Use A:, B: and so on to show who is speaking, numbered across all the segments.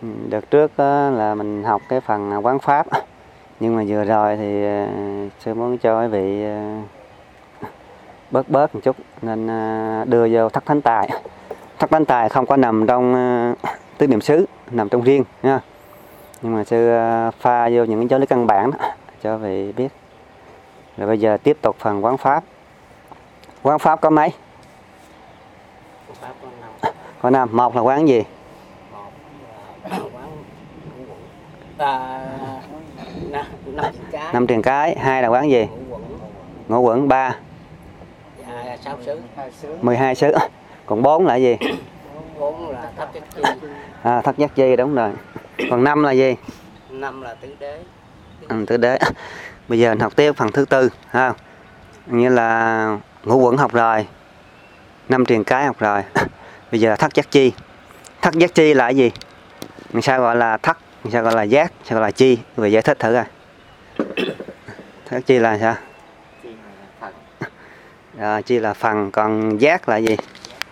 A: Đợt trước là mình học cái phần quán pháp, nhưng mà vừa rồi thì sư muốn cho quý vị bớt một chút nên đưa vô thất thánh tài. Thất thánh tài không có nằm trong tứ niệm xứ, nằm trong riêng nha. Nhưng mà sư pha vô những giáo lý căn bản đó, cho quý vị biết. Rồi bây giờ tiếp tục phần quán pháp. Quán pháp có mấy?
B: Pháp có 5.
A: Có 5. Một là quán gì?
B: Một là quán
A: năm triền cái. 2 là quán gì? Ngũ quẩn. 3
B: 6 xứ.
A: 12 xứ. Còn 4 là gì?
B: 4 là thất giác chi.
A: Thất giác chi, đúng rồi. Còn 5 là gì?
B: 5 là tứ đế.
A: Tứ đế. Bây giờ mình học tiếp phần thứ tư ha. Như là ngũ quẩn học rồi, 5 triền cái học rồi. Bây giờ thất giác chi. Thất giác chi là cái gì? Sao gọi là thất, sao gọi là giác, sao gọi là chi? Về giải thích thử coi. Thất chi là sao?
B: Chi là phần.
A: Chi là phần, còn giác là gì?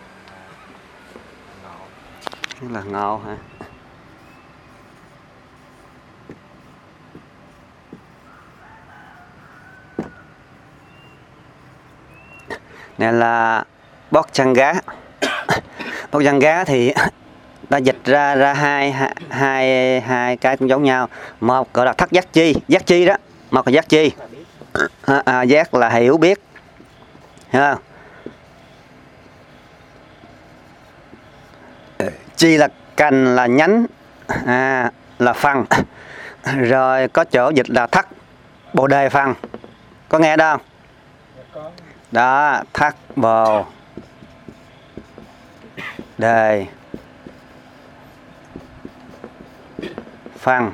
A: Ngộ. Là ngộ hả? Này là bót chân gá. Bót chân gá thì ta dịch ra hai cái cũng giống nhau. Một gọi là thất giác chi, giác chi đó. Một là giác chi. Giác là hiểu biết. Hiểu không? Chi là cành, là nhánh, là phần. Rồi có chỗ dịch là thất bồ đề phần. Có nghe đâu? Đó, thất bồ đề phần.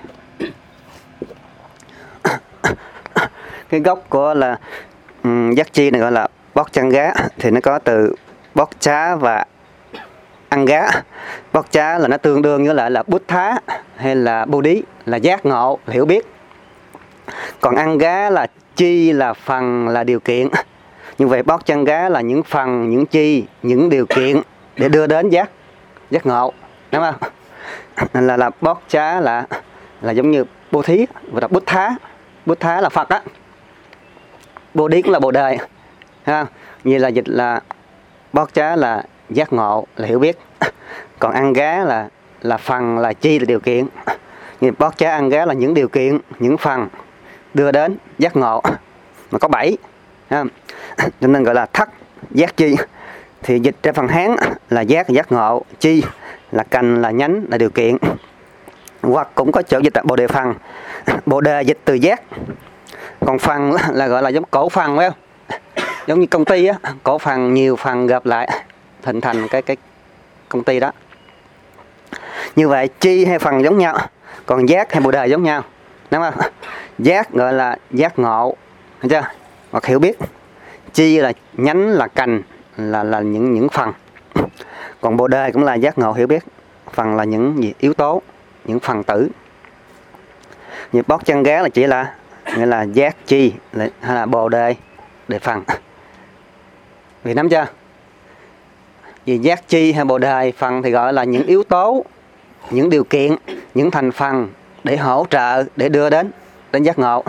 A: Cái gốc của là giác chi này gọi là bót chân gá, thì nó có từ bót chá và ăn gá. Bót chá là nó tương đương với lại là bút thá hay là bồ đí, là giác ngộ, là hiểu biết. Còn ăn gá là chi, là phần, là điều kiện. Như vậy bót chân gá là những phần, những chi, những điều kiện để đưa đến giác ngộ, đúng không? Nên là bót chá là giống như bố thí, và là bút thá. Bút thá là Phật á. Bồ đí cũng là bồ đề ha. Như là dịch là bót chá là giác ngộ, là hiểu biết. Còn ăn gá là phần, là chi, là điều kiện. Như bót chá ăn gá là những điều kiện, những phần đưa đến giác ngộ, mà có 7 ha. Cho nên gọi là thất giác chi. Thì dịch ra phần Hán là giác ngộ, chi là cành, là nhánh, là điều kiện. Hoặc cũng có chỗ dịch là bồ đề phần. Bồ đề dịch từ giác. Còn phần là gọi là giống cổ phần, phải không? Giống như công ty á, cổ phần, nhiều phần gộp lại hình thành cái công ty đó. Như vậy chi hay phần giống nhau, còn giác hay bồ đề giống nhau, đúng không? Giác gọi là giác ngộ, hiểu chưa? Hoặc hiểu biết. Chi là nhánh, là cành, là những phần. Còn bồ đề cũng là giác ngộ, hiểu biết. Phần là những gì? Yếu tố, những phần tử. Như bót chân gá là chỉ là nghĩa là giác chi hay là bồ đề phần. Vì nắm chưa? Vì giác chi hay bồ đề phần thì gọi là những yếu tố, những điều kiện, những thành phần để hỗ trợ, để đưa đến giác ngộ.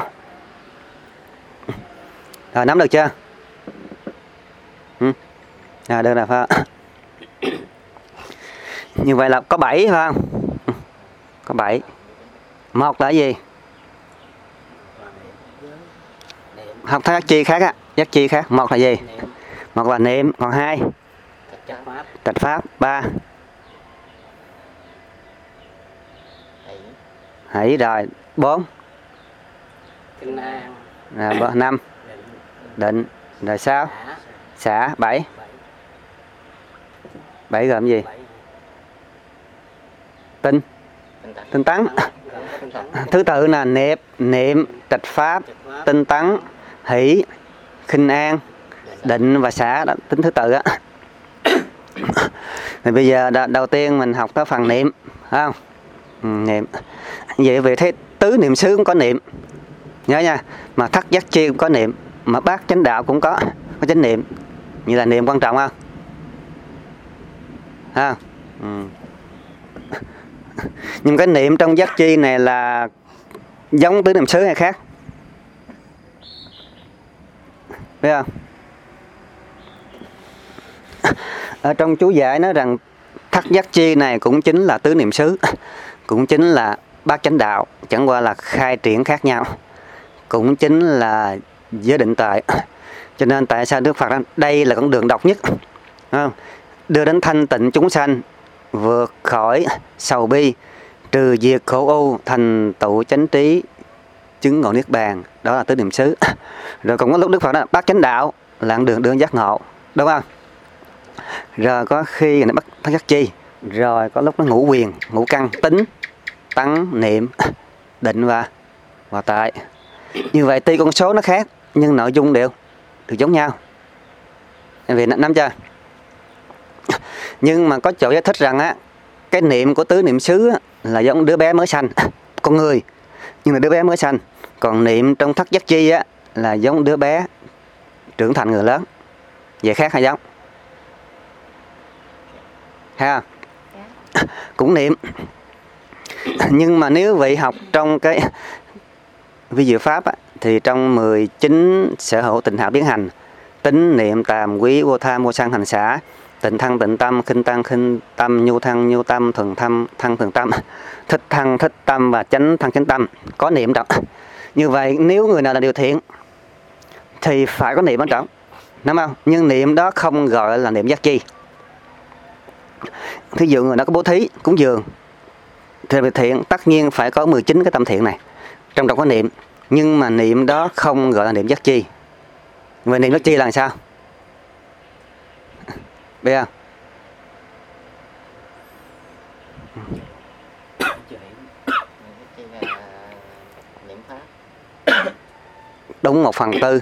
A: Rồi, nắm được chưa? Được rồi, phải không? Như vậy là có 7, phải không? Có 7. Một là gì? Học giác chi khác á, giác chi khác. Một là gì? Một là niệm. Còn 2? Trạch pháp. 3? Hỷ. Rồi 4? 5? Định. Rồi 6? Xả. 7? 7 gồm gì? Tinh tấn. Thứ tự là niệm, trạch pháp, tinh tấn, hỷ, khinh an, định và xả. Đó, tính thứ tự á. Thì bây giờ đầu tiên mình học tới phần niệm, phải không? Niệm. Vậy vì thế tứ niệm xứ cũng có niệm, nhớ nha. Mà thất giác chi cũng có niệm, mà bát chánh đạo cũng có chánh niệm. Như là niệm quan trọng không? Ha. Nhưng cái niệm trong giác chi này là giống tứ niệm xứ hay khác? Biết không? Ở trong chú giải nói rằng thất giác chi này cũng chính là tứ niệm xứ, cũng chính là bát chánh đạo, chẳng qua là khai triển khác nhau, cũng chính là giới định tuệ. Cho nên tại sao Đức Phật nói đây là con đường độc nhất, không? Đưa đến thanh tịnh chúng sanh, vượt khỏi sầu bi, trừ diệt khổ ưu, thành tựu chánh trí, chứng ngộ niết bàn, đó là tứ niệm xứ. Rồi cũng có lúc Đức Phật nói bát chánh đạo là đường đưa giác ngộ, đúng không? Rồi có khi nó bắt thất giác chi, rồi có lúc nó ngũ quyền, ngũ căn, tính, tấn, niệm, định và tuệ. Như vậy tuy con số nó khác nhưng nội dung đều giống nhau. Vì nắm chưa? Nhưng mà có chỗ giải thích rằng á, cái niệm của tứ niệm xứ á, là giống đứa bé mới sanh, con người, nhưng là đứa bé mới sanh. Còn niệm trong thất giác chi á, là giống đứa bé trưởng thành người lớn. Vậy khác hay giống? Ha, cũng niệm. Nhưng mà nếu vị học trong cái vi diệu pháp á, thì trong 19 sở hữu tịnh hảo biến hành, tính niệm tàm quý vô tham vô sân hành xả, tịnh thân tịnh tâm, khinh tăng khinh tâm, nhu thân nhu tâm, thường tâm thân thường tâm, thích thân thích tâm và chánh thân chánh tâm, có niệm trọng. Như vậy nếu người nào là điều thiện thì phải có niệm ở trọng, đúng không? Nhưng niệm đó không gọi là niệm giác chi. Thí dụ người đó có bố thí, cúng dường, thì việc thiện tất nhiên phải có 19 cái tâm thiện này, trong đó có niệm. Nhưng mà niệm đó không gọi là niệm giác chi. Vậy niệm giác chi là sao? Biết không?
B: Niệm pháp.
A: Đúng 1/4.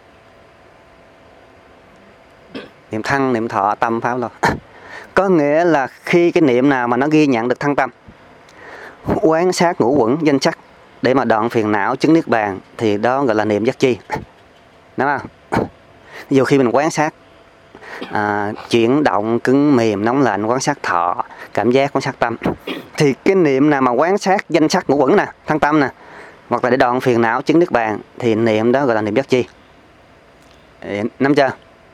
A: Niệm thân, niệm thọ, tâm, pháp luôn. Có nghĩa là khi cái niệm nào mà nó ghi nhận được thân tâm, quán sát ngũ uẩn danh sắc để mà đoạn phiền não chứng niết bàn, thì đó gọi là niệm giác chi, đúng không? Ví dụ khi mình quán sát chuyển động cứng mềm nóng lạnh, quán sát thọ, cảm giác, quán sát tâm, thì cái niệm nào mà quán sát danh sắc ngũ uẩn nè, thân tâm nè, hoặc là để đoạn phiền não chứng niết bàn, thì niệm đó gọi là niệm giác chi. Nắm chưa?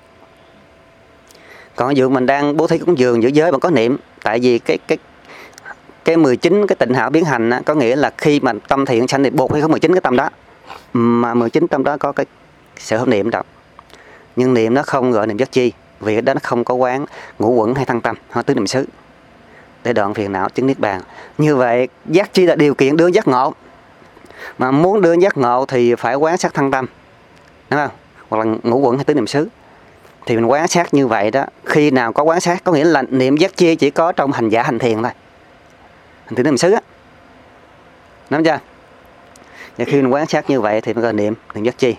A: Còn ví dụ mình đang bố thí cúng dường giữ giới mà có niệm, tại vì cái 19 cái tịnh hảo biến hành á, có nghĩa là khi mà tâm thiện sanh thì buộc hay có 19 cái tâm đó, mà 19 tâm đó có cái sự hợp niệm đó. Nhưng niệm nó không gọi niệm giác chi, vì đó nó không có quán ngũ uẩn hay thân tâm hoặc tứ niệm xứ để đoạn phiền não chứng niết bàn. Như vậy giác chi là điều kiện đưa giác ngộ, mà muốn đưa giác ngộ thì phải quán sát thân tâm, đúng không? Hoặc là ngũ uẩn hay tứ niệm xứ. Thì mình quán sát như vậy đó, khi nào có quán sát có nghĩa là niệm giác chi chỉ có trong hành giả hành thiền thôi, hành tứ niệm xứ á, nắm chưa? Và khi mình quán sát như vậy thì mình gọi niệm giác chi.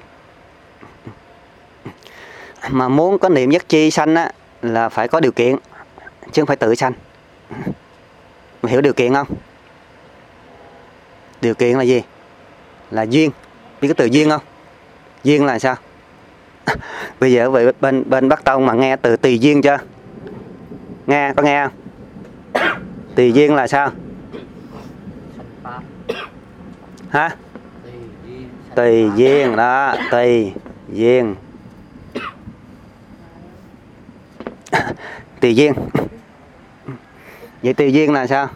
A: Mà muốn có niệm giác chi sanh á, là phải có điều kiện, chứ không phải tự sanh. Mình hiểu điều kiện không? Điều kiện là gì? Là duyên. Biết cái từ duyên không? Duyên là sao? Bây giờ bên Bắc Tông mà nghe từ tùy duyên chưa? Nghe, có nghe không? Tùy duyên là sao? Hả? Tùy duyên đó, tùy duyên. Tùy duyên. Vậy tùy duyên là sao?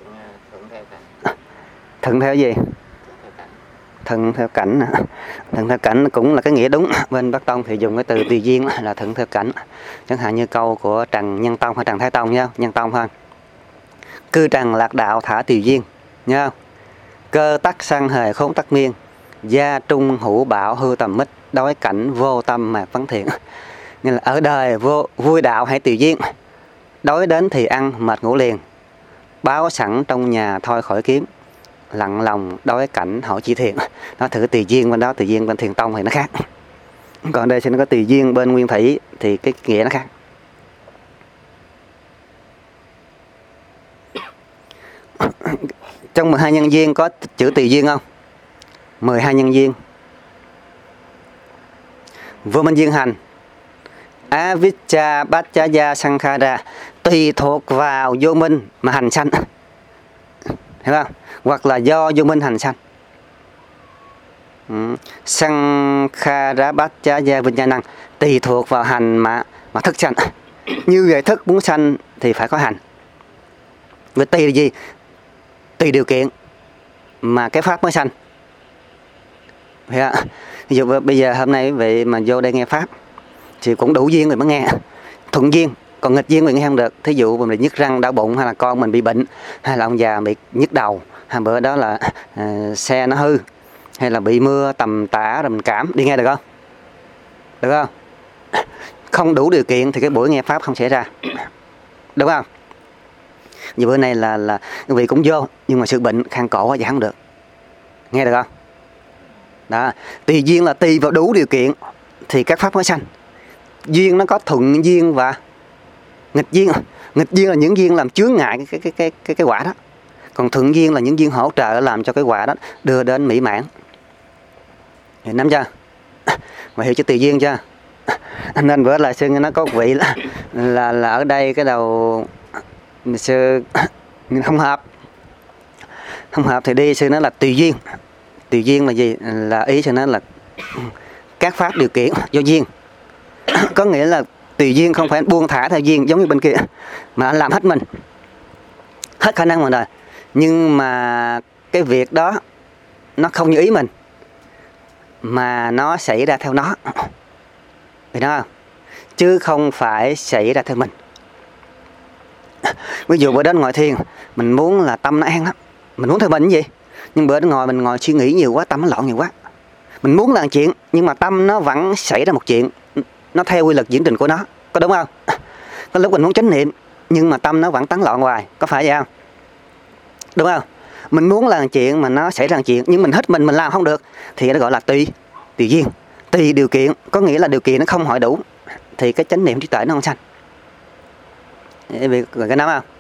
A: Thuận theo gì? Thuận theo cảnh. Thuận theo cảnh cũng là cái nghĩa đúng. Bên Bắc Tông thì dùng cái từ tùy duyên là thuận theo cảnh. Chẳng hạn như câu của Trần Nhân Tông hay Trần Thái Tông nha, Nhân Tông thôi. Cư trần lạc đạo thả tùy duyên, nha không? Cơ tắc sanh hề khốn tắc miên, gia trung hữu bảo hư tầm mít, đối cảnh vô tâm mà vấn thiện. Nên là ở đời vui đạo hay tùy duyên, đói đến thì ăn mệt ngủ liền, báo sẵn trong nhà thôi khỏi kiếm, lặng lòng đói cảnh hỏi chỉ thiện. Nó thử tùy duyên bên đó, tùy duyên bên Thiền Tông thì nó khác. Còn đây sẽ nó có tùy duyên bên Nguyên Thủy thì cái nghĩa nó khác. Trong 12 nhân duyên có chữ tùy duyên không? 12 nhân duyên. Vô minh duyên hành, avicca bacchaya sankhara, tùy thuộc vào vô minh mà hành sanh. hiểu không? Hoặc là do vô minh hành sanh. Sankhara Vinya năng, tùy thuộc vào hành mà thức sanh. Như vậy thức muốn sanh thì phải có hành. Với tùy là gì? Tùy điều kiện mà cái pháp mới sanh. Ví dụ bây giờ hôm nay vậy mà vô đây nghe pháp thì cũng đủ duyên rồi mới nghe. Thuận duyên, còn nghịch duyên mình nghe không được. Thí dụ mình bị nhức răng đau bụng, hay là con mình bị bệnh, hay là ông già bị nhức đầu, hay bữa đó là xe nó hư, hay là bị mưa tầm tã rồi mình cảm, đi nghe được không? Được không? Không đủ điều kiện thì cái buổi nghe pháp không xảy ra. Đúng không? Như bữa nay là quý vị cũng vô, nhưng mà sự bệnh khang cổ thì không được. Nghe được không? Đó, tùy duyên là tùy vào đủ điều kiện thì các pháp mới sanh. Duyên nó có thuận duyên và nghịch duyên. Nghịch duyên là những duyên làm chướng ngại cái quả đó. Còn thuận duyên là những duyên hỗ trợ làm cho cái quả đó đưa đến mỹ mãn. Hiểu nắm chưa? Mà hiểu chữ tùy duyên chưa? Nên bữa là sư nó có vị là ở đây cái đầu sư không hợp. Không hợp thì đi sư nói là tùy duyên. Tùy duyên là gì? Là ý sư nói là các pháp điều kiện do duyên. Có nghĩa là tùy duyên không phải buông thả theo duyên giống như bên kia, mà anh làm hết mình, hết khả năng mình rồi. Nhưng mà cái việc đó nó không như ý mình, mà nó xảy ra theo nó. Vậy đó, chứ không phải xảy ra theo mình. Ví dụ bữa đến ngồi thiền, mình muốn là tâm nó an lắm, mình muốn theo mình cái gì, nhưng bữa đó mình ngồi suy nghĩ nhiều quá, tâm nó loạn nhiều quá. Mình muốn làm chuyện nhưng mà tâm nó vẫn xảy ra một chuyện, nó theo quy luật diễn trình của nó, có đúng không? Có lúc mình muốn chánh niệm nhưng mà tâm nó vẫn tán loạn hoài, có phải vậy không? Đúng không? Mình muốn làm chuyện mà nó xảy ra chuyện, nhưng mình hết mình làm không được, thì nó gọi là tùy duyên, tùy điều kiện. Có nghĩa là điều kiện nó không hội đủ thì cái chánh niệm trí tuệ nó không sanh. Cái nắm không?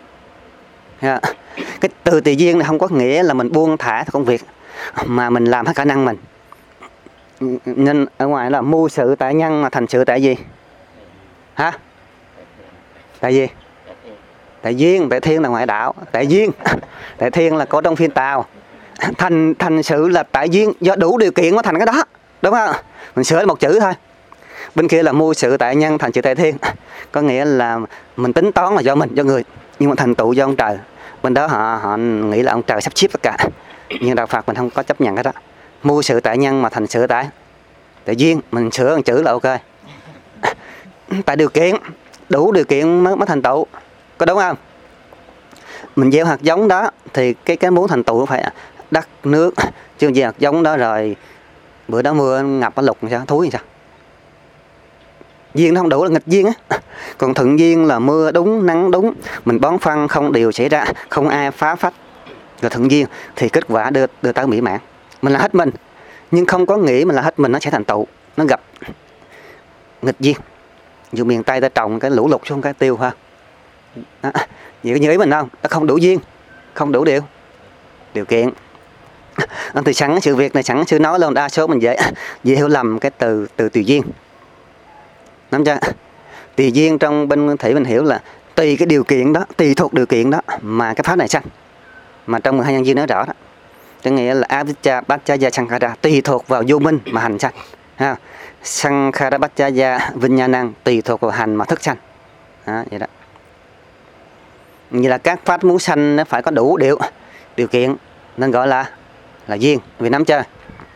A: Cái từ tùy duyên này không có nghĩa là mình buông thả công việc, mà mình làm hết khả năng mình. Nên ở ngoài là mưu sự tại nhân mà thành sự tại gì? Hả? Tại gì? Tại duyên. Tại thiên là ngoại đạo. Tại duyên. Tại thiên là có trong phiên Tàu. Thành sự là tại duyên, do đủ điều kiện mới thành cái đó, đúng không? Mình sửa một chữ thôi. Bên kia là mưu sự tại nhân thành sự tại thiên, có nghĩa là mình tính toán là do mình, do người, nhưng mà thành tựu do ông trời. Bên đó họ nghĩ là ông trời sắp xếp tất cả, nhưng đạo Phật mình không có chấp nhận cái đó. Mưu sự tại nhân mà thành sự tại duyên, mình sửa một chữ là ok. Tại điều kiện, đủ điều kiện mới thành tựu, có đúng không? Mình gieo hạt giống đó thì cái muốn thành tựu phải đất nước, chứ gieo hạt giống đó rồi bữa đó mưa ngập nó lục sao, thúi sao? Duyên nó không đủ là nghịch duyên á. Còn thuận duyên là mưa đúng, nắng đúng, mình bón phân không điều xảy ra, không ai phá phách, rồi thuận duyên thì kết quả đưa tới mỹ mãn. Mình là hết mình, nhưng không có nghĩ mình là hết mình nó sẽ thành tựu, nó gặp nghịch duyên. Dù miền Tây ta trồng cái lũ lụt xuống cái tiêu ha, vậy có như ý mình không? Nó không đủ duyên, không đủ điều kiện. Thì sẵn sự việc này sẵn sư nói luôn, đa số mình dễ hiểu lầm cái từ tùy duyên. Nắm chưa? Tùy duyên trong bên Nguyên Thủy mình hiểu là tùy cái điều kiện đó, tùy thuộc điều kiện đó mà cái pháp này sanh. Mà trong 12 nhân duyên nói rõ đó, có nghĩa là avijja paccaya sankhara, tùy thuộc vào vô minh mà hành sanh. Ha, sankhara paccaya vinya năng, tùy thuộc vào hành mà thức sanh. Vậy đó. Như là các pháp muốn sanh nó phải có đủ điều kiện, nên gọi là duyên. Vì nắm chưa?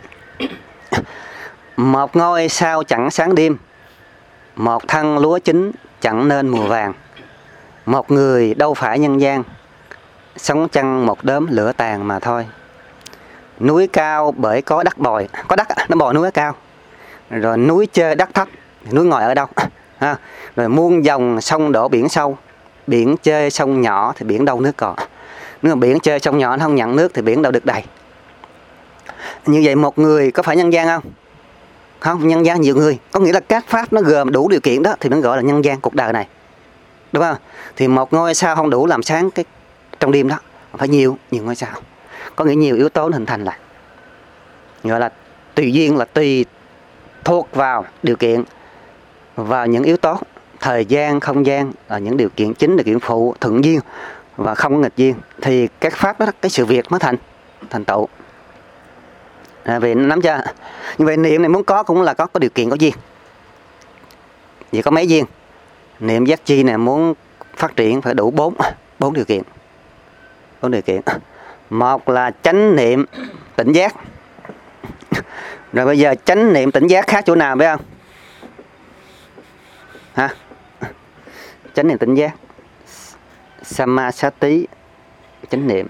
A: Một ngôi sao chẳng sáng đêm, một thân lúa chín chẳng nên mùa vàng. Một người đâu phải nhân gian, sống chăng một đốm lửa tàn mà thôi. Núi cao bởi có đất bồi, có đất nó bồi núi cao. Rồi núi chơi đất thấp, núi ngồi ở đâu? Rồi muôn dòng sông đổ biển sâu, biển chơi sông nhỏ thì biển đâu nước còn. Nếu mà biển chơi sông nhỏ nó không nhận nước thì biển đâu được đầy. Như vậy một người có phải nhân gian không? Không, nhân gian nhiều người. Có nghĩa là các pháp nó gồm đủ điều kiện đó thì nó gọi là nhân gian cuộc đời này, đúng không? Thì một ngôi sao không đủ làm sáng cái trong đêm đó, phải nhiều ngôi sao. Có nghĩa nhiều yếu tố hình thành lại, gọi là tùy duyên, là tùy thuộc vào điều kiện, vào những yếu tố thời gian, không gian là những điều kiện chính, điều kiện phụ, thuận duyên và không có nghịch duyên thì các pháp đó, cái sự việc mới thành tựu. Vì nắm chưa? Như vậy niệm này muốn có cũng là có điều kiện, có duyên. Vậy có mấy duyên? Niệm giác chi này muốn phát triển phải đủ bốn điều kiện. 4 điều kiện. Một là chánh niệm tỉnh giác. Rồi bây giờ chánh niệm tỉnh giác khác chỗ nào biết không? Hả? Chánh niệm tỉnh giác, Samasati chánh niệm,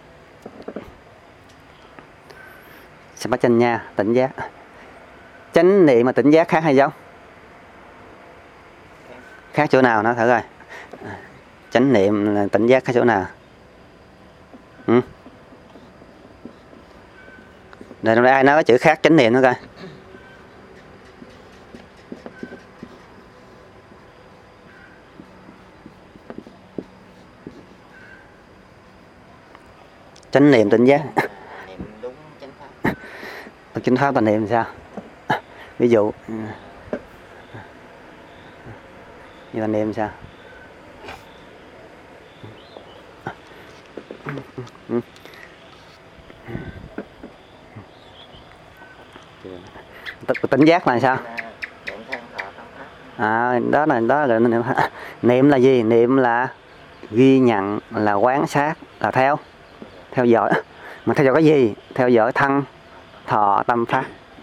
A: Sampachanya tỉnh giác. Chánh niệm mà tỉnh giác khác hay giống? Khác chỗ nào nó thử coi. Chánh niệm là tỉnh giác khác chỗ nào? Rồi ai nói có chữ khác chánh niệm nữa coi. Chánh niệm tỉnh giác.
B: Niệm đúng chánh pháp.
A: Chánh pháp là niệm sao? Ví dụ như là niệm sao? Tỉnh giác là sao?
B: Niệm than thọ tâm pháp.
A: Đó là niệm là gì? Niệm là ghi nhận, là quán sát, là theo dõi. Mà theo dõi cái gì? Theo dõi thân thọ tâm pháp.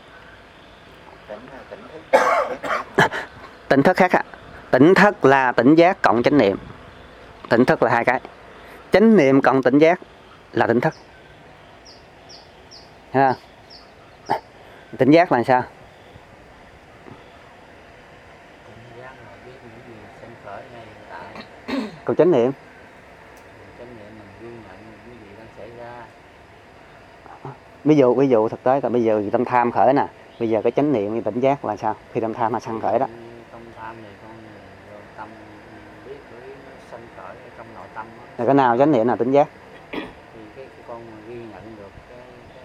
A: Tỉnh thức khác ạ. Tỉnh thức là tỉnh giác cộng chánh niệm. Tỉnh thức là hai cái. Chánh niệm cộng tỉnh giác là tỉnh thức. Thấy không? Tỉnh giác là sao?
C: Tỉnh giác là biết những gì sinh khởi ngay hiện tại.
A: Còn chánh niệm?
C: Chánh niệm mình ghi nhận những gì đang xảy ra.
A: Ví dụ thực tế là bây giờ tâm tham khởi nè. Bây giờ cái chánh niệm tỉnh giác là sao? Khi tâm tham mà sanh khởi đó.
C: Tâm tham này con tâm biết với nó sanh khởi trong nội tâm đó.
A: Là cái nào chánh niệm nào tỉnh giác?
C: Thì cái con ghi nhận được cái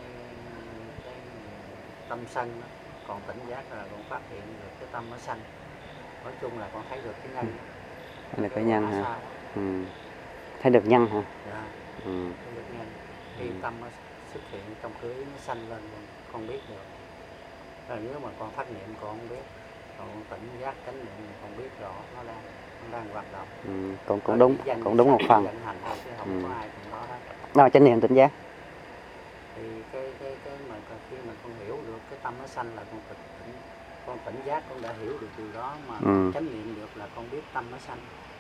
C: tâm sanh đó. Còn tỉnh giác là con phát hiện được cái tâm nó sanh. Nói chung là con thấy được cái nhân.
A: Là cái nhân hả? Thấy được nhân hả?
C: Dạ. Thấy được nhân. Khi tâm nó xuất hiện trong cái nó sanh lên con biết được. Rồi nếu mà con phát niệm con không biết, còn tỉnh giác chánh niệm con biết rõ nó đang hoạt động.
A: Cũng đúng một phần.
C: Chứ không có ai cũng đó hết.
A: Đó chánh niệm tỉnh giác.
C: Thì cái mà khi mà con hiểu được cái tâm nó sanh là con tỉnh giác, con đã hiểu được điều đó mà chánh niệm được là con biết tâm nó sanh.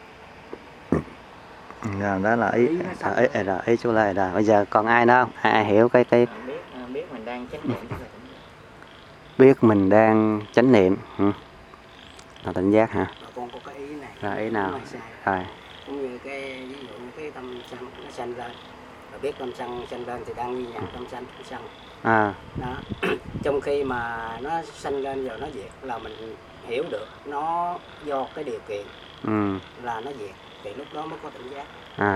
A: Đó là ý chú Lê rồi. Bây giờ còn ai nữa không? Ai hiểu cái
B: Biết mình đang chánh niệm.
A: Biết mình đang chánh niệm. Là tỉnh giác hả?
D: Con có cái ý này.
A: Rồi ý nào? Rồi.
D: Cũng như cái ví dụ như cái tâm sanh nó sanh lên, và biết tâm sanh lên thì đang ghi nhận tâm sanh đó. Trong khi mà nó sanh lên rồi nó diệt là mình hiểu được nó do cái điều kiện là nó diệt, thì lúc đó mới có tỉnh giác.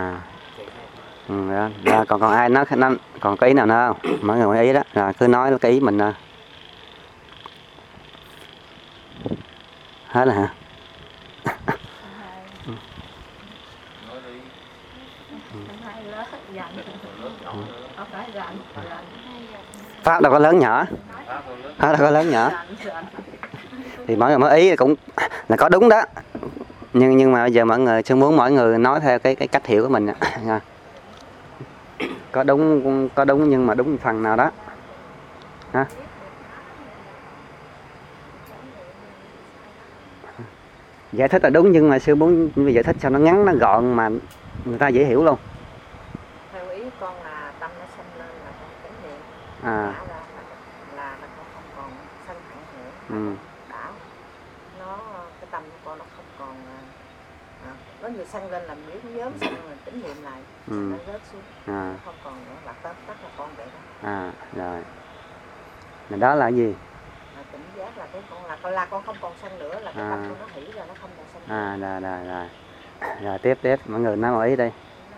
A: Đó. Còn ai nói còn cái ý nào nữa không? Mọi người có ý đó, rồi cứ nói cái ý mình. Hết rồi hả? Pháp đâu có lớn nhỏ. Pháp đâu có lớn nhỏ. Thì mọi người mới ý cũng là có đúng đó. Nhưng mà bây giờ mọi người chưa muốn mọi người nói theo cái cách hiểu của mình. Có đúng nhưng mà đúng phần nào đó. Hả? Giải thích là đúng nhưng mà sư muốn giải thích sao nó ngắn, nó gọn mà người ta dễ hiểu luôn.
E: Theo ý con là tâm nó sanh lên là con chánh niệm. Là con không còn sanh hạnh hưởng. Đảo. Cái tâm của con nó không còn nó như sanh lên là biết nhóm sanh rồi tỉnh niệm lại. Nó rớt xuống. Không còn nữa là tất là con vậy đó.
A: Rồi. Đó là gì?
E: Tỉnh giác là cái con là con không còn sanh nữa, là cái tâm của nó hỷ ra nó không còn sanh nữa.
A: Rồi tiếp mọi người nói một ý đi.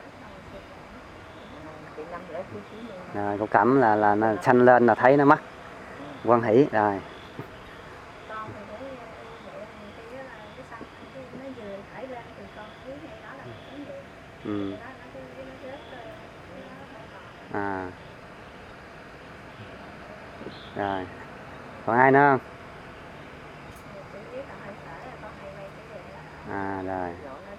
A: Rồi cô Cẩm là nó sanh lên là thấy nó mất quan hỷ rồi. À. Rồi. Còn ai nữa không? À rồi.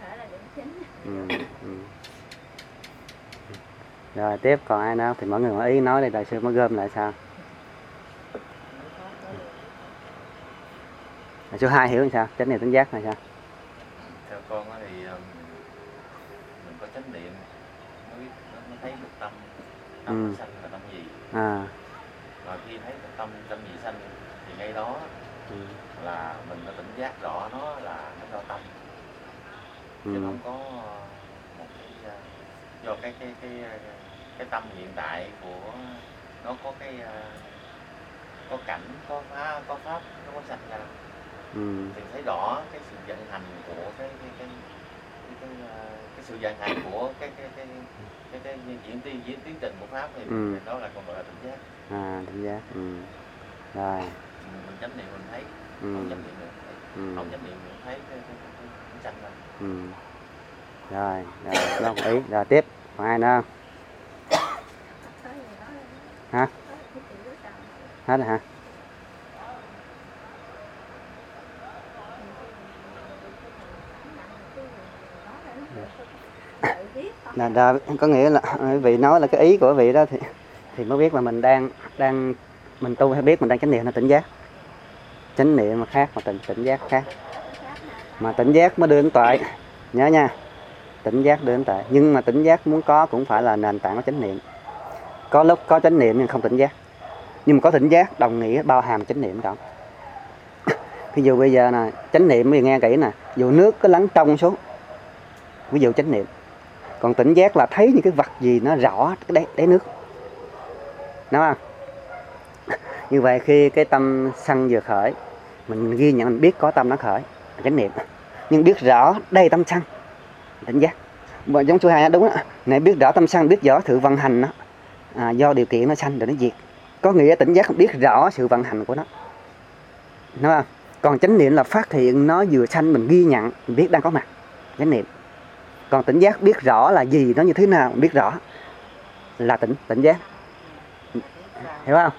A: Rồi tiếp còn ai nữa thì mọi người ý nói đây, đại sư mới gom lại sao? Số 2 hiểu làm sao? Chánh niệm tỉnh giác là sao?
F: Theo con thì mình có chánh niệm nó thấy được tâm sanh là tâm gì. Và khi thấy được tâm gì sanh thì ngay đó là mình đã tỉnh giác rõ nó là nó do tâm, chứ không có một cái do cái tâm hiện tại của nó có có cảnh, có pháp nó có sanh ra. Thì thấy rõ cái sự vận hành của cái sự vận hành của cái diễn tiến trình của pháp thì đó là còn gọi là tỉnh giác.
A: Tỉnh giác. Rồi.
F: Mình chánh niệm mình thấy, không chánh niệm mình thấy, không chánh niệm mình thấy cái sanh ra.
A: Rồi, nó ý. Rồi tiếp, còn ai nữa không? Hả? Hết rồi hả? Là có nghĩa là vị nói là cái ý của vị đó thì mới biết là mình đang mình tu hay biết mình đang chánh niệm hay tỉnh giác. Chánh niệm mà khác, mà tỉnh giác khác. Mà tỉnh giác mới đưa đến tuệ. Nhớ nha. Tỉnh giác đưa đến tuệ. Nhưng mà tỉnh giác muốn có cũng phải là nền tảng của chánh niệm. Có lúc có chánh niệm nhưng không tỉnh giác. Nhưng mà có tỉnh giác đồng nghĩa bao hàm chánh niệm đó. Ví dụ bây giờ nè, chánh niệm bây giờ nghe kỹ nè, dù nước có lắng trong xuống. Ví dụ chánh niệm. Còn tỉnh giác là thấy những cái vật gì nó rõ cái đáy nước. Đúng không? Như vậy khi cái tâm sân vừa khởi, mình ghi nhận mình biết có tâm nó khởi, chánh niệm. Nhưng biết rõ đây tâm sân, tỉnh giác. Và giống số 2 đúng đó. Này biết rõ tâm sân, biết rõ sự vận hành nó. Do điều kiện nó sanh rồi nó diệt. Có nghĩa tỉnh giác biết rõ sự vận hành của nó. Đúng không? Còn chánh niệm là phát hiện nó vừa sanh mình ghi nhận, mình biết đang có mặt. Chánh niệm. Còn tỉnh giác biết rõ là gì, nó như thế nào, biết rõ là tỉnh giác. Hiểu không?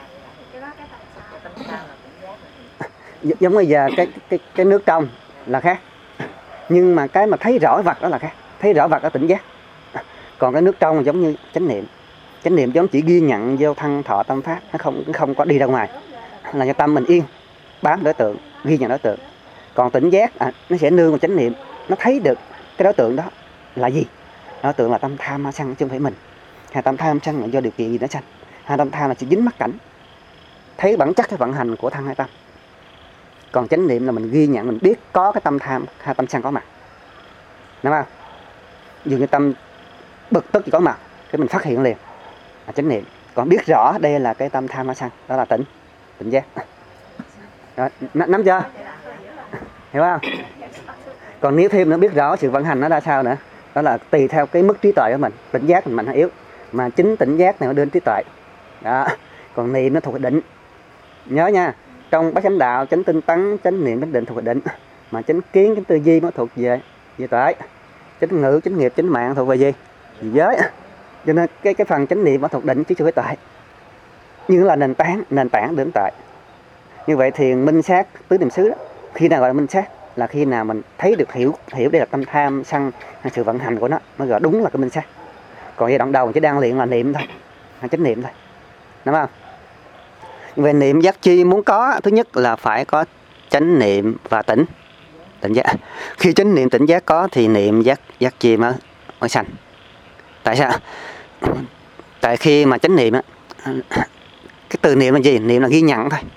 A: Giống bây giờ cái nước trong là khác. Nhưng mà cái mà thấy rõ vật đó là khác. Thấy rõ vật đó tỉnh giác. Còn cái nước trong là giống như chánh niệm. Chánh niệm giống chỉ ghi nhận vô thân thọ tâm pháp, nó không có đi ra ngoài. Là cho tâm mình yên, bám đối tượng, ghi nhận đối tượng. Còn tỉnh giác nó sẽ nương vào chánh niệm, nó thấy được cái đối tượng đó là gì. Đối tượng là tâm tham ma sân chứ không phải mình. Hay tâm tham sân là do điều kiện gì nó sanh. Hay tâm tham là chỉ dính mắc cảnh, thấy bản chất cái vận hành của thân hai tâm. Còn chánh niệm là mình ghi nhận, mình biết có cái tâm tham hay tâm sân có mặt. Đúng không? Dù như tâm bực tức chỉ có mặt, cái mình phát hiện liền là chánh niệm. Còn biết rõ đây là cái tâm tham ma sân, đó là tỉnh giác. Đó, nắm chưa? Hiểu không? Còn nếu thêm nữa biết rõ sự vận hành nó ra sao nữa, đó là tùy theo cái mức trí tuệ của mình, tỉnh giác mình mạnh hay yếu. Mà chính tỉnh giác này nó đến trí tuệ. Đó. Còn niệm nó thuộc về định. Nhớ nha, trong bát chánh đạo, chánh tinh tấn, chánh niệm, chánh định thuộc về định. Mà chánh kiến, chánh tư duy nó thuộc về tuệ. Chánh ngữ, chánh nghiệp, chánh mạng thuộc về gì? Giới. Cho nên cái phần chánh niệm nó thuộc định chứ chưa phải tuệ. Nhưng là nền tảng đến tuệ. Như vậy thiền minh sát tứ niệm xứ đó. Khi nào gọi là minh sát là khi nào mình thấy được hiểu đây là tâm tham sân hay sự vận hành của nó gọi đúng là cái minh sát. Còn giai đoạn đầu chỉ đang luyện là niệm thôi, hay chánh niệm thôi. Đúng không? Về niệm giác chi muốn có, thứ nhất là phải có chánh niệm và tỉnh giác. Khi chánh niệm tỉnh giác có thì niệm giác chi mới sanh. Tại sao? Tại khi mà chánh niệm cái từ niệm là gì? Niệm là ghi nhận thôi.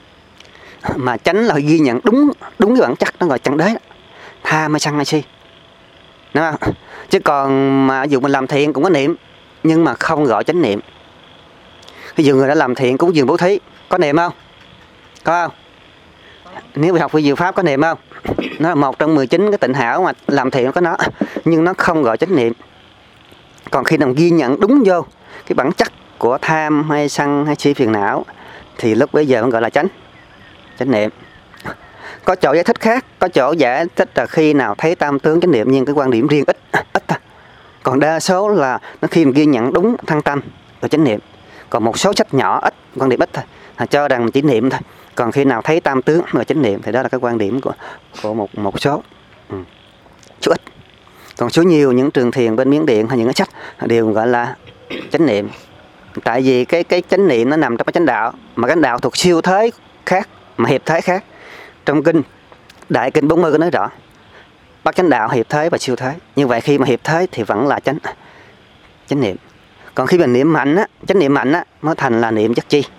A: Mà chánh là ghi nhận đúng cái bản chất nó gọi chẳng đế. Tham hay sân hay si. Đúng không? Chứ còn mà dù mình làm thiện cũng có niệm, nhưng mà không gọi chánh niệm. Ví dụ người đã làm thiện cúng dường bố thí, có niệm không? Có không? Nếu học về diệu pháp có niệm không? Nó là một trong 19 cái tịnh hảo mà làm thiện có nó, nhưng nó không gọi chánh niệm. Còn khi nào ghi nhận đúng vô cái bản chất của tham hay sân hay si phiền não thì lúc bây giờ vẫn gọi là chánh niệm. Có chỗ giải thích khác, có chỗ giải thích là khi nào thấy tam tướng chánh niệm, nhưng cái quan điểm riêng ít thôi. Còn đa số là nó khi mình ghi nhận đúng thân tâm rồi chánh niệm. Còn một số sách nhỏ ít, quan điểm ít thôi, cho rằng chỉ niệm thôi. Còn khi nào thấy tam tướng rồi chánh niệm thì đó là cái quan điểm của một số. Số ít. Còn số nhiều những trường thiền bên Miến Điện hay những cái sách đều gọi là chánh niệm. Tại vì cái chánh niệm nó nằm trong cái chánh đạo, mà chánh đạo thuộc siêu thế khác, mà hiệp thế khác. Trong kinh Đại kinh 40 có nói rõ, bát chánh đạo hiệp thế và siêu thế. Như vậy khi mà hiệp thế thì vẫn là chánh niệm. Còn khi mình niệm mạnh á, chánh niệm mạnh á, mới thành là niệm giác chi.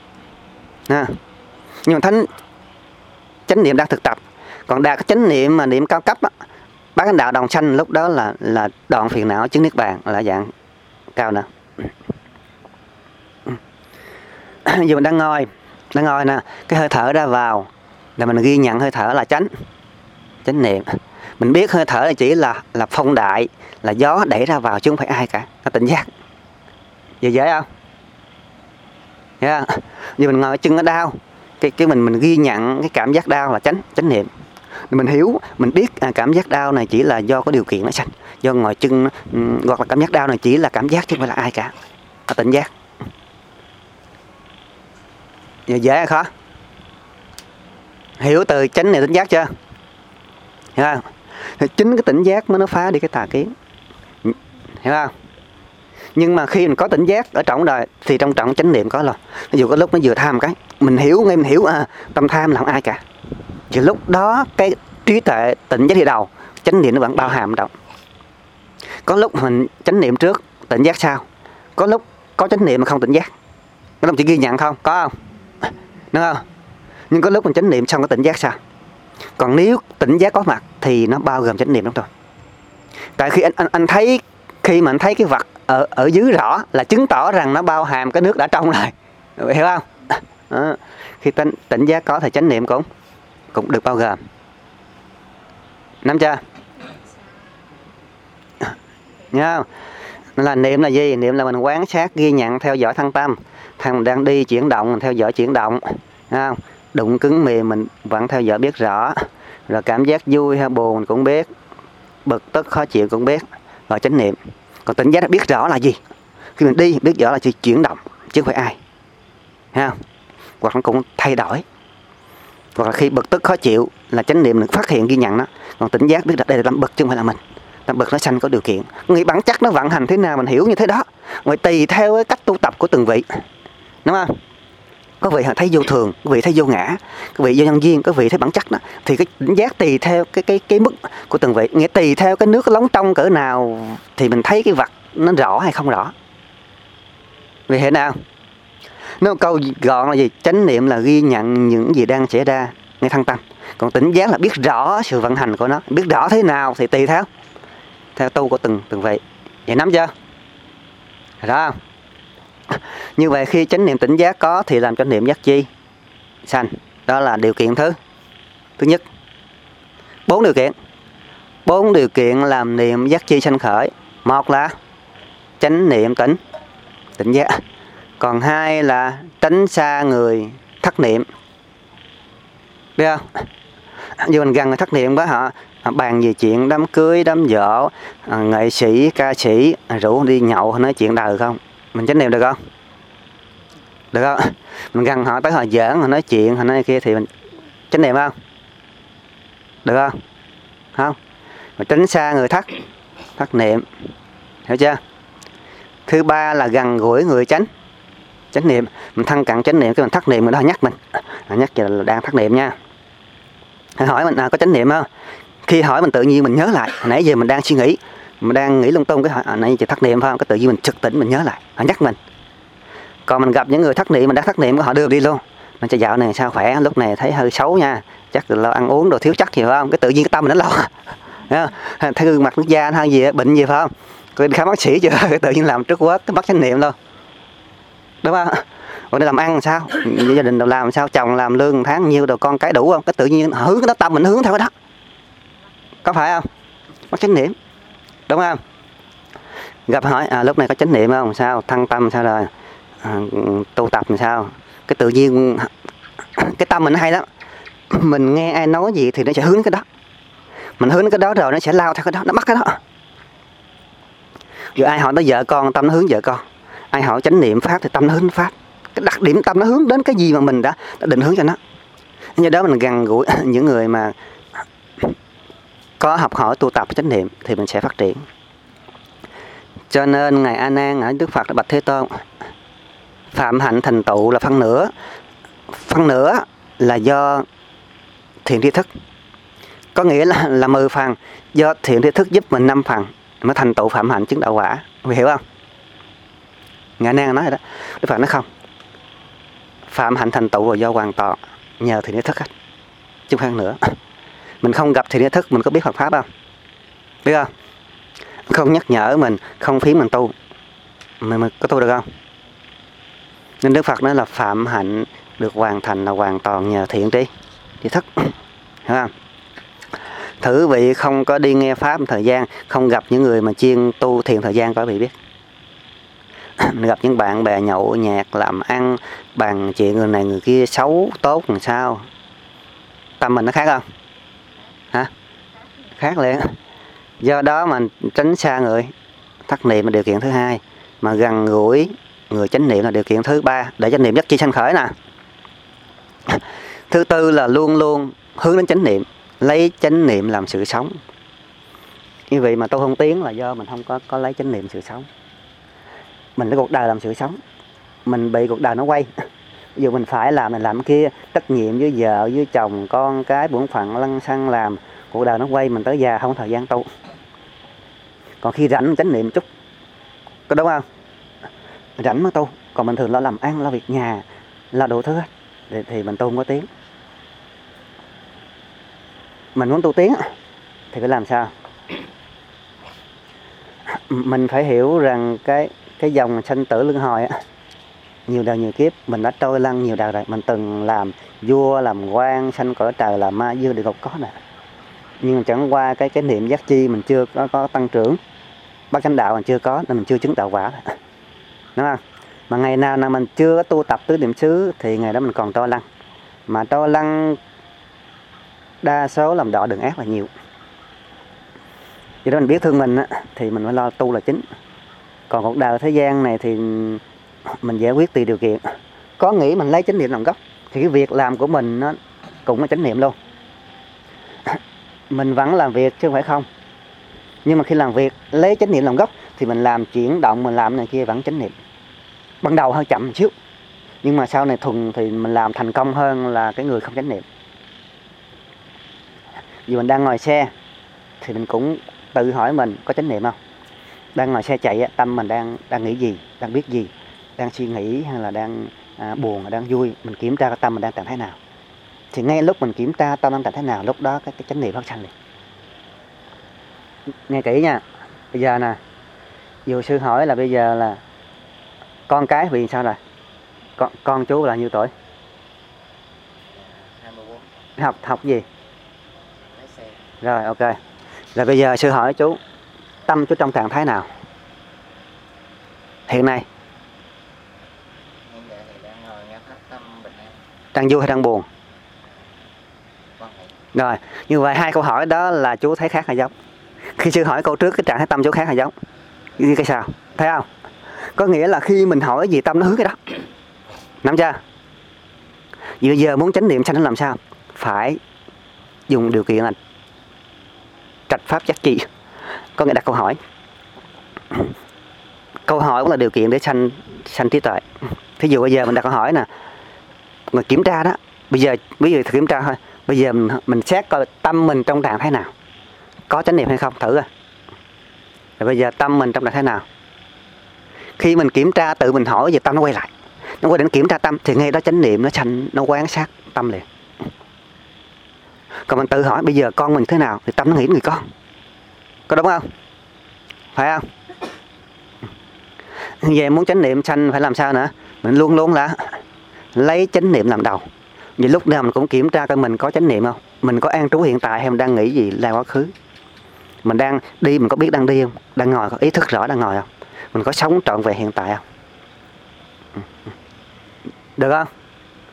A: Nhưng mà chánh niệm đang thực tập. Còn đạt cái chánh niệm mà niệm cao cấp á, bát chánh đạo đồng sanh, lúc đó là đoạn phiền não chứng niết bàn, là dạng cao nè. Giờ mình đang ngồi nè, cái hơi thở ra vào là mình ghi nhận hơi thở là chánh niệm. Mình biết hơi thở là chỉ là phong đại, là gió đẩy ra vào chứ không phải ai cả, nó tỉnh giác. Giờ dễ không? Yeah. Giờ mình ngồi cái chân nó đau, cái mình ghi nhận cái cảm giác đau là chánh niệm. Mình hiểu, mình biết cảm giác đau này chỉ là do có điều kiện nó sanh, do ngồi chân, hoặc là cảm giác đau này chỉ là cảm giác chứ không phải là ai cả, nó tỉnh giác. Giờ dễ hay khó? Hiểu từ chánh này tỉnh giác chưa? Hiểu không? Thì chính cái tỉnh giác mới nó phá đi cái tà kiến. Hiểu không? Nhưng mà khi mình có tỉnh giác ở trọng đời thì trong trọng chánh niệm có rồi. Ví dụ có lúc nó vừa tham cái, mình hiểu tâm tham là không ai cả. Thì lúc đó cái trí tuệ tỉnh giác đi đầu, chánh niệm nó vẫn bao hàm động. Có lúc mình chánh niệm trước, tỉnh giác sau. Có lúc có chánh niệm mà không tỉnh giác. Nó chỉ ghi nhận không? Có không? Đúng không? Nhưng có lúc mình chánh niệm xong có tỉnh giác sao? Còn nếu tỉnh giác có mặt thì nó bao gồm chánh niệm lắm rồi. Tại khi anh thấy, khi mà anh thấy cái vật ở dưới rõ là chứng tỏ rằng nó bao hàm cái nước đã trong rồi. Hiểu không? Khi tỉnh giác có thì chánh niệm cũng được bao gồm. Nắm chưa? Nhớ không? Là niệm là gì? Niệm là mình quán sát, ghi nhận, theo dõi thân tâm. Thằng đang đi chuyển động, mình theo dõi chuyển động. Thấy không? Đụng cứng mềm mình vẫn theo dõi biết rõ. Rồi cảm giác vui hay buồn mình cũng biết. Bực tức khó chịu cũng biết. Rồi chánh niệm. Còn tỉnh giác biết rõ là gì? Khi mình đi biết rõ là chỉ chuyển động chứ không phải ai. Thấy không? Hoặc nó cũng thay đổi. Hoặc là khi bực tức khó chịu là chánh niệm mình phát hiện ghi nhận nó. Còn tỉnh giác biết là đây là tâm bực chứ không phải là mình. Tâm bực nó sanh có điều kiện. Nghĩ bản chất nó vận hành thế nào mình hiểu như thế đó. Rồi tùy theo cái cách tu tập của từng vị. Đúng không? Có vị thấy vô thường, có vị thấy vô ngã, có vị vô nhân duyên, có vị thấy bản chất đó. Thì cái tỉnh giác tùy theo cái mức của từng vị. Nghĩa tùy theo cái nước lóng trong cỡ nào thì mình thấy cái vật nó rõ hay không rõ. Vì thế nào? Nó câu gọn là gì? Chánh niệm là ghi nhận những gì đang xảy ra ngay thân tâm. Còn tỉnh giác là biết rõ sự vận hành của nó. Biết rõ thế nào thì tùy theo tu của từng vị. Vậy nắm chưa? Đó không? Như vậy khi chánh niệm tỉnh giác có thì làm cho niệm giác chi sanh. Đó là điều kiện thứ nhất. 4 điều kiện làm niệm giác chi sanh khởi. Một là chánh niệm tỉnh giác. Còn 2 là tránh xa người thất niệm. Biết không? Như mình gần người thất niệm quá, họ bàn về chuyện đám cưới, đám giỗ, nghệ sĩ, ca sĩ rủ đi nhậu nói chuyện đời không? Mình chánh niệm được không? Được không? Mình gần họ tới họ giỡn, họ nói chuyện, họ nói kia thì mình chánh niệm không? Được không? Không. Mà tránh xa người thất niệm. Hiểu chưa? Thứ 3 là gần gũi người chánh niệm. Mình thân cận chánh niệm, cái mình thất niệm người đó nhắc mình. Nhắc là đang thất niệm nha. Hỏi mình có chánh niệm không? Khi hỏi mình tự nhiên mình nhớ lại. Nãy giờ mình đang suy nghĩ, mình đang nghĩ lung tung, cái hỏi nãy giờ thất niệm phải không? Cái tự nhiên mình trực tỉnh mình nhớ lại, họ nhắc mình. Còn mình gặp những người thất niệm, mình đã thất niệm, họ đưa đi luôn. Mình cho dạo này sao khỏe, lúc này thấy hơi xấu nha, chắc là ăn uống đồ thiếu chất gì phải không? Cái tự nhiên cái tâm mình nó lo. Thấy gương mặt nước da hay gì, bệnh gì phải không? Coi khám bác sĩ chưa? Cái tự nhiên làm trước quất cái bắt chánh niệm luôn. Đúng không? Còn đi làm ăn làm sao? Gia đình làm sao? Chồng làm lương tháng nhiêu đồ, con cái đủ không? Cái tự nhiên hướng cái đó, tâm mình hướng theo cái đó. Có phải không? Bắt chánh niệm. Đúng không? Gặp hỏi lúc này có chánh niệm không? Sao? Thân tâm sao rồi? Tu tập làm sao? Cái tự nhiên cái tâm mình hay lắm. Mình nghe ai nói gì thì nó sẽ hướng cái đó. Mình hướng cái đó rồi nó sẽ lao theo cái đó, nó bắt cái đó. Dù ai hỏi tới vợ con, tâm nó hướng vợ con. Ai hỏi chánh niệm pháp thì tâm nó hướng pháp. Cái đặc điểm tâm nó hướng đến cái gì mà mình đã định hướng cho nó. Do đó mình gần gũi những người mà có học hỏi tu tập chánh niệm thì mình sẽ phát triển. Cho nên Ngài A Nan ở Đức Phật đã bạch Thế Tôn, phạm hạnh thành tựu là phân nửa. Phân nửa là do thiện tri thức. Có nghĩa là 10 phần, do thiện tri thức giúp mình 5 phần mới thành tựu phạm hạnh chứng đạo quả. Vì hiểu không? Ngài A Nan nói rồi đó. Đức Phật nói không. Phạm hạnh thành tựu là do hoàn toàn nhờ thiện tri thức hết, chứ không phân nữa. Mình không gặp thiện tri thức mình có biết Phật pháp không? Biết không? Không nhắc nhở mình, không phí mình tu, mình có tu được không? Nên Đức Phật nói là phạm hạnh được hoàn thành là hoàn toàn nhờ thiện tri thức. Hiểu không? Thử vị không có đi nghe pháp một thời gian, không gặp những người mà chuyên tu thiền thời gian có vị biết. Mình gặp những bạn bè nhậu nhạt, làm ăn, bàn chuyện người này người kia xấu, tốt làm sao. Tâm mình nó khác không? Hả? Khác liền. Do đó mà tránh xa người. Thất niệm là điều kiện thứ hai. Mà gần gũi người chánh niệm là điều kiện thứ ba. Để chánh niệm giác chi sanh khởi nè. Thứ tư là luôn luôn hướng đến chánh niệm. Lấy chánh niệm làm sự sống. Như vậy mà tôi không tiến là do mình không có lấy chánh niệm sự sống. Mình lấy cuộc đời làm sự sống. Mình bị cuộc đời nó quay. Ví dụ mình phải làm này làm kia, trách nhiệm với vợ, với chồng, con cái, bổn phận lăng xăng làm. Cuộc đời nó quay, mình tới già không có thời gian tu. Còn khi rảnh chánh niệm chút, có đúng không? Rảnh mới tu. Còn mình thường lo làm ăn, lo việc nhà, lo đủ thứ hết, thì mình tu không có tiếng. Mình muốn tu tiếng thì phải làm sao? Mình phải hiểu rằng cái dòng sanh tử luân hồi á, nhiều đời nhiều kiếp mình đã trôi lăn nhiều đời rồi. Mình từng làm vua, làm quan, sanh cõi trời, làm ma dương địa ngục có nè. Nhưng chẳng qua cái niệm giác chi mình chưa có tăng trưởng, bát chánh đạo mình chưa có nên mình chưa chứng đạo quả. Đúng không? Mà ngày nào mình chưa có tu tập tứ niệm xứ thì ngày đó mình còn trôi lăn. Mà trôi lăn đa số làm đọa đường ác là nhiều. Vì đó mình biết thương mình á, thì mình phải lo tu là chính. Còn cuộc đời thế gian này thì mình giải quyết tùy điều kiện. Có nghĩ mình lấy chánh niệm làm gốc thì cái việc làm của mình nó cũng là chánh niệm luôn. Mình vẫn làm việc chứ không phải không. Nhưng mà khi làm việc lấy chánh niệm làm gốc thì mình làm chuyển động, mình làm này kia vẫn chánh niệm. Ban đầu hơi chậm một xíu, nhưng mà sau này thuần thì mình làm thành công hơn là cái người không chánh niệm. Vì mình đang ngồi xe thì mình cũng tự hỏi mình có chánh niệm không. Đang ngồi xe chạy, tâm mình đang nghĩ gì, đang biết gì, đang suy nghĩ hay là đang buồn hay đang vui. Mình kiểm tra cái tâm mình đang trạng thái nào. Thì ngay lúc mình kiểm tra tâm đang trạng thái nào, lúc đó cái chánh niệm phát sanh liền. Nghe kỹ nha. Bây giờ nè, dù sư hỏi là bây giờ là con cái vì sao rồi? Con chú là nhiêu tuổi?
B: 24.
A: Học gì?
B: Lái xe.
A: Rồi ok. Rồi bây giờ sư hỏi chú, tâm chú trong trạng thái nào hiện nay?
B: Hiện tại thì đang ngồi nghe pháp, tâm bình an.
A: Đang vui hay đang buồn?
B: Vâng thầy.
A: Rồi, như vậy hai câu hỏi đó là chú thấy khác hay giống? Khi sư hỏi câu trước cái trạng thái tâm chú khác hay giống? Như cái sao? Thấy không? Có nghĩa là khi mình hỏi gì tâm nó hướng cái đó. Nắm chưa? Bây giờ muốn chánh niệm sanh nó làm sao? Phải dùng điều kiện là trạch pháp giác chi. Có nghĩa đặt câu hỏi. Câu hỏi cũng là điều kiện để sanh trí tuệ. Thí dụ bây giờ mình đặt câu hỏi nè, mình kiểm tra đó. Bây giờ kiểm tra thôi. Bây giờ mình xét coi tâm mình trong trạng thái nào, có chánh niệm hay không, thử coi. Rồi bây giờ tâm mình trong trạng thái nào. Khi mình kiểm tra tự mình hỏi về tâm nó quay lại, nó quay đến kiểm tra tâm thì ngay đó chánh niệm nó sanh, nó quan sát tâm liền. Còn mình tự hỏi bây giờ con mình thế nào thì tâm nó nghĩ người con. Có đúng không? Phải không? Về muốn chánh niệm sanh phải làm sao nữa? Mình luôn luôn là lấy chánh niệm làm đầu. Vì lúc nào mình cũng kiểm tra coi mình có chánh niệm không? Mình có an trú hiện tại hay mình đang nghĩ gì là quá khứ? Mình đang đi, mình có biết đang đi không? Đang ngồi, có ý thức rõ đang ngồi không? Mình có sống trọn vẹn hiện tại không? Được không?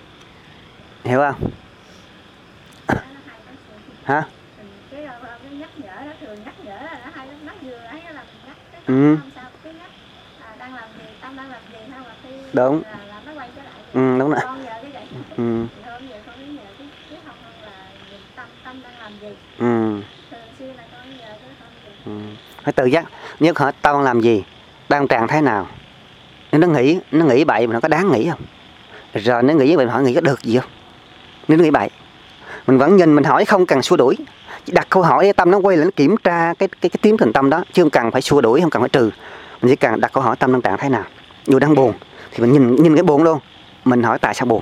A: Hiểu không? Hả?
E: Cái nhắc
G: nhở, nó thường nhắc nhở là nó hay lắm, nó vừa ấy là mình nhắc cái
A: Ừ.
G: không sao cứ nhắc đang làm gì, tâm đang làm gì, không là khi
A: Đúng.
G: là nó quay trở lại.
A: Đúng rồi.
G: Con giờ cái vậy.
A: Ừ.
G: Thì hôm giờ con nhờ cái không là nhìn tâm đang làm gì.
A: Ừ.
G: Thường xuyên là con nhờ cái không gì.
A: Phải tự giác nhớ hỏi tao đang làm gì, đang trạng thái nào. Nếu nó nghĩ bậy mà nó có đáng nghĩ không? Rồi nó nghĩ vậy hỏi nghĩ có được gì không? Nếu nó nghĩ bậy, mình vẫn nhìn mình hỏi, không cần xua đuổi, chỉ đặt câu hỏi để tâm nó quay lại nó kiểm tra cái tiến trình tâm đó, chứ không cần phải xua đuổi, không cần phải trừ. Mình chỉ cần đặt câu hỏi tâm đang trạng thái nào. Dù đang buồn thì mình nhìn cái buồn luôn, mình hỏi tại sao buồn.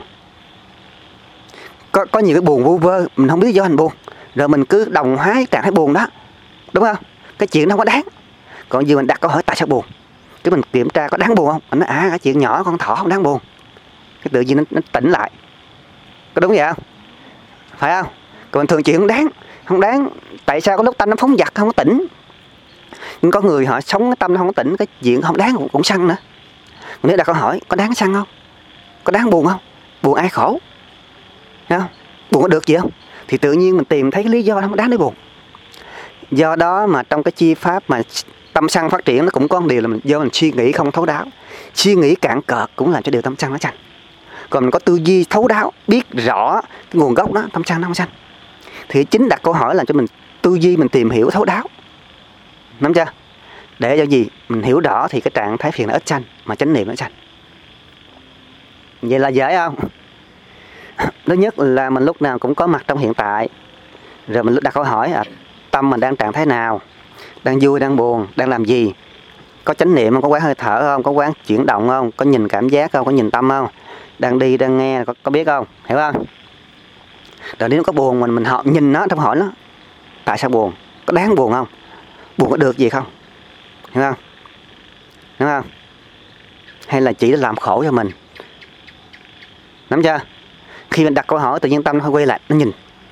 A: Có nhiều cái buồn vu vơ mình không biết lý do hành buồn, rồi mình cứ đồng hóa cái trạng thái buồn đó, đúng không? Cái chuyện nó không có đáng. Còn giờ mình đặt câu hỏi tại sao buồn, cái mình kiểm tra có đáng buồn không, mình nói cái chuyện nhỏ con thỏ không đáng buồn, cái tự nhiên nó tỉnh lại. Có đúng vậy không? Phải không? Còn thường chuyện không đáng. Tại sao có lúc tâm nó phóng dật không có tỉnh, nhưng có người họ sống cái tâm nó không có tỉnh, cái chuyện không đáng cũng sân nữa. Nếu đặt câu hỏi có đáng sân không, có đáng buồn không, buồn ai khổ, thấy không? Buồn có được gì không, thì tự nhiên mình tìm thấy cái lý do nó không đáng để buồn. Do đó mà trong cái chi pháp mà tâm sân phát triển nó cũng có một điều là do mình suy nghĩ không thấu đáo. Suy nghĩ cạn cợt cũng làm cho điều tâm sân nó sanh. Còn mình có tư duy thấu đáo, biết rõ cái nguồn gốc đó, tâm sân nó không sanh. Thì chính đặt câu hỏi làm cho mình tư duy, mình tìm hiểu thấu đáo, nắm chưa? Để cho gì mình hiểu rõ thì cái trạng thái phiền nó ít sanh, mà chánh niệm nó sanh. Vậy là dễ không? Thứ nhất là mình lúc nào cũng có mặt trong hiện tại. Rồi mình đặt câu hỏi tâm mình đang trạng thái nào, đang vui, đang buồn, đang làm gì, có chánh niệm không, có quán hơi thở không, có quán chuyển động không, có nhìn cảm giác không, có nhìn tâm không, đang đi, đang nghe, có biết không, hiểu không? Rồi nếu nó có buồn mình họ nhìn nó, trong hỏi nó tại sao buồn, có đáng buồn không, buồn có được gì không, hiểu không? Hiểu không? Hay là chỉ làm khổ cho mình, nắm chưa? Khi mình đặt câu hỏi tự nhiên tâm nó quay lại, nó nhìn.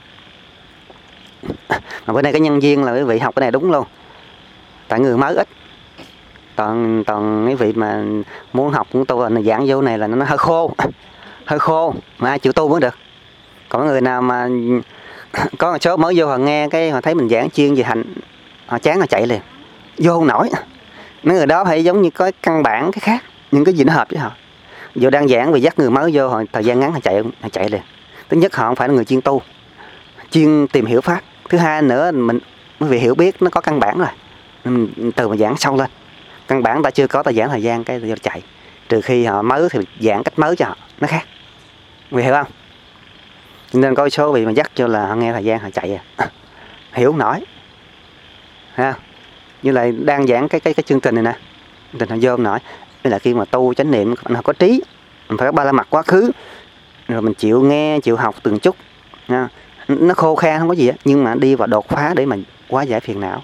A: Mà bữa nay cái nhân viên là quý vị học cái này đúng luôn, tại người mới ít, toàn mấy vị mà muốn học cũng tu là giảng vô này là nó hơi khô mà ai chịu tu mới được. Còn người nào mà có một số mới vô họ nghe cái họ thấy mình giảng chuyên về hành, họ chán họ chạy liền, vô không nổi. Mấy người đó phải giống như có căn bản cái khác, những cái gì nó hợp với họ. Vô đang giảng vì dắt người mới vô, họ thời gian ngắn họ chạy liền. Thứ nhất họ không phải là người chuyên tu, chuyên tìm hiểu pháp. Thứ hai nữa mình quý vị hiểu biết nó có căn bản rồi, mình từ mà giảng sâu lên. Căn bản ta chưa có, ta giảng thời gian cái vô chạy. Trừ khi họ mới thì giảng cách mới cho họ, nó khác. Quý vị hiểu không? Nên có số vị mà dắt cho là họ nghe thời gian họ chạy hiểu không nổi ha. Như là đang giảng cái chương trình này nè, chương trình họ vô không nổi. Đây là khi mà tu chánh niệm họ có trí, mình phải có ba la mật quá khứ, rồi mình chịu nghe, chịu học từng chút ha. Nó khô khan không có gì á, nhưng mà đi vào đột phá để mình hóa giải phiền não.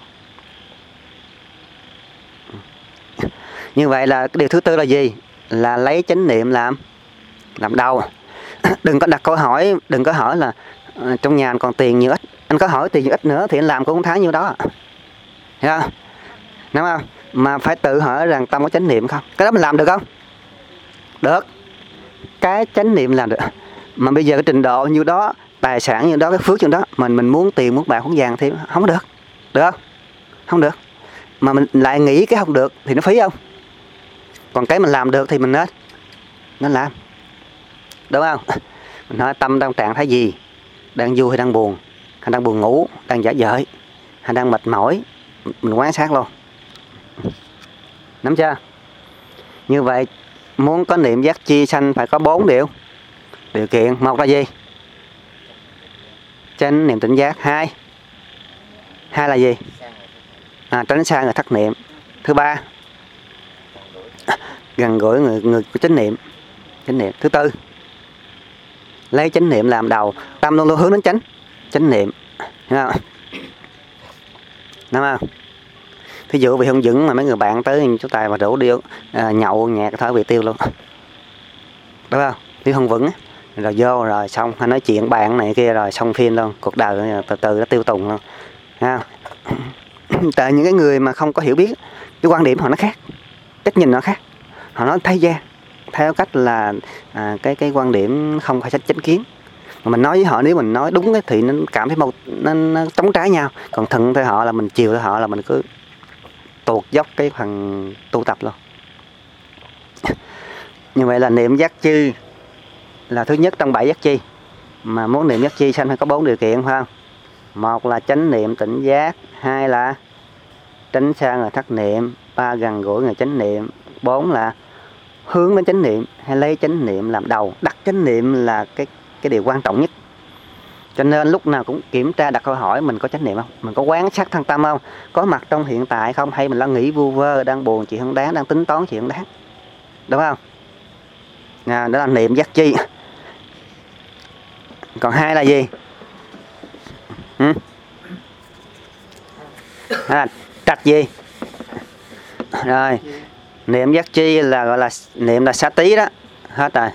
A: Như vậy là cái điều thứ tư là gì? Là lấy chánh niệm làm đầu. Đừng có đặt câu hỏi, đừng có hỏi là trong nhà anh còn tiền nhiều ít. Anh có hỏi tiền nhiều ít nữa thì anh làm cũng không thấy nhiêu đó. Hiểu không? Đúng không? Mà phải tự hỏi rằng tâm có chánh niệm không? Cái đó mình làm được không? Được. Cái chánh niệm làm được. Mà bây giờ cái trình độ như đó, tài sản như đó, cái phước như đó, mình muốn tiền, muốn bạc, muốn vàng thì không được. Được không? Không được. Mà mình lại nghĩ cái không được thì nó phí không? Còn cái mình làm được thì mình nên làm. Đúng không? Mình nói tâm đang trạng thái gì? Đang vui hay đang buồn? Hay đang buồn ngủ? Đang dở dợi? Hay đang mệt mỏi? Mình quan sát luôn. Nắm chưa? Như vậy muốn có niệm giác chi sanh phải có 4 điều kiện. Một là gì? Chánh niệm tỉnh giác. Hai là gì? Tránh xa người thất niệm. Thứ ba, gần gũi người có chánh niệm. Thứ tư, lấy chánh niệm làm đầu, tâm luôn luôn hướng đến chánh niệm. Đúng không? Đúng không? Thí dụ bị không vững mà mấy người bạn tới chú Tài mà rủ đi nhậu nhạc thôi bị tiêu luôn. Đúng không? Đi không vững rồi vô rồi xong hay nói chuyện bạn này kia rồi xong phim luôn, cuộc đời từ từ nó tiêu tùng luôn. Thấy không? Tại những cái người mà không có hiểu biết, cái quan điểm họ nó khác, cách nhìn nó khác. Họ nói thay gian theo cách là cái quan điểm không phải chánh kiến. mà mình nói với họ, nếu mình nói đúng ấy, thì nó cảm thấy nó chống trái nhau. Còn thuận theo họ là mình chiều theo họ là mình cứ tuột dốc cái phần tu tập luôn. Như vậy là niệm giác chi là thứ nhất trong 7 giác chi. Mà muốn niệm giác chi sanh phải có 4 điều kiện, phải không? Một là chánh niệm tỉnh giác, hai là tránh xa người thất niệm, ba gần gũi người chánh niệm, 4 là hướng đến chánh niệm hay lấy chánh niệm làm đầu. Đặt chánh niệm là cái điều quan trọng nhất. Cho nên lúc nào cũng kiểm tra, đặt câu hỏi mình có chánh niệm không, mình có quán sát thân tâm không, có mặt trong hiện tại không, hay mình đang nghĩ vu vơ, đang buồn chuyện không đáng, đang tính toán chuyện không đáng, đúng không? Đó là niệm giác chi. Còn hai là gì? Là trạch gì? Rồi, niệm giác chi là gọi là niệm là xá tí đó, hết rồi.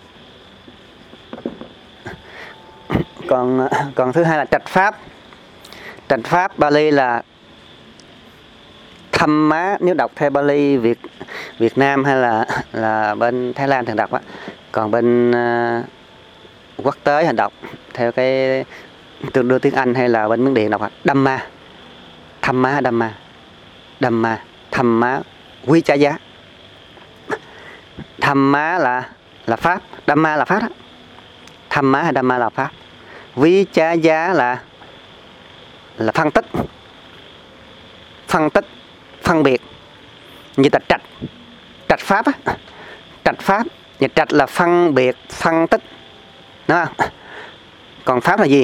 A: Còn thứ hai là trạch pháp. Trạch pháp Bali là thâm má, nếu đọc theo Bali Việt Nam hay là bên Thái Lan thường đọc á. Còn bên quốc tế hành đọc theo cái tương đương tiếng Anh hay là bên Miến Điện đọc Dhamma. Thâm má Dhamma. Dhamma, thâm má quý trả giá. Thâm má là pháp, Dhamma là pháp đó. Thâm má hay Dhamma là pháp. Quý trả giá là phân tích, phân biệt. Như ta trạch pháp á, trạch pháp, và trạch là phân biệt, phân tích, đúng không? Còn pháp là gì?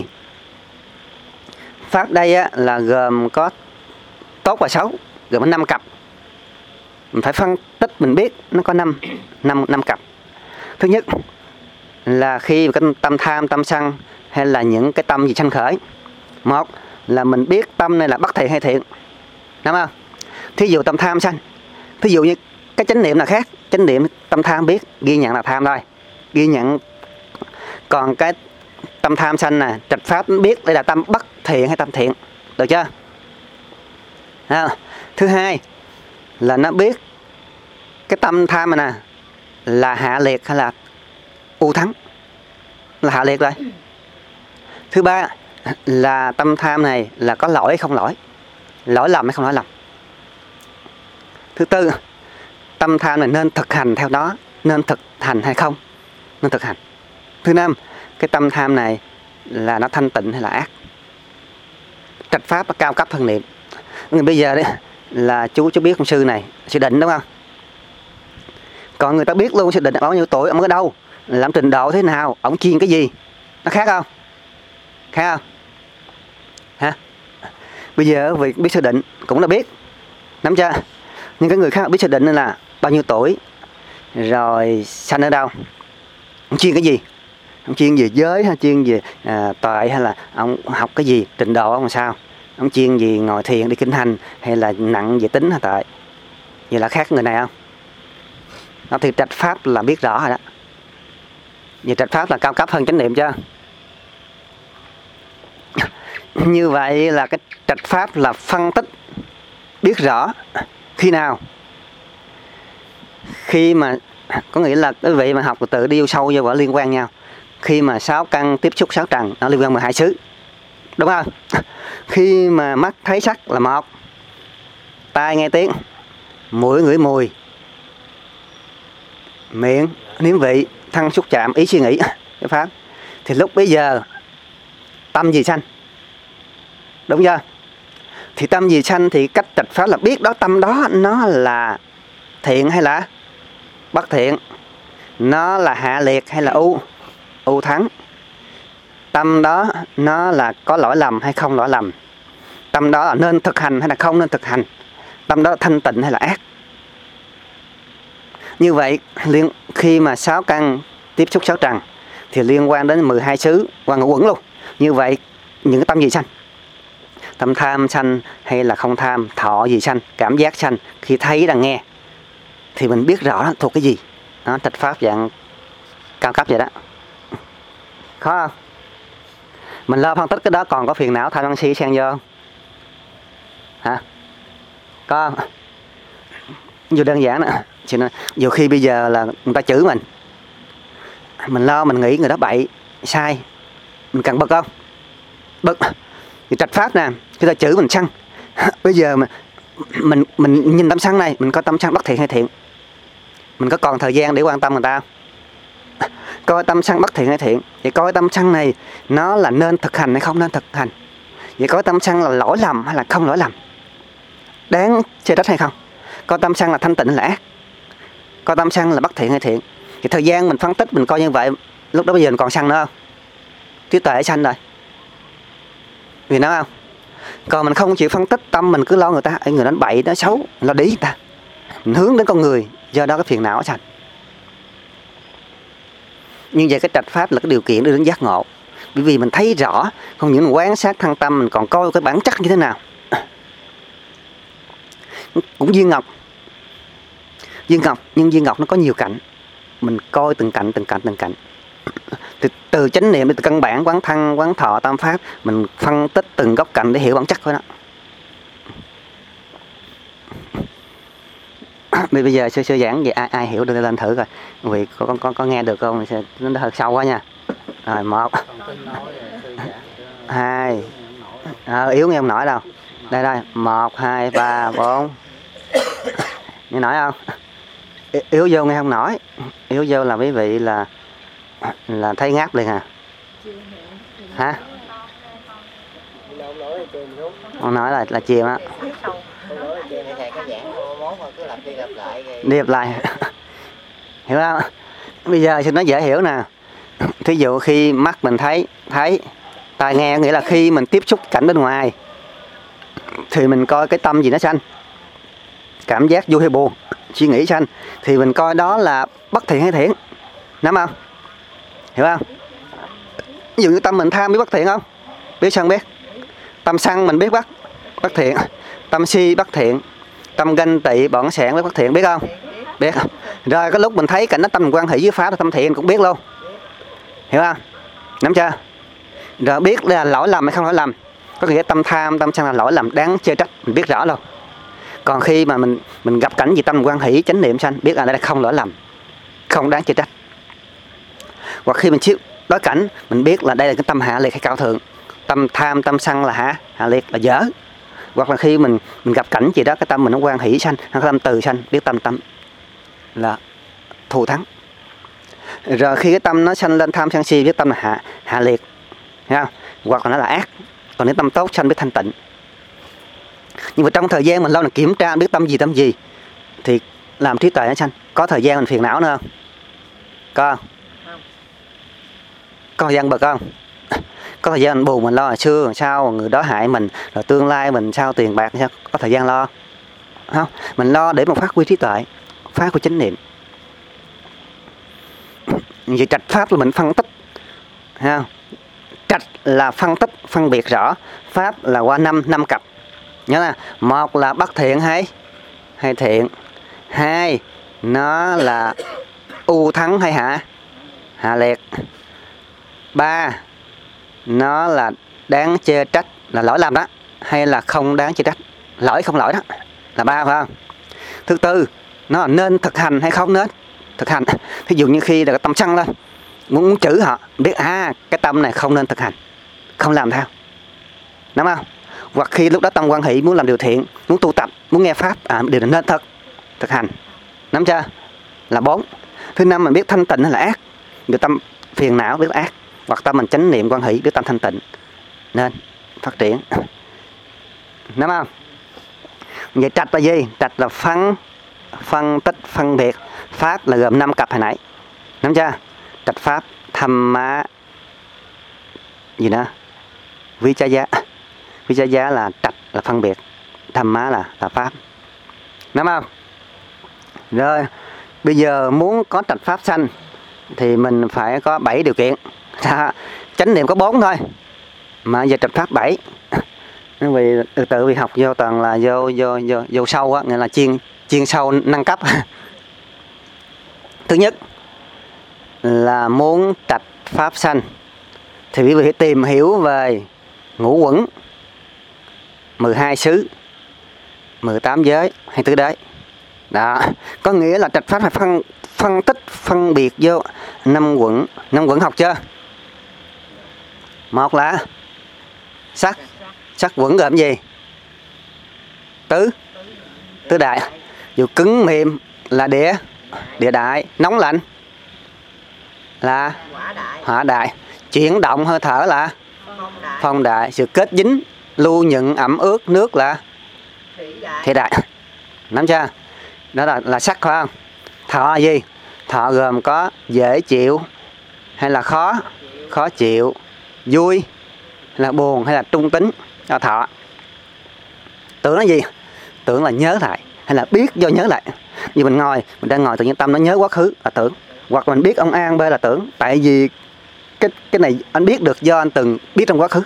A: Pháp đây á, là gồm có tốt và xấu, gồm có 5 cặp. Mình phải phân tích, mình biết nó có 5 cặp. Thứ nhất là khi cái tâm tham, tâm sân hay là những cái tâm gì sanh khởi. Một là mình biết tâm này là bất thiện hay thiện, đúng không? Thí dụ tâm tham sanh, thí dụ như cái chánh niệm là khác, chánh niệm tâm tham biết, ghi nhận là tham thôi, ghi nhận. Còn cái tâm tham sanh nè, trạch pháp biết đây là tâm bất thiện hay tâm thiện, được chưa? Thứ hai là nó biết cái tâm tham này nè là hạ liệt hay là ưu thắng, là hạ liệt rồi. Thứ ba là tâm tham này là có lỗi hay không lỗi, lỗi lầm hay không lỗi lầm. Thứ tư, tâm tham này nên thực hành theo đó, nên thực hành hay không, nên thực hành. Thứ năm, cái tâm tham này là nó thanh tịnh hay là ác. Trạch pháp nó cao cấp hơn niệm. Bây giờ đấy là chú biết con sư này, sư Định đúng không? Còn người ta biết luôn sư Định bao nhiêu tuổi, ông ở đâu, làm trình độ thế nào, ông chuyên cái gì, nó khác không? Khác không? Hả? Bây giờ vì biết sư Định cũng là biết, nắm chưa? Nhưng cái người khác biết sư Định là bao nhiêu tuổi, rồi sanh ở đâu, ông chuyên cái gì, ông chuyên về giới hay chuyên về tuệ, hay là ông học cái gì, trình độ ông làm sao, ông chuyên gì ngồi thiền đi kinh hành hay là nặng về tính hay tuệ. Vậy là khác người này không? Nó thì trạch pháp là biết rõ rồi đó. Vậy trạch pháp là cao cấp hơn chánh niệm chưa? Như vậy là cái trạch pháp là phân tích, biết rõ. Khi nào? Khi mà có nghĩa là quý vị mà học tự đi sâu vô và liên quan nhau. Khi mà 6 căn tiếp xúc 6 trần, nó liên quan 12 xứ, đúng không? Khi mà mắt thấy sắc là 1, tai nghe tiếng, mũi ngửi mùi, miệng nếm vị, thân xúc chạm, ý suy nghĩ cái pháp. Thì lúc bấy giờ tâm gì sanh, đúng chưa? Thì tâm gì sanh thì cách trạch pháp là biết đó, tâm đó nó là thiện hay là bất thiện, nó là hạ liệt hay là ưu thắng, tâm đó nó là có lỗi lầm hay không lỗi lầm, tâm đó là nên thực hành hay là không nên thực hành, tâm đó là thanh tịnh hay là ác. Như vậy khi mà 6 căn tiếp xúc 6 trần thì liên quan đến 12 xứ, quan ngũ uẩn luôn. Như vậy những cái tâm gì sanh? Tâm tham sanh hay là không tham, thọ gì sanh, cảm giác sanh, khi thấy là nghe thì mình biết rõ thuộc cái gì. Đó, trạch pháp dạng cao cấp vậy đó. Khó không? Mình lo phân tích cái đó còn có phiền não tham sân si xen vô không? Hả? Có không? Dù đơn giản nè, dù khi bây giờ là người ta chửi mình lo mình nghĩ người đó bậy, sai, mình cần bực không? Bực. Thì trạch pháp nè, cái ta chữ mình sân. Bây giờ mình nhìn tâm sân này, mình có tâm sân bất thiện hay thiện? Mình có còn thời gian để quan tâm người ta không? Coi tâm sân bất thiện hay thiện. Vậy coi tâm sân này nó là nên thực hành hay không nên thực hành. Vậy coi tâm sân là lỗi lầm hay là không lỗi lầm, đáng chê trách hay không. Coi tâm sân là thanh tịnh hay là ác, coi tâm sân là bất thiện hay thiện. Thì thời gian mình phân tích mình coi như vậy, lúc đó bây giờ mình còn sân nữa không? Trí tuệ sanh rồi, vì nó không. Còn mình không chịu phân tích, tâm mình cứ lo người ta, người đánh bậy, nó xấu, lo đi người ta, mình hướng đến con người, do đó cái phiền não sanh. Như vậy cái trạch pháp là cái điều kiện để đến giác ngộ. Bởi vì mình thấy rõ, không những mình quan sát thân tâm, mình còn coi cái bản chất như thế nào. Cũng viên ngọc, nhưng viên ngọc nó có nhiều cạnh. Mình coi từng cạnh. Từ chánh niệm, từ căn bản, quán thân, quán thọ, tam pháp, mình phân tích từng góc cạnh để hiểu bản chất của nó. Bây giờ sư giảng vậy ai hiểu được lên thử coi. Vì có nghe được không? Nó hơi sâu quá nha. Rồi 1 2 yếu nghe không nổi đâu. Đây 1 2 3 4. Nghe nổi không? Yếu vô nghe không nổi. Yếu vô là quý vị là thấy ngáp liền à. Hả? Không nói là chiều á. Đi lặp lại. Hiểu không? Bây giờ xin nói dễ hiểu nè. Thí dụ khi mắt mình thấy, tai nghe, nghĩa là khi mình tiếp xúc cảnh bên ngoài thì mình coi cái tâm gì nó sanh, cảm giác vui hay buồn, suy nghĩ sanh, thì mình coi đó là bất thiện hay thiện, nắm không? Hiểu không? Ví dụ như tâm mình tham biết bất thiện không? Biết sao không biết? Tâm sân mình biết bất thiện, tâm si bất thiện, tâm ganh tị bỏng sẻn biết bất thiện, biết không? Biết. Rồi cái lúc mình thấy cảnh nó tâm mình quan hệ với pháp là tâm thiện cũng biết luôn. Hiểu không? Nắm chưa? Rồi biết là lỗi lầm hay không lỗi lầm. Có nghĩa tâm tham, tâm sân là lỗi lầm đáng chê trách, mình biết rõ luôn. Còn khi mà mình gặp cảnh gì tâm quan hỷ chánh niệm sanh, biết là đây là không lỗi lầm, không đáng chê trách. Hoặc khi mình chiếu đối cảnh, mình biết là đây là cái tâm hạ liệt hay cao thượng, tâm tham, tâm sân là hạ liệt là dở. Hoặc là khi mình gặp cảnh gì đó, cái tâm mình nó quan hỷ sanh, hay tâm từ sanh, biết tâm là thù thắng. Rồi khi cái tâm nó sanh lên tham sân si, biết tâm là hạ liệt, thấy không? Hoặc là nó là ác. Còn nếu tâm tốt sanh biết thanh tịnh. Nhưng mà trong thời gian mình lâu là kiểm tra biết tâm gì thì làm trí tuệ nó sanh. Có thời gian mình phiền não nữa không? Có không? Có thời gian bực không? Có thời gian mình buồn, mình lo là xưa sao người đó hại mình, rồi tương lai mình sao tiền bạc sao? Có thời gian lo không? Mình lo để mà phát huy trí tuệ, phát huy chánh niệm. Vậy trạch pháp là mình phân tích, ha? Trạch là phân tích, phân biệt rõ. Pháp là qua năm cặp. Nhớ là 1 là bất thiện hay thiện, 2 nó là ưu thắng hay hạ liệt, 3 nó là đáng chê trách, là lỗi lầm đó, hay là không đáng chê trách, lỗi không lỗi đó, là 3 phải không? Thứ 4 nó là nên thực hành hay không nên thực hành. Ví dụ như khi là cái tâm sân lên, muốn chửi họ, biết cái tâm này không nên thực hành, không làm theo, đúng không? Hoặc khi lúc đó tâm quan hỷ, muốn làm điều thiện, muốn tu tập, muốn nghe pháp, điều này nên thực hành, nắm chưa? Là 4. Thứ 5 mình biết thanh tịnh hay là ác, người tâm phiền não biết ác, hoặc tâm mình chánh niệm quan hỷ biết tâm thanh tịnh nên phát triển, nắm không? Vậy trạch là gì? Trạch là phân tích, phân biệt. Pháp là gồm 5 cặp hồi nãy, nắm chưa? Trạch pháp, tham má gì nữa, Vichaya là trạch là phân biệt, tham má là pháp, nắm không? Rồi bây giờ muốn có trạch pháp sanh thì mình phải có 7 điều kiện. Chánh niệm có 4 thôi mà giờ trạch pháp 7. Vì tự vì học vô toàn là vô sâu á, nghĩa là chuyên sâu nâng cấp. Thứ nhất là muốn trạch pháp sanh thì quý vị phải tìm hiểu về ngũ uẩn, 12 xứ, 18 giới hay tứ đế. Đó, có nghĩa là trạch pháp phải phân tích, phân biệt vô 5 uẩn. 5 uẩn học chưa? Một là sắc. Sắc quẩn gồm gì? Tứ đại. Dù cứng mềm là địa đại. Nóng lạnh là hỏa đại. Chuyển động hơi thở là phong đại. Sự kết dính lưu nhận ẩm ướt nước là thủy đại. Nắm chưa? Đó là sắc phải không? Thọ là gì? Thọ gồm có dễ chịu hay là khó chịu, vui hay là buồn hay là trung tính. Đó thọ. Tưởng là gì? Tưởng là nhớ lại hay là biết do nhớ lại. Như mình đang ngồi tự nhiên tâm nó nhớ quá khứ là tưởng. Hoặc mình biết ông A, B là tưởng. Tại vì cái này anh biết được do anh từng biết trong quá khứ.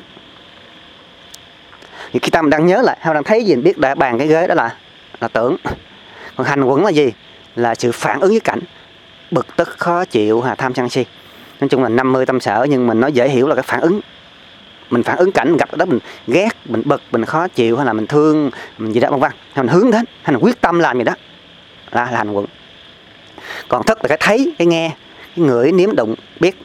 A: Thì khi tâm đang nhớ lại hay đang thấy gì biết đã bàn cái ghế đó là tưởng. Còn hành quẩn là gì? Là sự phản ứng với cảnh, bực tức, khó chịu, tham sân si. Nói chung là 50 tâm sở, nhưng mình nói dễ hiểu là cái phản ứng. Mình phản ứng cảnh, mình gặp ở đó mình ghét, mình bực, mình khó chịu hay là mình thương, mình gì đó vân vân, hay mình hướng đến, hay là quyết tâm làm gì đó là hành quẩn. Còn thức là cái thấy, cái nghe, cái ngửi, nếm, đụng, biết.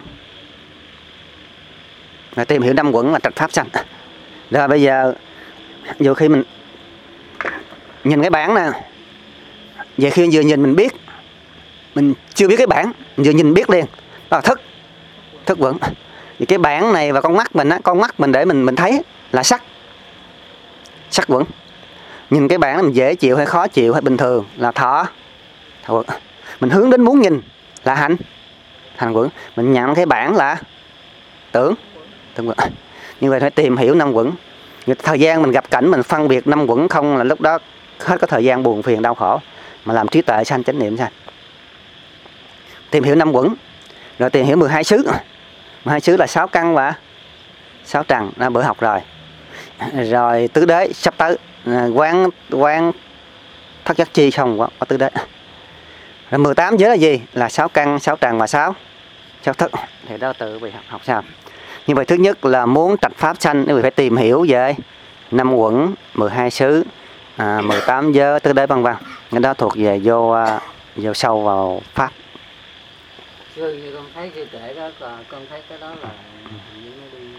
A: Rồi tìm hiểu 5 quẩn là trạch pháp sanh. Rồi bây giờ dù khi mình nhìn cái bảng nè, vậy khi vừa nhìn mình biết, mình chưa biết cái bảng, vừa nhìn biết liền, đó là thức quẩn. Thì cái bảng này và con mắt mình á, con mắt mình để mình thấy là sắc quẩn. Nhìn cái bảng mình dễ chịu hay khó chịu hay bình thường là thọ quẩn. Mình hướng đến muốn nhìn là hành quẩn. Mình nhận cái bảng là tưởng quẩn. Như vậy phải tìm hiểu 5 quẩn. Thời gian mình gặp cảnh mình phân biệt 5 quẩn không là lúc đó hết có thời gian buồn phiền đau khổ, mà làm trí tuệ sanh, chánh niệm sanh. Tìm hiểu 5 quẩn, rồi tìm hiểu 12 xứ. 12 xứ là 6 căn và 6 trần, đã bữa học rồi. Rồi tứ đế sắp tới, quán thất giác chi xong có tứ đế. Rồi 18 giới là gì? Là 6 căn, 6 trần và 6 thức. Thì đó tự vị học sao. Như vậy thứ nhất là muốn trạch pháp sanh thì phải tìm hiểu về 5 quẩn, 12 xứ, 18 giới, tứ đế vân vân. Cái đó thuộc về vô sâu vào pháp.
C: Như con thấy sư kể đó, con thấy cái đó là như nó đi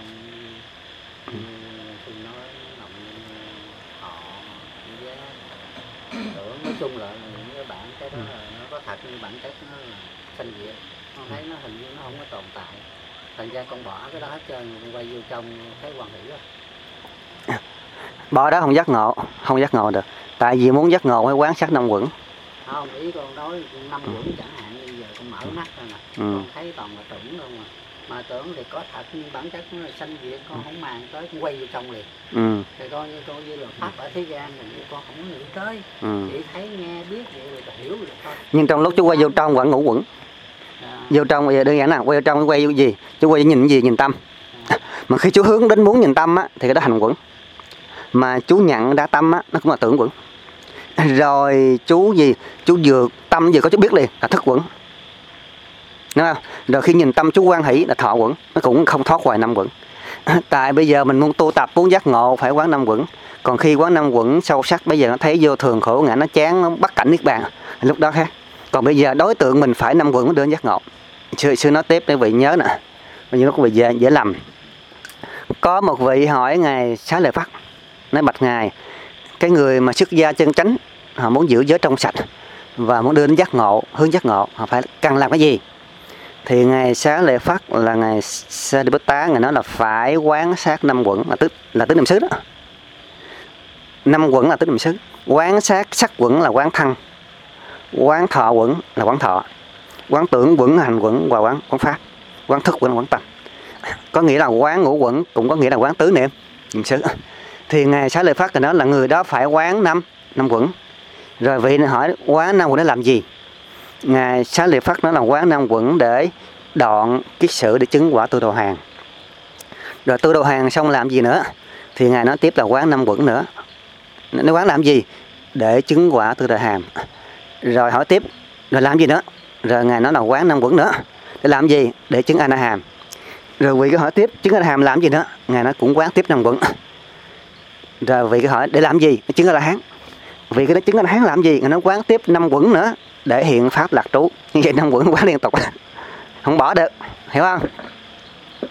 C: sư nói nằm họ giá tưởng, nói chung là những cái bản cái đó là nó có thật, nhưng bản chất nó là sanh diệt. Con thấy nó hình như nó không có tồn tại, thành ra con bỏ cái đó hết trơn, con quay vô trong thấy hoan hỷ đó.
A: Bỏ đó không giác ngộ được. Tại vì muốn giác ngộ phải quán sát 5 quẩn.
C: Không, ý con nói 5 quẩn chẳng hạn, bây giờ con mở mắt ra nè, con thấy toàn là tưởng không à. Mà tưởng thì có thật, nhưng bản chất nó là sanh diệt, con không màng tới, con quay vô trong liền. Thì coi như là pháp ở thế gian thì con không có nghĩ tới, chỉ thấy nghe biết vậy rồi hiểu được thôi.
A: Nhưng trong lúc chú quay vô trong vẫn ngủ quẩn. Vô trong bây giờ đơn giản nào, quay vô trong quay vô gì? Chú quay nhìn gì? Nhìn tâm. Mà khi chú hướng đến muốn nhìn tâm á, thì cái đó hành quẩn. Mà chú nhận đã tâm á, nó cũng là tưởng quẩn. Rồi chú vừa tâm vừa có chú biết liền là thức quẩn. Đúng không? Rồi khi nhìn tâm chú quan hỷ là thọ quẩn, nó cũng không thoát khỏi 5 quẩn. Tại bây giờ mình muốn tu tập, muốn giác ngộ phải quán 5 quẩn. Còn khi quán 5 quẩn sâu sắc, bây giờ nó thấy vô thường khổ ngã, nó chán, nó bắt cảnh niết bàn, lúc đó khác. Còn bây giờ đối tượng mình phải 5 quẩn mới đến giác ngộ. Sư nói tiếp để vị nhớ nè, bây giờ nó có vị dễ lầm. Có một vị hỏi Ngài Xá Lợi Phất, nói bạch Ngài, cái người mà xuất gia chân chánh, họ muốn giữ giới trong sạch và muốn đưa đến giác ngộ, hướng giác ngộ, họ phải cần làm cái gì? Thì Ngài Xá Lợi Phất là Ngài Sariputta, Ngài nói là phải quán sát 5 quẩn, là tứ niệm xứ đó. 5 quẩn là tứ niệm xứ. Quán sát sắc quẩn là quán thân, quán thọ quẩn là quán thọ, quán tưởng quẩn, hành quẩn và quán pháp, quán thức quẩn là quán tâm. Có nghĩa là quán ngũ quẩn, cũng có nghĩa là quán tứ niệm xứ. Thì Ngài Xá Lợi Phất thì nói là người đó phải quán 5 quẩn. Rồi vị hỏi quán 5 quẩn để làm gì? Ngài Xá Lợi Phất nói là quán 5 quẩn để đoạn kiết sử, để chứng quả tu đồ hàng. Rồi tu đồ hàng xong làm gì nữa? Thì Ngài nói tiếp là quán 5 quẩn nữa. Nó quán làm gì? Để chứng quả tu đồ hàng. Rồi hỏi tiếp, rồi làm gì nữa? Rồi Ngài nói là quán 5 quẩn nữa. Để làm gì? Để chứng A-la-hàm. Rồi vị cứ hỏi tiếp, chứng A-la-hàm làm gì nữa? Ngài nói cũng quán tiếp 5 quẩn. Rồi vị cứ hỏi để làm gì? Chứng A-la-hán. Vị cứ nói chứng A-la-hán làm gì? Ngài nói quán tiếp 5 quẩn nữa để hiện pháp lạc trú. Như vậy 5 quẩn quán liên tục, không bỏ được, hiểu không?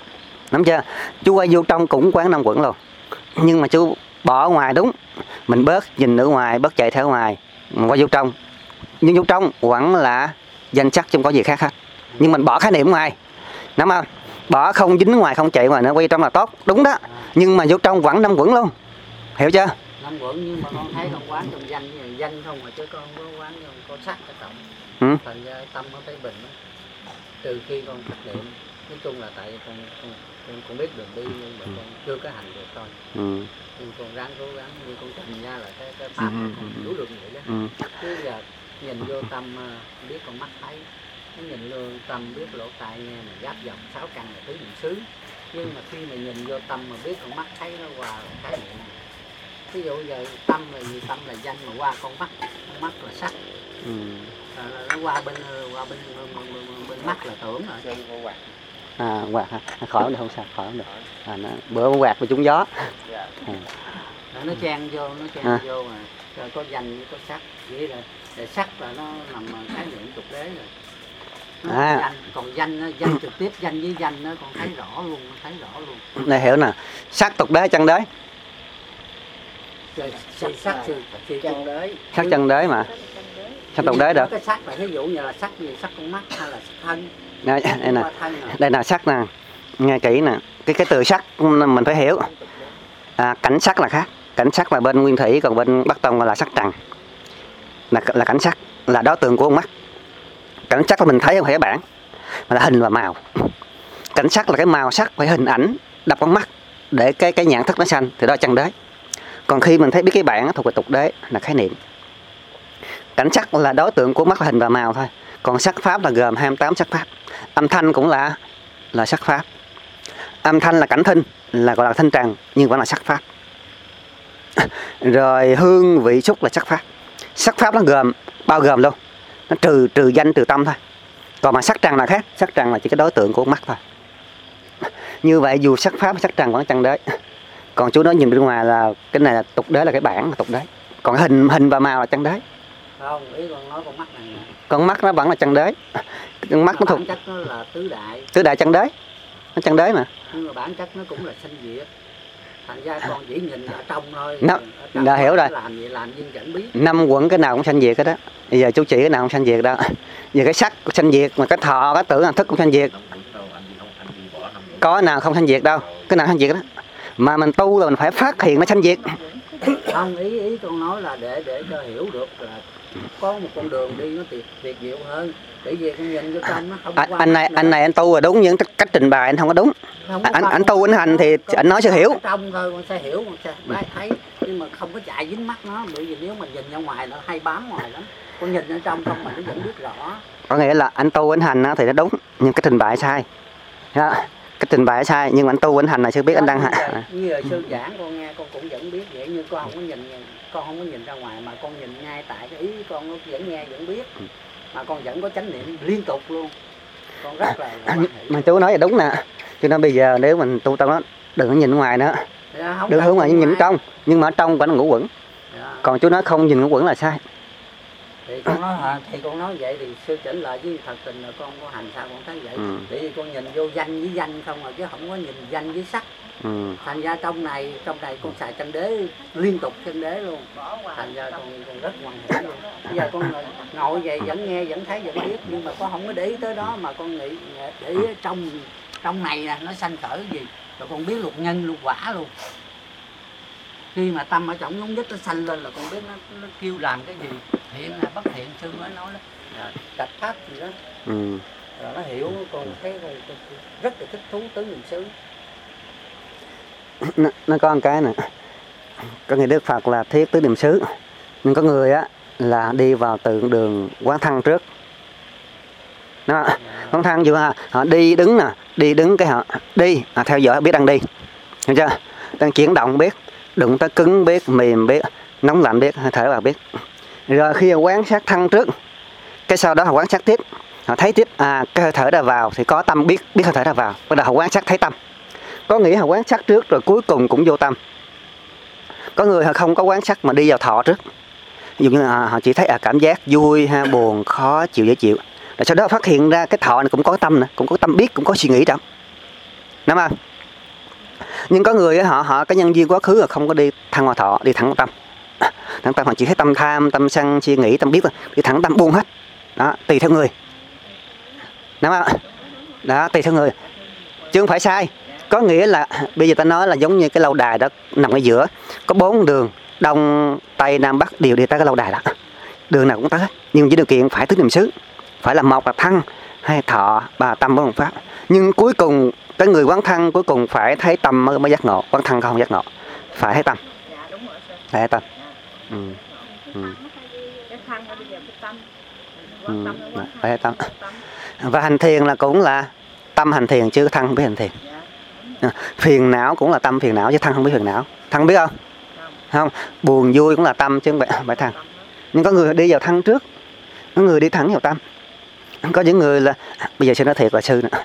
A: nắm chưa? Chú quay vô trong cũng quán năm quẩn luôn, nhưng mà chú bỏ ở ngoài đúng, mình bớt nhìn ở ngoài, bớt chạy theo ngoài, mình quay vô trong, nhưng vô trong vẫn là danh sắc chứ không có gì khác hết, nhưng mình bỏ khái niệm ngoài, nắm không? Bỏ không dính ngoài, không chạy ngoài nữa, quay trong là tốt, đúng đó, nhưng mà vô trong vẫn năm quẩn luôn, hiểu chưa?
C: Năm quẩn, nhưng mà con thấy con quán trong danh không mà chứ con có quán trong có sắc ở trọng. Thành ra tâm nó thấy bình đó. Trừ khi con thực niệm, nói chung là tại con biết đường đi nhưng mà con chưa có hành được thôi. Nhưng con ráng cố gắng, như con trình ra là cái pháp con đủ được vậy đó. Chứ giờ nhìn vô tâm biết con mắt thấy, nhìn vô tâm biết lỗ tai nghe, mà giáp dòng 6 căn là thứ niệm xứ. Nhưng mà khi mà nhìn vô tâm mà biết con mắt thấy nó qua cái niệm. Ví dụ giờ tâm là gì? Tâm là danh mà qua con mắt là sắc. Nó qua bên mắt là tưởng rồi.
A: Quạt ha, khỏi không được, không sao, khỏi không được. Bữa quạt mà trúng gió.
C: Nó chen vô mà rồi có danh có sắc, vậy là sắc là nó nằm khái niệm tục đế rồi. Danh, còn danh trực tiếp danh với danh nó còn thấy rõ luôn,
A: Này hiểu nè, sắc tục đế chân đế.
C: Sắc chân đế.
A: Sắc chân đế mà. Sắc tục đế được.
C: Cái sắc là ví dụ như là sắc gì, sắc con mắt hay là sắc thân.
A: Đây là sắc nè. Nghe kỹ nè, cái từ sắc mình phải hiểu. Cảnh sắc là khác. Cảnh sắc là bên nguyên thủy, còn bên Bắc Tông là sắc trần. Là cảnh sắc, là đối tượng của con mắt. Cảnh sắc là mình thấy không phải cái bản, mà là hình và màu. Cảnh sắc là cái màu sắc, phải hình ảnh đập con mắt để cái nhãn thức nó sanh, thì đó là chân đế. Còn khi mình thấy biết cái bản thuộc về tục đế là khái niệm. Cảnh sắc là đối tượng của mắt là hình và màu thôi. Còn sắc pháp là gồm 28 sắc pháp. Âm thanh cũng là sắc pháp. Âm thanh là cảnh thinh, là gọi là thanh trần, nhưng vẫn là sắc pháp. Rồi hương vị xúc là sắc pháp. Sắc pháp nó bao gồm luôn. Nó trừ danh trừ tâm thôi. Còn mà sắc trần là khác. Sắc trần là chỉ cái đối tượng của mắt thôi. Như vậy dù sắc pháp sắc trần vẫn là chân đế. Còn chú nói nhìn bên ngoài là cái này là tục đế, là cái bản là tục đế. Còn hình và màu là chân đế.
C: Không, ý con nói con mắt này nè.
A: Con mắt nó vẫn là chân đế. Con mắt nó thuộc
C: chất nó là tứ đại.
A: Tứ đại chân đế. Nó chân đế mà.
C: Nhưng mà bản chất nó cũng là sanh diệt. Thành ra con chỉ nhìn ở trong thôi.
A: Đã hiểu rồi.
C: Làm nhưng chẳng biết.
A: 5 quẩn cái nào cũng sanh diệt cái đó. Bây giờ chú chỉ cái nào cũng sanh diệt đó. Giờ cái sắc sanh diệt, mà cái thọ, cái tưởng, cái thức cũng sanh diệt. Có nào không sanh diệt đâu. Cái nào sanh diệt đó. Mà mình tu là mình phải phát hiện nó sanh diệt.
C: Không, ý con nói là để cho hiểu được là có một con đường đi nó tuyệt diệu hơn. Bởi vì con nhìn vô trong nó không qua.
A: Anh này anh tu là đúng, nhưng cách trình bày anh không có đúng. Anh tu anh hành thì anh nói sẽ hiểu.
C: Trong thôi con sẽ hiểu, con sẽ thấy, nhưng mà không có chạy dính mắt nó, bởi vì nếu mà nhìn ra ngoài nó hay bám ngoài lắm. Con nhìn ở trong không mà nó vẫn biết rõ.
A: Có nghĩa là anh tu anh hành thì nó đúng, nhưng cái trình bày sai. Cái trình bày sai, nhưng mà anh tu anh hành là chưa biết anh đang
C: như là sư giảng con nghe con cũng vẫn biết vậy, như con không có nhìn ra ngoài mà con nhìn ngay tại cái ý con nó vẫn nghe vẫn biết, mà con vẫn có chánh niệm liên tục luôn. Con rất là
A: mà chú nói là đúng nè. Cho nên bây giờ nếu mình tu tâm đó, đừng có nhìn ngoài nữa, đừng hướng ngoài, nhìn trong, nhưng mà ở trong vẫn ngũ quẩn. Còn chú nói không nhìn ngũ quẩn là sai.
C: Thì con nói vậy thì sư chỉnh lại, chứ thật tình là con có hành sao con thấy vậy. Bởi vì con nhìn vô danh với danh không mà, chứ không có nhìn danh với sắc. Thành ra trong này con xài chân đế liên tục, chân đế luôn. Thành ra con rất ngoan hiểu luôn. Bây giờ con ngồi vậy vẫn nghe vẫn thấy vẫn biết, nhưng mà con không có để ý tới đó, mà con nghĩ để ý trong này nè nó sanh khởi cái gì, rồi con biết lục nhân lục quả luôn. Khi mà tâm ở trong nhúng nhất nó sanh lên là con biết nó kêu làm cái gì, thiện là bất thiện, sư mới nói đó, trạch pháp gì đó. Rồi nó hiểu, con thấy con rất là thích thú tứ niệm xứ.
A: Nó có một cái nè, có người Đức Phật là thiết tứ niệm xứ, nhưng có người á là đi vào tượng đường quán thân trước. Đó, quán thân dù họ đi đứng nè, đi đứng cái họ đi, theo dõi biết đang đi, hiểu chưa? Đang chuyển động biết, đụng tới cứng biết, mềm biết, nóng lạnh biết, thở vào biết. Rồi khi họ quan sát thân trước, cái sau đó họ quan sát tiếp, họ thấy tiếp cái hơi thở đã vào thì có tâm biết hơi thở đã vào, bắt đầu họ quan sát thấy tâm. Có nghĩa họ quan sát trước rồi cuối cùng cũng vô tâm. Có người họ không có quan sát mà đi vào thọ trước. Ví dụ như họ chỉ thấy cảm giác vui, buồn, khó chịu, dễ chịu. Rồi sau đó phát hiện ra cái thọ này cũng có tâm nữa, cũng có tâm biết, cũng có suy nghĩ trong. Đúng không? Nhưng có người họ cái nhân duyên quá khứ là không có đi thăng hoa thọ, đi thẳng tâm. Thẳng tâm họ chỉ thấy tâm tham, tâm sân, suy nghĩ, tâm biết thôi, đi thẳng tâm buông hết. Đó, tùy theo người. Đúng không? Đó, tùy theo người. Chứ không phải sai. Có nghĩa là bây giờ ta nói là giống như cái lâu đài đó nằm ở giữa, có 4 đường đông, tây, nam, bắc đều đi tới cái lâu đài đó. Đường nào cũng tới hết. Nhưng với điều kiện phải tứ niệm xứ, phải là một là thăng, hai thọ, ba tâm, bốn pháp. Nhưng cuối cùng cái người quán thăng cuối cùng phải thấy tâm mới giác ngộ, quán thăng không giác ngộ, phải thấy tâm.
E: Dạ đúng rồi sir.
A: Phải thấy tâm.
E: Dạ. Cái thăng nó bây giờ cái tâm. Quán tâm nó quán thăng.
A: Phải thấy tâm. Và hành thiền là cũng là tâm hành thiền chứ thăng không biết hành thiền.
E: Dạ.
A: Phiền não cũng là tâm phiền não chứ thăng không biết phiền não. Thăng biết không? Không. Buồn vui cũng là tâm chứ không phải thăng. Nhưng có người đi vào thăng trước, có người đi thẳng vào tâm. Có những người là bây giờ sư nói thiệt là sư nữa.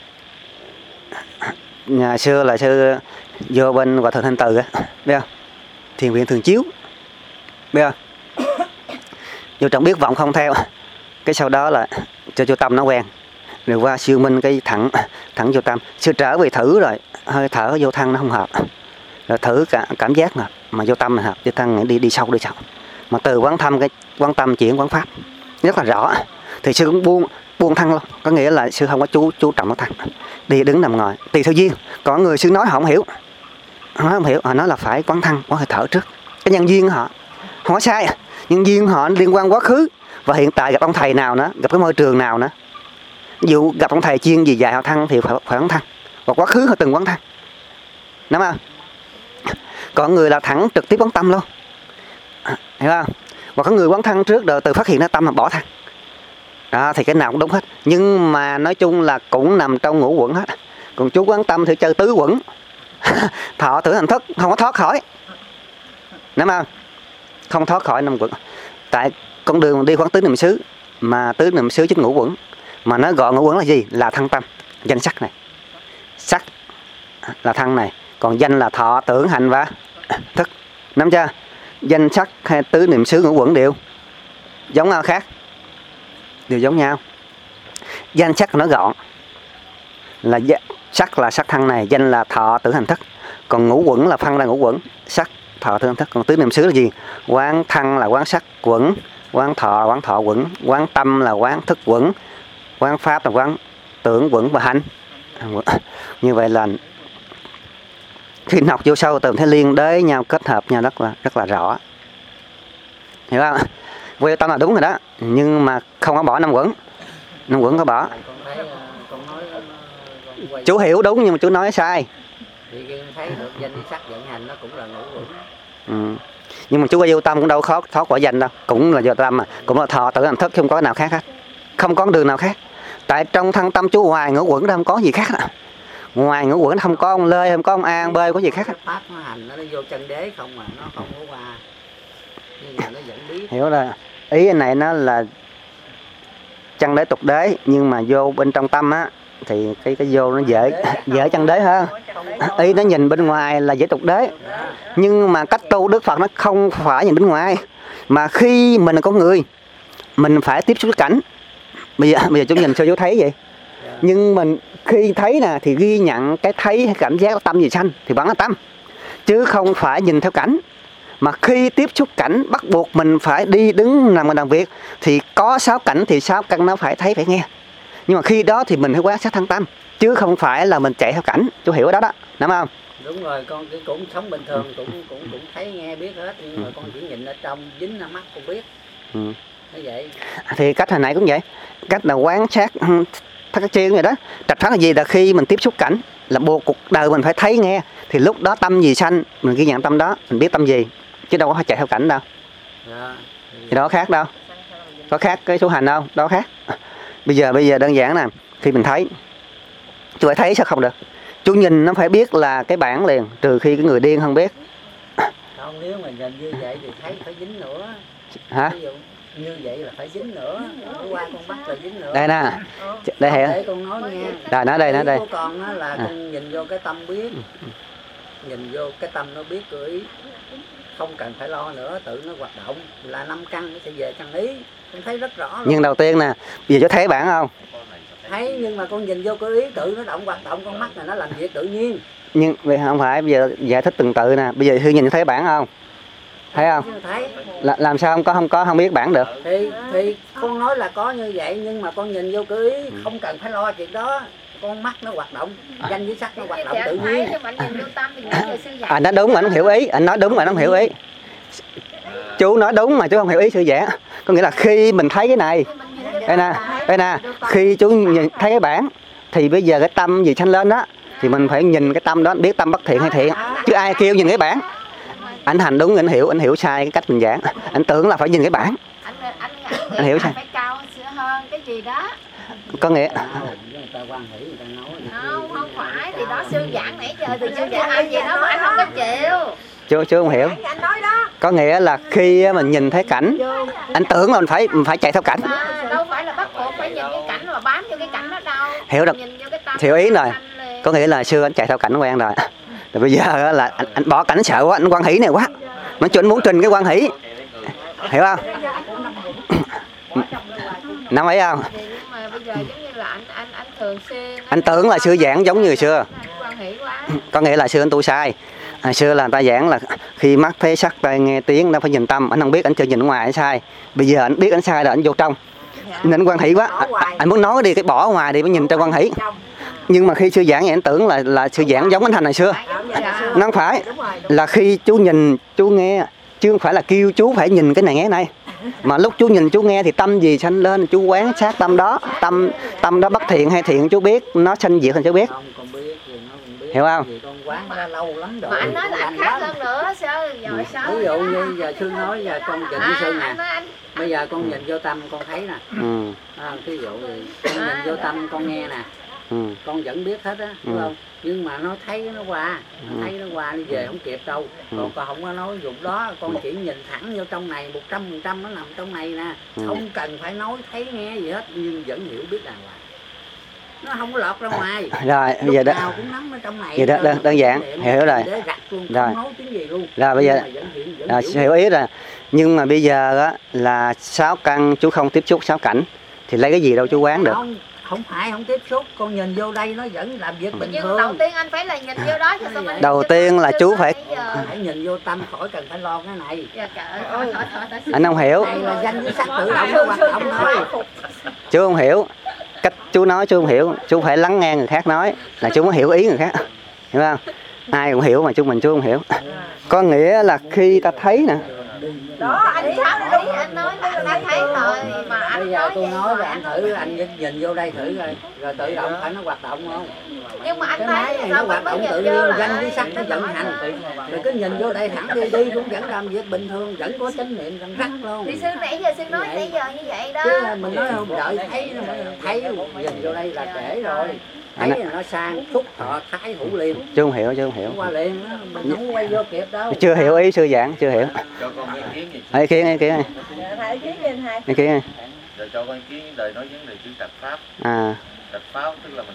A: Nhà xưa là sư vô bên Hòa Thượng Thanh Từ á, biết không? Thiền viện Thường Chiếu, biết không? Vô trọng biết vọng không theo, cái sau đó là cho tâm nó quen, rồi qua siêu minh cái thẳng vô tâm. Sư trở về thử rồi hơi thở vô thăng nó không hợp, rồi thử cảm giác mà vô tâm là hợp, vô thăng đi sâu. Mà từ quán thâm cái quán tâm chuyển quán pháp rất là rõ, thì sư cũng buông thăng luôn, có nghĩa là sư không có chú trọng nó thăng, đi đứng nằm ngồi tùy theo duyên. Có người sư nói họ không hiểu, họ nói là phải quán thăng, quán hơi thở trước. Cái nhân duyên họ không có sai, nhân duyên họ liên quan quá khứ và hiện tại, gặp ông thầy nào nữa, gặp cái môi trường nào nữa. Ví dụ gặp ông thầy chuyên gì dạy họ thăng thì phải quán thăng, và quá khứ họ từng quán thăng, đúng không? Còn người là thẳng trực tiếp quán tâm luôn, hiểu không? Và có người quán thăng trước rồi từ phát hiện ra tâm mà bỏ thăng. Đó, thì cái nào cũng đúng hết. Nhưng mà nói chung là cũng nằm trong ngũ quẩn hết. Còn chú quán tâm thì chơi tứ quẩn. Thọ tưởng hành thức, không có thoát khỏi, đúng không? Không thoát khỏi 5 quẩn. Tại con đường đi quán tứ niệm xứ, mà tứ niệm xứ chính ngũ quẩn. Mà nó gọi ngũ quẩn là gì? Là thăng tâm, danh sắc này. Sắc là thăng này, còn danh là thọ, tưởng, hành và thức. Nắm chưa? Danh sắc hay tứ niệm xứ ngũ quẩn đều giống nhau khác, đều giống nhau. Danh sắc nó gọn, là sắc là sắc thăng này, danh là thọ, tưởng, hành, thức. Còn ngũ quẩn là phân ra ngũ quẩn, sắc, thọ, tưởng, hành, thức. Còn tứ niệm xứ là gì? Quán thăng là quán sắc quẩn, quán thọ là quán thọ quẩn, quán tâm là quán thức quẩn, quán pháp là quán tưởng quẩn và hành. Như vậy là khi học vô sâu từ thấy liên đới nhau, kết hợp nhau rất là rõ, hiểu không? Vô tâm là đúng rồi đó, nhưng mà không có bỏ 5 quẩn. 5 quẩn có bỏ. Chú hiểu đúng nhưng mà chú nói sai.
C: Thì thấy được danh với sắc vận hành nó cũng là ngũ quẩn.
A: Nhưng mà chú có vô tâm cũng đâu khó thoát khỏi danh đâu, cũng là vô tâm mà, cũng là thọ, tưởng, hành, thức, không có nào khác hết, không có đường nào khác. Tại trong thân tâm chú ngoài ngũ quẩn đó không có gì khác đó. Ngoài ngũ quẩn không có ông Lê, không có ông An, Bê, có gì khác.
C: Pháp nó hành nó vô chân đế không mà nó không có qua, nhưng mà nó vẫn biết.
A: Hiểu rồi. Ý này nó là chân đế tục đế, nhưng mà vô bên trong tâm á thì cái vô nó dễ chân đế hơn. Ý nó nhìn bên ngoài là dễ tục đế, nhưng mà cách tu Đức Phật nó không phải nhìn bên ngoài, mà khi mình là con người mình phải tiếp xúc với cảnh. Bây giờ chúng nhìn sao chú thấy vậy? Nhưng mình khi thấy nè thì ghi nhận cái thấy hay cảm giác tâm gì sanh thì vẫn là tâm, chứ không phải nhìn theo cảnh. Mà khi tiếp xúc cảnh bắt buộc mình phải đi đứng nằm làm việc, thì có 6 cảnh thì 6 căn nó phải thấy phải nghe. Nhưng mà khi đó thì mình phải quan sát thân tâm, chứ không phải là mình chạy theo cảnh. Chú hiểu đó đó, đúng không?
C: Đúng rồi, con cũng sống bình thường, cũng thấy nghe biết hết, nhưng mà con chỉ nhìn ở trong, dính ra mắt con biết. Như vậy.
A: Thì cách hồi nãy cũng vậy, cách là quan sát các chiên rồi đó. Trạch pháp là gì? Là khi mình tiếp xúc cảnh là buộc cuộc đời mình phải thấy nghe, thì lúc đó tâm gì sanh mình ghi nhận tâm đó, mình biết tâm gì, chứ đâu có chạy theo cảnh đâu. Thì đó khác đâu, có khác cái số hành đâu, đó khác. Bây giờ đơn giản nè, khi mình thấy, chú phải thấy sao không được, chú nhìn nó phải biết là cái bản liền, trừ khi cái người điên không biết.
C: Không, nếu mà nhìn như vậy thì thấy phải dính nữa.
A: Hả?
C: Ví dụ như vậy là phải dính nữa, qua con bắt là dính nữa.
A: Đây nè, đây hiểu.
C: Để con nói nghe.
A: Rồi nói đây, nói đây.
C: Của con á là con nhìn vô cái tâm biết, nhìn vô cái tâm nó biết cơ ý, không cần phải lo nữa, tự nó hoạt động là 5 căn nó sẽ về căn ý, con thấy rất rõ luôn.
A: Nhưng đầu tiên nè, bây giờ chú thấy bản không?
C: Thấy, nhưng mà con nhìn vô cơ ý tự nó hoạt động, con mắt này nó làm việc tự nhiên.
A: Nhưng không phải, bây giờ giải thích từng tự nè. Bây giờ Thư nhìn thấy bản không? Thấy không?
D: Thấy.
A: Làm sao không biết bản được?
D: Thì con nói là có như vậy, nhưng mà con nhìn vô cứ ý, không cần phải lo chuyện đó. Con mắt nó hoạt động, danh với sắc nó hoạt động tự nhiên.
A: Anh nói đúng mà nó không hiểu ý, anh nói đúng mà nó không hiểu ý. Chú nói đúng mà chú không hiểu ý sư giảng. Có nghĩa là khi mình thấy cái này, đây nè, khi chú nhìn thấy cái bản thì bây giờ cái tâm gì sanh lên đó thì mình phải nhìn cái tâm đó, biết tâm bất thiện hay thiện. Chứ ai kêu nhìn cái bản. Anh hành đúng, anh hiểu sai cái cách mình giảng. Anh tưởng là phải nhìn cái bản. Anh hiểu sai.
G: Phải cao hơn cái gì đó.
A: Có nghĩa
G: Không phải, thì đó sư giảng nãy giờ từ sư giảng anh gì đó mà anh không có chịu.
A: Chú không hiểu. Có nghĩa là khi mình nhìn thấy cảnh, anh tưởng là mình phải chạy theo cảnh.
G: Đâu phải là bắt buộc phải nhìn cái cảnh mà bám vô cái cảnh đó đâu.
A: Hiểu được. Hiểu ý rồi. Có nghĩa là xưa anh chạy theo cảnh quen rồi. Rồi bây giờ là anh bỏ cảnh sợ quá, anh quan hỷ này quá. Nó anh muốn trình cái quan hỷ. Hiểu không? Nắm ấy không?
G: Mà bây giờ giống như là anh thường xuyên
A: anh tưởng là xưa giảng giống như xưa. Có nghĩa là xưa anh tu sai. Xưa là người ta giảng là khi mắt thấy sắc tai nghe tiếng nó phải nhìn tâm, anh không biết, anh chưa nhìn ngoài, anh sai. Bây giờ anh biết anh sai rồi, anh vô trong nên anh quan hỷ quá. Anh muốn nói đi cái bỏ ngoài đi mới nhìn cho quan hỷ. Nhưng mà khi sư giảng vậy anh tưởng là sư giảng giống anh Thành hồi xưa. Nó không phải, là khi chú nhìn chú nghe, chứ không phải là kêu chú phải nhìn cái này nghe này. Mà lúc chú nhìn chú nghe thì tâm gì sanh lên chú quán sát tâm đó. Tâm đó bất thiện hay thiện chú biết, nó sanh diệt thì chú biết. Hiểu không?
D: Quán ra lâu lắm rồi.
G: Mà anh nói là anh khác hơn nữa sao? Rồi sao?
D: Ví dụ như giờ sư nói giờ con nhìn sư nè. Bây giờ con nhìn vô tâm con thấy nè. Ví dụ thì con nhìn vô tâm con nghe nè. Con vẫn biết hết á, đúng không? Nhưng mà nó thấy nó qua, đi về không kịp đâu. Còn con không có nói dụng đó, con chỉ nhìn thẳng vô trong này 100% nó nằm trong này nè. Không cần phải nói thấy nghe gì hết, nhưng vẫn hiểu biết đàng hoàng. Nó không có lọt ra ngoài.
A: Rồi bây giờ đó
D: cũng nắm ở trong này.
A: Vậy đó đơn giản, hiểu rồi. Rồi. Rồi bây giờ hiểu ý rồi. Nhưng mà bây giờ á là 6 căn chú không tiếp xúc 6 cảnh thì lấy cái gì đâu chú quán được.
D: Không phải không tiếp xúc, con nhìn vô đây nó vẫn làm việc bình thường.
G: Đầu tiên anh phải là nhìn vô đó cho xong anh.
A: Đầu tiên là chú phải
D: nhìn vô tâm, khỏi cần phải lo cái này.
A: Anh không hiểu.
D: Này là danh với sắc tự động hoạt động thôi.
A: Chú không hiểu. Cách chú nói chú không hiểu, chú phải lắng nghe người khác nói là chú mới hiểu ý người khác. Hiểu không? Ai cũng hiểu mà mình chú không hiểu. Có nghĩa là khi ta thấy nè.
E: Đó, anh tháo nó đúng,
G: anh nói anh thấy rồi mà anh
D: bây giờ tôi nói rồi anh thử, anh nhìn vô đây thử rồi tự động phải nó hoạt động không?
G: Nhưng mà anh
D: cái
G: thấy
D: máy này nó hoạt động tự nhiên, danh với sắc nó vận hành. Rồi cứ nhìn vô đây thẳng đi cũng vẫn làm việc bình thường, vẫn có chánh niệm răng rắc luôn.
G: Thì sư nãy giờ sư nói nãy giờ như vậy đó.
D: Chứ mình nói không đợi thấy nhìn vô đây là trễ rồi. Thấy là nó sang xúc thọ thái hữu liền.
A: Chú không hiểu,
D: Qua liền đó, mình không quay vô kịp đâu.
A: Chưa hiểu ý sư giảng, chưa hiểu.
F: Cho con ý kiến gì?
A: Ý kiến này. Ý kiến này.
F: Rồi cho con ý kiến đời nói vấn đề chữ trạch pháp. Trạch pháp tức là mình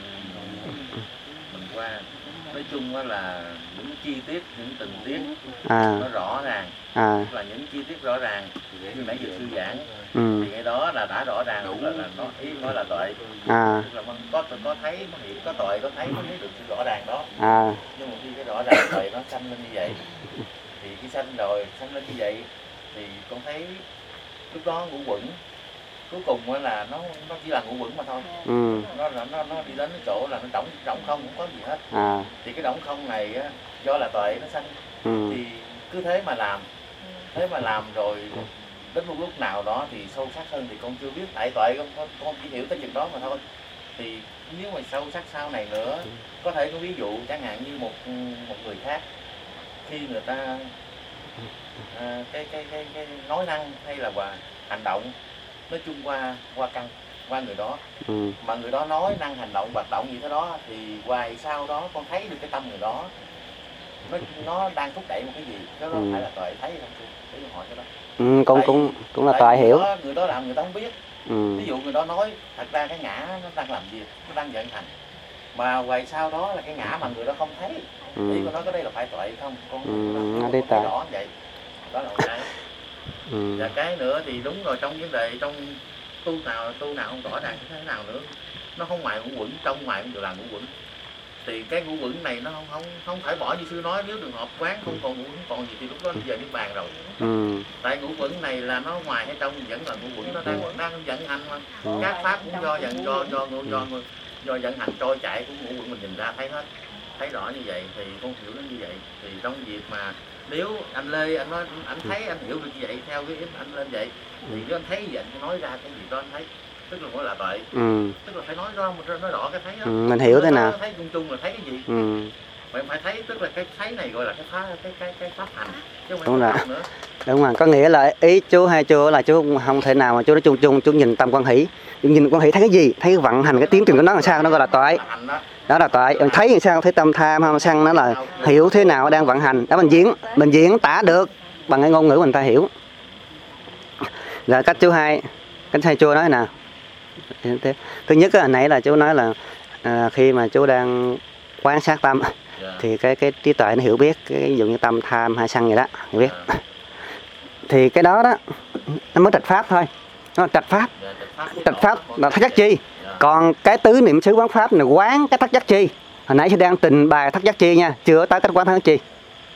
F: qua. Nói chung là những chi tiết, những tình tiết nó rõ ràng. Tức là những chi tiết rõ ràng như nãy giờ sư giảng. Thì cái đó là đã rõ ràng đúng là nó ý nói là tuệ. Tức là mình có thấy, có hiểu, có tuệ, có thấy mới thấy được sự rõ ràng đó. Nhưng mà khi cái rõ ràng tuệ nó sanh lên như vậy thì khi sanh lên như vậy thì con thấy lúc đó ngũ quẩn cuối cùng là nó chỉ là ngũ quẩn mà thôi. Nó đi đến cái chỗ là nó rỗng không có gì hết. Thì cái rỗng không này á, do là tuệ nó sanh thì cứ thế mà làm rồi đến một lúc nào đó thì sâu sắc hơn thì con chưa biết, tại tuệ con chỉ hiểu tới chừng đó mà thôi. Thì nếu mà sâu sắc sau này nữa, có thể có ví dụ chẳng hạn như một người khác khi người ta cái nói năng hay là hành động nói chung qua người đó, mà người đó nói năng hành động hoạt động gì thế đó thì hoài sau đó con thấy được cái tâm người đó nó đang thúc đẩy một cái gì, cái đó phải là tuệ thấy không? Để hỏi cái đó.
A: Cũng là tuệ hiểu.
F: Người đó làm người ta không biết. Ví dụ người đó nói thật ra cái ngã nó đang làm việc, nó đang vận hành, mà hoài sau đó là cái ngã mà người đó không thấy. Thì con nói cái đây là phải tuệ không? Con thấy rõ vậy. Đó là một cái. Và cái nữa thì đúng rồi, trong vấn đề trong tu nào không rõ ràng thế nào nữa, nó không ngoài ngũ quẩn, trong ngoài cũng đều là ngũ quẩn. thì cái ngũ uẩn này nó không phải bỏ như sư nói, nếu trường hợp quán không còn ngũ uẩn còn gì thì lúc đó giờ niết bàn rồi. Tại ngũ uẩn này là nó ngoài hay trong vẫn là ngũ uẩn, nó đang vận hành mà. Các pháp cũng do vận hành trôi chạy của ngũ uẩn mình nhìn ra thấy hết, thấy rõ như vậy thì con hiểu nó như vậy. Thì trong việc mà nếu anh Lê anh nói anh thấy anh hiểu được như vậy theo cái ý anh lên vậy thì nếu anh thấy gì anh nói ra cái gì đó anh thấy, tức là gọi là vậy. Tức là phải nói rõ cái thấy đó.
A: Mình hiểu thế nào?
F: Thấy chung là thấy cái gì? Mình phải thấy, tức là cái thấy này gọi là cái pháp hành chứ không phải pháp nữa.
A: Đúng rồi, có nghĩa là ý chú hai chú là chú không thể nào mà chú nói chung chú nhìn tâm quan hỷ, nhìn quan hỷ thấy cái gì, thấy vận hành cái tiến trình của nó làm sao, nó gọi là tuệ. Đó là tuệ. Thấy làm sao, thấy tâm tham ham sân, nó là hiểu thế nào đang vận hành. Đó mình diễn tả được bằng cái ngôn ngữ mình ta hiểu. Rồi cách hai chú nói nào. Thứ nhất là nãy là chú nói là khi mà chú đang quan sát tâm thì cái trí tuệ nó hiểu biết cái ví dụ như tâm tham hay sân gì đó hiểu biết, thì cái đó nó mới trạch pháp thôi. Nó trạch pháp là thất giác chi. Còn cái tứ niệm xứ quán pháp là quán cái thất giác chi. Hồi nãy sư đang trình bày thất giác chi nha, chưa tới cách quán thất giác chi.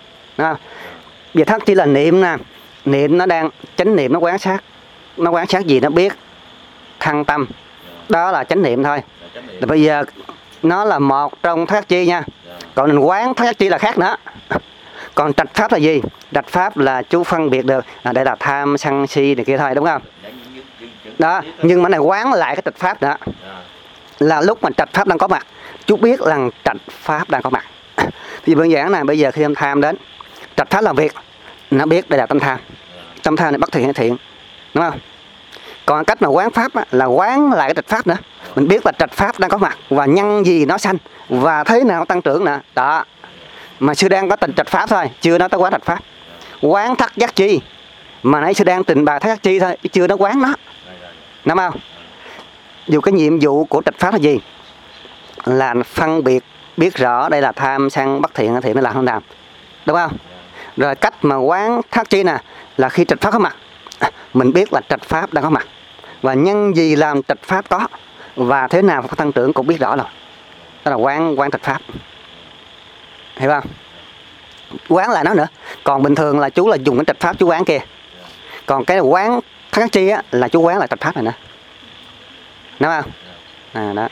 A: Vì thất chi là niệm nè, niệm nó đang chánh niệm, nó quán sát gì nó biết thăng tâm, đó là chánh niệm thôi. Bây giờ nó là một trong thất giác chi nha. Còn mình quán thất giác chi là khác nữa. Còn trạch pháp là gì? Trạch pháp là chú phân biệt được đây là tham sân si này kia thôi, đúng không? Đó, nhưng mà này quán lại cái trạch pháp nữa. Là lúc mà trạch pháp đang có mặt, chú biết rằng trạch pháp đang có mặt. Thì đơn giản này, bây giờ khi tâm tham đến, trạch pháp làm việc, nó biết đây là tâm tham. Tâm tham này bất thiện hay thiện, đúng không? Còn cách mà quán pháp là quán lại cái trạch pháp nữa. Mình biết là trạch pháp đang có mặt và nhân gì nó sanh và thế nào tăng trưởng nè. Đó. Mà sư đang có tình trạch pháp thôi, chưa nói tới quán trạch pháp. Quán thất giác chi. Mà nãy sư đang trình bày thất giác chi thôi, chưa nói quán nó. Đúng không? Dù cái nhiệm vụ của trạch pháp là gì? Là phân biệt, biết rõ đây là tham sân bất thiện thiện mới làm không làm. Đúng không? Rồi cách mà quán thất chi nè, là khi trạch pháp có mặt, mình biết là trạch pháp đang có mặt và nhân gì làm trạch pháp có và thế nào có tăng trưởng cũng biết rõ rồi. Đó là quán trạch pháp, hiểu không? Quán lại nó nữa. Còn bình thường là chú là dùng cái trạch pháp chú quán kia, còn cái quán thất giác chi là chú quán lại trạch pháp này nữa, đúng không? Đó.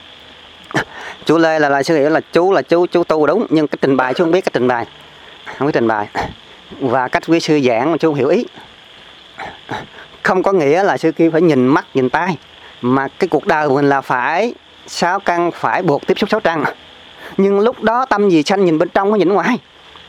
A: Chú Lê là sư hiểu là chú tu đúng, nhưng cái trình bày chú không biết cách trình bày, không biết trình bày và cách quý sư giảng mà chú không hiểu ý. Không có nghĩa là sư kia phải nhìn mắt nhìn tai, mà cái cuộc đời của mình là phải 6 căn, phải buộc tiếp xúc 6 căn. Nhưng lúc đó tâm gì sanh nhìn bên trong, nó nhìn ngoài.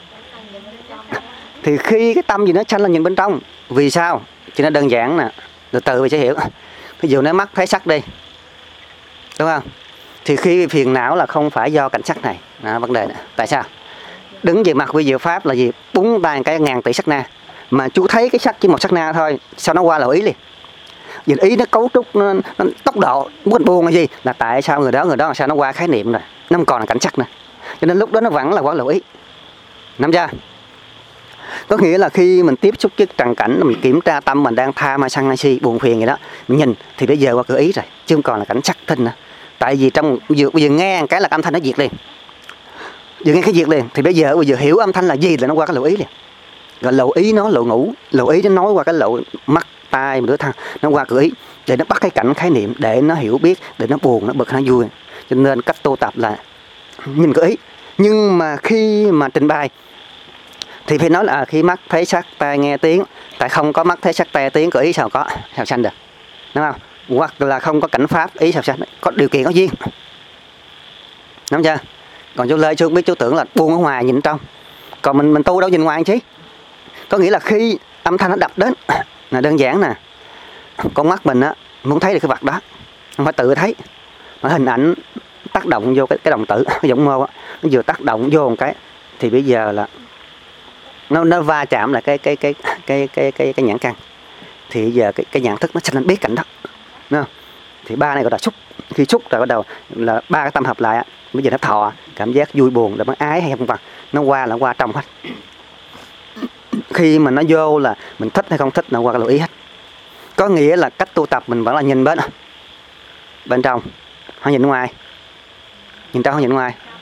A: Thì khi cái tâm gì nó sanh là nhìn bên trong. Vì sao? Chỉ nó đơn giản nè, từ từ mình sẽ hiểu. Ví dụ nếu mắt thấy sắc đi, đúng không? Thì khi phiền não là không phải do cảnh sắc này. Đó, vấn đề này. Tại sao? Đứng về mặt vi diệu pháp là gì? Búng tay cái ngàn tỷ sắc na. Mà chú thấy cái sắc chỉ một sắc na thôi, sao nó qua là ý liền. Vì ý nó cấu trúc, nó tốc độ, muốn buồn là gì? Là tại sao người đó là sao nó qua khái niệm rồi. Nó không còn là cảnh sắc nữa. Cho nên lúc đó nó vẫn là quá lưu ý. Nắm chưa? Có nghĩa là khi mình tiếp xúc với trần cảnh, mình kiểm tra tâm mình đang tham hay sân hay si, buồn phiền gì đó, mình nhìn thì bây giờ qua cửa ý rồi, chứ không còn là cảnh sắc thinh nữa. Tại vì trong bây giờ nghe cái là âm thanh nó diệt liền. Vừa nghe cái diệt liền thì bây giờ hiểu âm thanh là gì là nó qua cái lưu ý liền. Rồi lưu ý nó lộ ngủ, lưu ý nó nói qua cái lộ mắt, tai, đứa thằng nó qua cửa ý để nó bắt cái cảnh khái niệm, để nó hiểu biết, để nó buồn, nó bực, nó vui. Cho nên cách tu tập là nhìn cửa ý. Nhưng mà khi mà trình bày thì phải nói là khi mắt thấy sắc, tai nghe tiếng. Tại không có mắt thấy sắc, tai tiếng, cửa ý sao sanh được, đúng không? Hoặc là không có cảnh pháp, ý sao sanh? Có điều kiện, có duyên, đúng chưa? Còn chú Lê chú không biết, chú tưởng là buông ở ngoài nhìn trong. Còn mình tu đâu nhìn ngoài chứ. Có nghĩa là khi âm thanh nó đập đến là đơn giản nè, con mắt mình muốn thấy được cái vật đó, không phải tự thấy, mà hình ảnh tác động vô cái đồng tử, cái giọng mô nó vừa tác động vô một cái thì bây giờ là nó va chạm lại cái nhãn căn, thì bây giờ cái nhận thức nó sinh lên biết cảnh đó, đúng không? Thì ba này gọi là xúc. Khi xúc rồi bắt đầu là ba cái tâm hợp lại, bây giờ nó thọ cảm giác vui buồn, rồi nó ái hay không vâng, nó qua trong hết. Khi mà nó vô là mình thích hay không thích, nó qua cái lưu ý hết. Có nghĩa là cách tu tập mình vẫn là nhìn bên trong, không nhìn ngoài, nhìn trong không nhìn ngoài.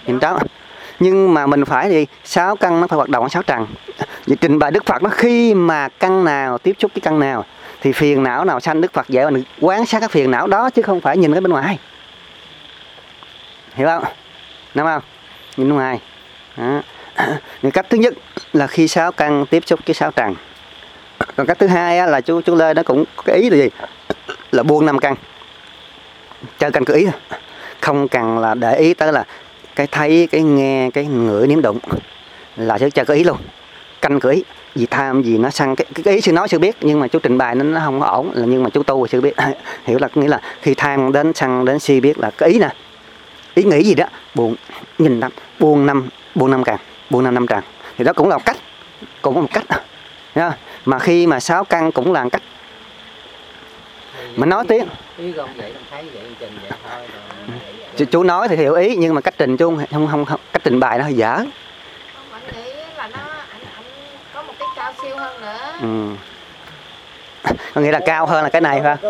A: nhìn đó. Nhưng mà mình phải thì 6 căn nó phải hoạt động ở 6 trần. Vậy trình bày Đức Phật nó khi mà căn nào tiếp xúc cái căn nào thì phiền não nào sanh, Đức Phật dạy mình quán sát các phiền não đó chứ không phải nhìn cái bên ngoài. Hiểu không? Đúng không? Nhìn bên ngoài. Đó. Cách thứ nhất là khi 6 căn tiếp xúc cái 6 trần. Còn cách thứ hai á, là chú Lê nó cũng cái ý là gì? Là buông 5 căn. Chơi căn cứ ý thôi. Không cần là để ý tới là cái thấy, cái nghe, cái ngửi, nếm đụng là chứ chơi cái ý luôn. Canh cứ ý. Gì tham gì nó săn cái ý sư nói sư biết, nhưng mà chú trình bày nó không có ổn, là nhưng mà chú tu sư biết. Hiểu là nghĩa là khi tham đến săn đến si biết là cái ý nè. Ý nghĩ gì đó, buông nhìn năm, buông năm căn, buông 5 trần. Thì đó cũng là một cách, cũng có một cách. Mà khi mà 6 căn cũng là một cách. Mà nói tiếng
C: ý con vậy, con thấy vậy, trình vậy thôi.
A: Chú nói thì hiểu ý, nhưng mà cách trình chú không cách trình bày nó hơi dở.
G: Mình nghĩ là nó anh có một cái cao siêu hơn nữa.
A: Có nghĩa là cao hơn là cái này phải không?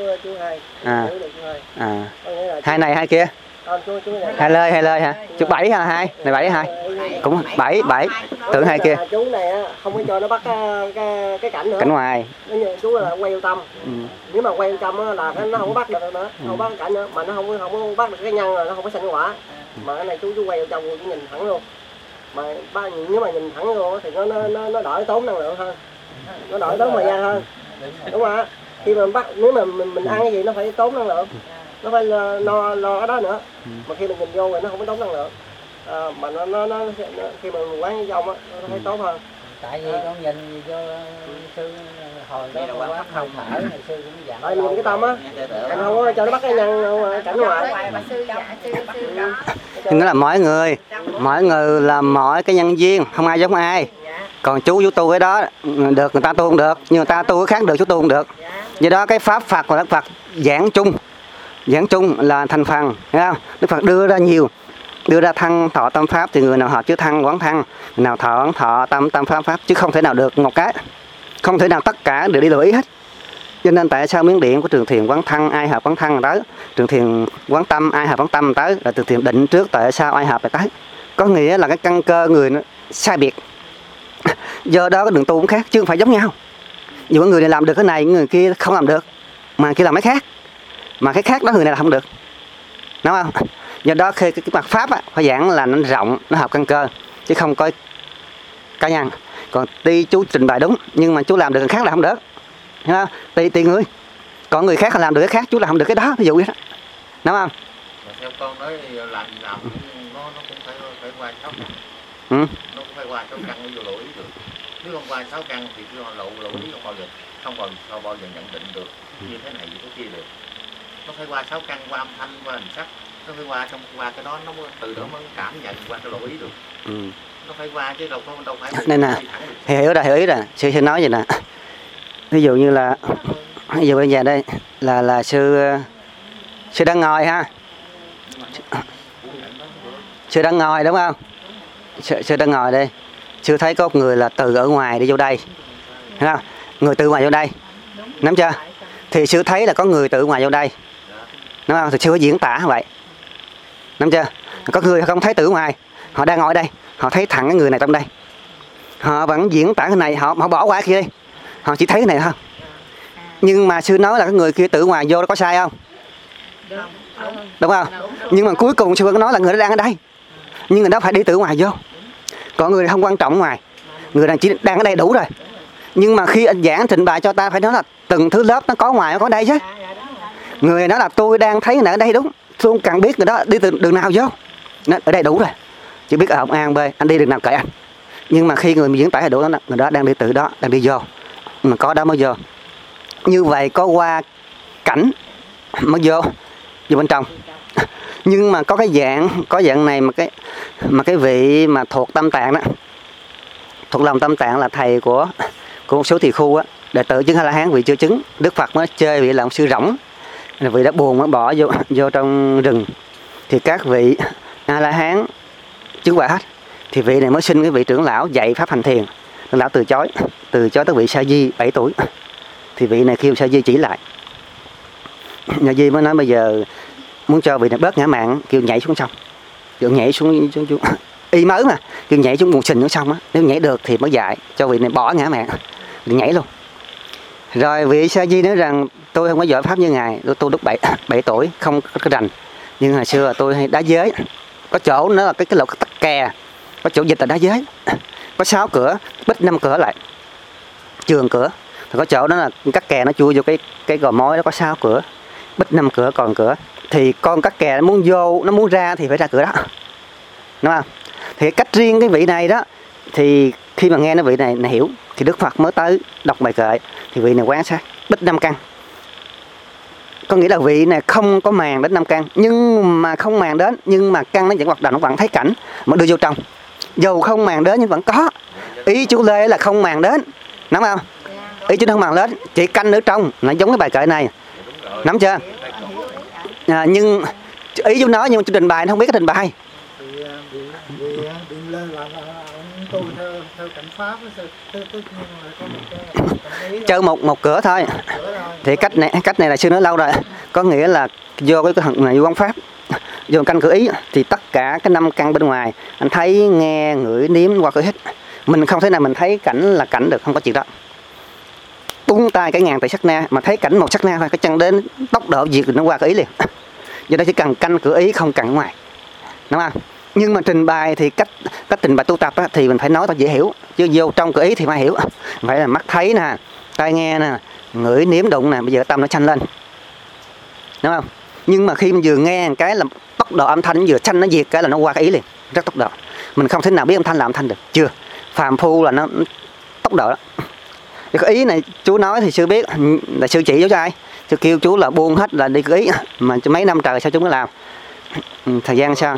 A: Hai này hai kia. Hai lơi hả? Chú 7 hả? Hai này 7 2 cũng 7 tưởng hai kia.
D: Chú này không có cho nó bắt cái cảnh nữa.
A: Cảnh ngoài.
D: Chú là quay vô tâm. Nếu mà quay vô tâm là nó không có bắt được nữa, không bắt cái cảnh nữa, mà nó không có bắt được cái nhân rồi, nó không có sanh quả. Mà cái này chú quay vô trong chú nhìn thẳng luôn. Mà nếu mà nhìn thẳng luôn thì nó đỡ tốn năng lượng hơn, nó đỡ tốn thời gian hơn, đúng không ạ? Khi mà bắt, nếu mà mình ăn cái gì nó phải tốn năng lượng, nó phải lo cái đó nữa. Mà khi mình nhìn vô rồi nó không có tốn năng lượng, mà nó khi mà mình quán vô nó phải tốt hơn.
C: Tại vì con nhìn vô sư hồi đó con quán không thở, sư cũng dặn.
D: Tại nhìn cái tâm á, anh không có cho nó bắt cái nhân cảnh ngoài.
A: Nghĩa là mỗi người là mỗi cái nhân duyên, không ai giống ai. Còn chú tu cái đó được, người ta tu không được, nhưng người ta tu cái khác được, chú tu không được. Do đó cái pháp Phật và Đức Phật giảng chung là thành phần, thấy không? Đức Phật đưa ra nhiều, đưa ra thân thọ tâm pháp, thì người nào hợp chứ thân quán thân, người nào thọ tâm pháp, chứ không thể nào được một cái, không thể nào tất cả đều đi lưu ý hết. Cho nên tại sao Miến Điện của Trường Thiền quán thân ai hợp quán thân tới, Trường Thiền quán tâm ai hợp quán tâm tới, là Trường Thiền định trước tại sao ai hợp tới. Có nghĩa là cái căn cơ người nó sai biệt. Do đó cái đường tu cũng khác chứ không phải giống nhau. Dù người này làm được cái này, người kia không làm được, mà kia làm cái khác, mà cái khác đó người này là không được, đúng không? Do đó khi cái mặt pháp á, phải giảng là nó rộng, nó hợp căn cơ chứ không có cá nhân. Còn tuy chú trình bày đúng nhưng mà chú làm được cái khác là không được, hiểu không? Tùy người, còn người khác làm được cái khác, chú làm không được cái đó, ví dụ vậy đó, đúng không?
F: Mà theo con nói làm gì làm nó cũng phải qua 6 căn. Nó cũng phải qua 6 căn mới vô lỗi được. Nếu không qua 6 căn thì cứ lộ ý không bao giờ nhận định được như thế này như thế kia được. Nó phải qua 6 căn, qua âm thanh, qua hình sắc, nó phải qua cái đó, nó mới, từ đó mới cảm nhận qua cái lộ ý được. Nó phải qua chứ đâu phải
A: nên nè, hiểu ý rồi. Sư nói vậy nè, ví dụ như là bây giờ đây là sư đang ngồi ha, sư đang ngồi đúng không? Sư đang ngồi đây, sư thấy có một người là từ ở ngoài đi vô đây, thấy không? Người từ ngoài vô đây, nắm chưa? Thì sư thấy là có người từ ngoài vô đây, đúng không? Thì sư phải diễn tả vậy, nắm chưa? Có người không thấy từ ngoài, họ đang ngồi đây, họ thấy thẳng cái người này trong đây, họ vẫn diễn tả cái này, họ bỏ qua kia đi, họ chỉ thấy cái này thôi. Nhưng mà sư nói là cái người kia từ ngoài vô, nó có sai không? Đúng không? Nhưng mà cuối cùng sư vẫn nói là người đó đang ở đây, nhưng người đó phải đi từ ngoài vô. Còn người này không quan trọng ngoài, người này chỉ đang ở đây đủ rồi. Nhưng mà khi anh giảng trình bày cho ta phải nói là từng thứ lớp nó có ngoài, nó có đây chứ. Người đó là tôi đang thấy người ở đây đúng, tôi không cần biết người đó đi từ đường nào vô, nó ở đây đủ rồi. Chỉ biết ở Hồng An B, anh đi đường nào kệ anh. Nhưng mà khi người diễn tả đủ đó, người đó đang đi từ đó, đang đi vô, mà có đó mới vô. Như vậy có qua cảnh mới vô bên trong. Nhưng mà có dạng này mà cái vị mà thuộc tâm tạng đó, thuộc lòng tâm tạng là thầy của một số tỳ khu á, đệ tử chứng A-la-hán vị chưa chứng, Đức Phật mới chơi vị là ông sư rỗng, vị đã buồn mới bỏ vô trong rừng. Thì các vị A-la-hán chứng quả hết, thì vị này mới xin cái vị trưởng lão dạy pháp hành thiền. Trưởng lão từ chối tới vị Sa Di 7 tuổi. Thì vị này kêu Sa Di chỉ lại. Sa Di mới nói bây giờ muốn cho vị này bớt ngã mạn, kêu nhảy xuống sông. Giờ nhảy xuống y mới mà, cứ nhảy xuống bùn sình nó xong á, nếu nhảy được thì mới dạy cho vị này bỏ ngã mạng, nhảy luôn. Rồi vị Sa Di nói rằng tôi không có giỏi pháp như ngài, tôi lúc 7 tuổi không có rành, nhưng hồi xưa tôi hay đá giới, có chỗ nó là cái lỗ tắc kè, có chỗ dịch là đá giới, có 6 cửa, bích 5 cửa lại, trường cửa, thì có chỗ đó là cắt kè nó chui vô cái gò mối đó có 6 cửa, bích 5 cửa còn cửa, thì con cắt kè nó muốn vô, nó muốn ra thì phải ra cửa đó, đúng không? Thì cách riêng cái vị này đó, thì khi mà nghe nói vị này hiểu thì Đức Phật mới tới đọc bài kệ, thì vị này quan sát bích 5 căn, có nghĩa là vị này không có màng đến 5 căn, nhưng mà không màng đến, nhưng mà căn nó vẫn hoạt động, nó vẫn thấy cảnh mà đưa vô trong, dầu không màng đến nhưng vẫn có. Ý chú Lê là không màng đến, nắm không? Ý chú không màng đến, chỉ canh ở trong, nó giống cái bài kệ này, nắm chưa? Nhưng ý chú nói, nhưng mà chú trình bày nó không biết cái trình bày.
B: Điện lên là tôi theo cảnh pháp, tất nhiên là có một cái
A: Chơi một cửa thôi. Thì cách này là sư nói lâu rồi, có nghĩa là vô cái này quan pháp, vô canh cửa ý thì tất cả cái 5 căn bên ngoài anh thấy, nghe, ngửi, nếm qua cửa hết. Mình không thể nào mình thấy cảnh là cảnh được, không có chuyện đó. Tung tay cái ngàn tại sát na mà thấy cảnh một sát na thôi, cái chân đến tốc độ diệt thì nó qua cửa ý liền. Do đó chỉ cần canh cửa ý, không cần ngoài, đúng không? Nhưng mà trình bày thì cách trình bày tu tập á, thì mình phải nói tao dễ hiểu, chứ vô trong cửa ý thì phải hiểu. Phải là mắt thấy nè, tai nghe nè, ngửi nếm đụng nè, bây giờ tâm nó sanh lên, đúng không? Nhưng mà khi mình vừa nghe một cái là tốc độ âm thanh vừa sanh nó diệt cái là nó qua cái ý liền, rất tốc độ. Mình không thể nào biết âm thanh là âm thanh được, chưa? Phàm phu là nó tốc độ đó. Cái ý này chú nói thì sư biết, là sư chỉ cho ai? Sư kêu chú là buông hết là đi cửa ý, mà mấy năm trời sao chú mới làm? Thời gian sao?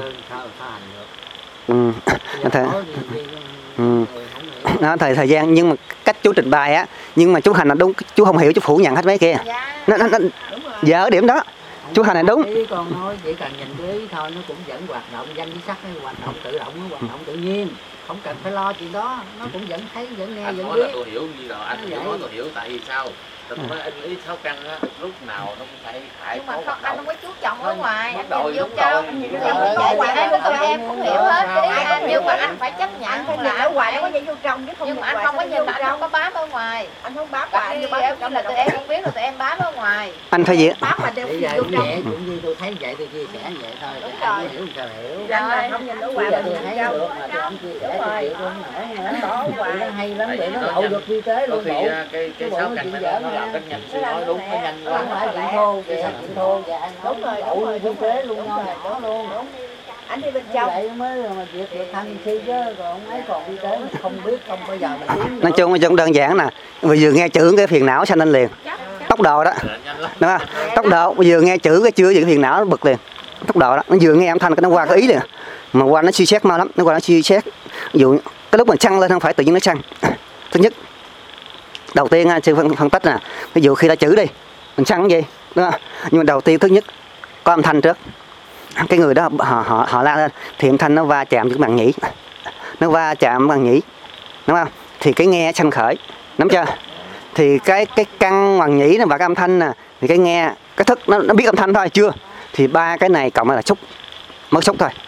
A: Thời gian, nhưng mà cách chú trình bày á, nhưng mà chú hành là đúng, chú không hiểu chú phủ nhận hết mấy kia. Nó giờ ở điểm đó chú hành là đúng.
D: Con nói chỉ cần nhìn cái ý thôi, nó cũng vẫn hoạt động, danh với sắc nó hoạt động tự động, nó hoạt động tự nhiên, không cần phải lo chuyện đó, nó cũng vẫn thấy, vẫn nghe,
F: anh
D: vẫn
F: nói
D: biết.
F: Là tôi hiểu như là anh nói tôi hiểu, tại vì sao? Tôi nói anh ý 6 căn á, lúc nào nó cũng phải
G: nhưng mà không, anh không có chú trọng ở ngoài, anh
F: rồi,
G: nhìn vô
F: đúng
G: trong.
F: rồi.
G: Em của tụi em cũng hiểu hết ý anh, nhưng mà anh phải chấp nhận là
E: ở ngoài nó có nhìn vô trong chứ không.
G: nhưng mà anh không có nhìn, anh không có bám ở ngoài.
E: Anh không bám
G: Và
E: vào, anh
G: như
E: bám
G: em là tụi em không biết là tụi em bám ở ngoài.
A: Anh phải gì?
E: bám mà đeo
D: Bây
E: vô
D: giờ
E: trong.
D: nhẹ cũng như tôi thấy vậy, tôi chia sẻ vậy thôi.
E: Đúng
D: Anh
E: rồi.
D: hiểu sao hiểu.
E: Anh là không nhìn ở ngoài
D: Bây
E: mà
D: giờ tôi
E: nhìn
D: thấy
E: vô
D: được mà tôi không chia sẻ tôi chịu tôi không nổi nữa. Nó hay lắm, vậy nó lậu được vi tế luôn.
F: Đôi khi cái 6 căn nó làm rất nhanh, sư nói đúng, nó nhanh quá.
D: Không phải chuyện thô, chuyện thô vậy anh
E: Đúng rồi,
D: lậu vi tế luôn, nó nhỏ luôn.
E: Anh đi bên trong.
D: Vậy mới mà việc được thanh khi chứ còn không ấy còn vi tế mình không biết, không bao giờ mình tiến.
A: Nói chung đơn giản nè, bây giờ nghe chữ cái phiền não sanh lên liền, tốc độ đó, đúng không? Tốc độ bây giờ nghe chữ cái chưa gì cái phiền não nó bực liền, tốc độ đó, nó vừa nghe âm thanh cái nó qua cái ý liền, mà qua nó suy xét mau lắm, nó qua nó suy xét. Ví dụ cái lúc mình săn lên không phải tự nhiên nó săn. Thứ nhất, đầu tiên sư phân tích nè, ví dụ khi ta chữ đi, mình săn cái gì, đúng không? Nhưng mà đầu tiên thứ nhất có âm thanh trước, cái người đó họ la lên thì âm thanh nó va chạm với bằng nhĩ, nó va chạm bằng nhĩ, đúng không? Thì cái nghe sanh khởi, nắm chưa? Thì cái căn bằng nhĩ và cái âm thanh nè, thì cái nghe, cái thức nó biết âm thanh thôi, chưa? Thì ba cái này cộng là xúc, mất xúc thôi.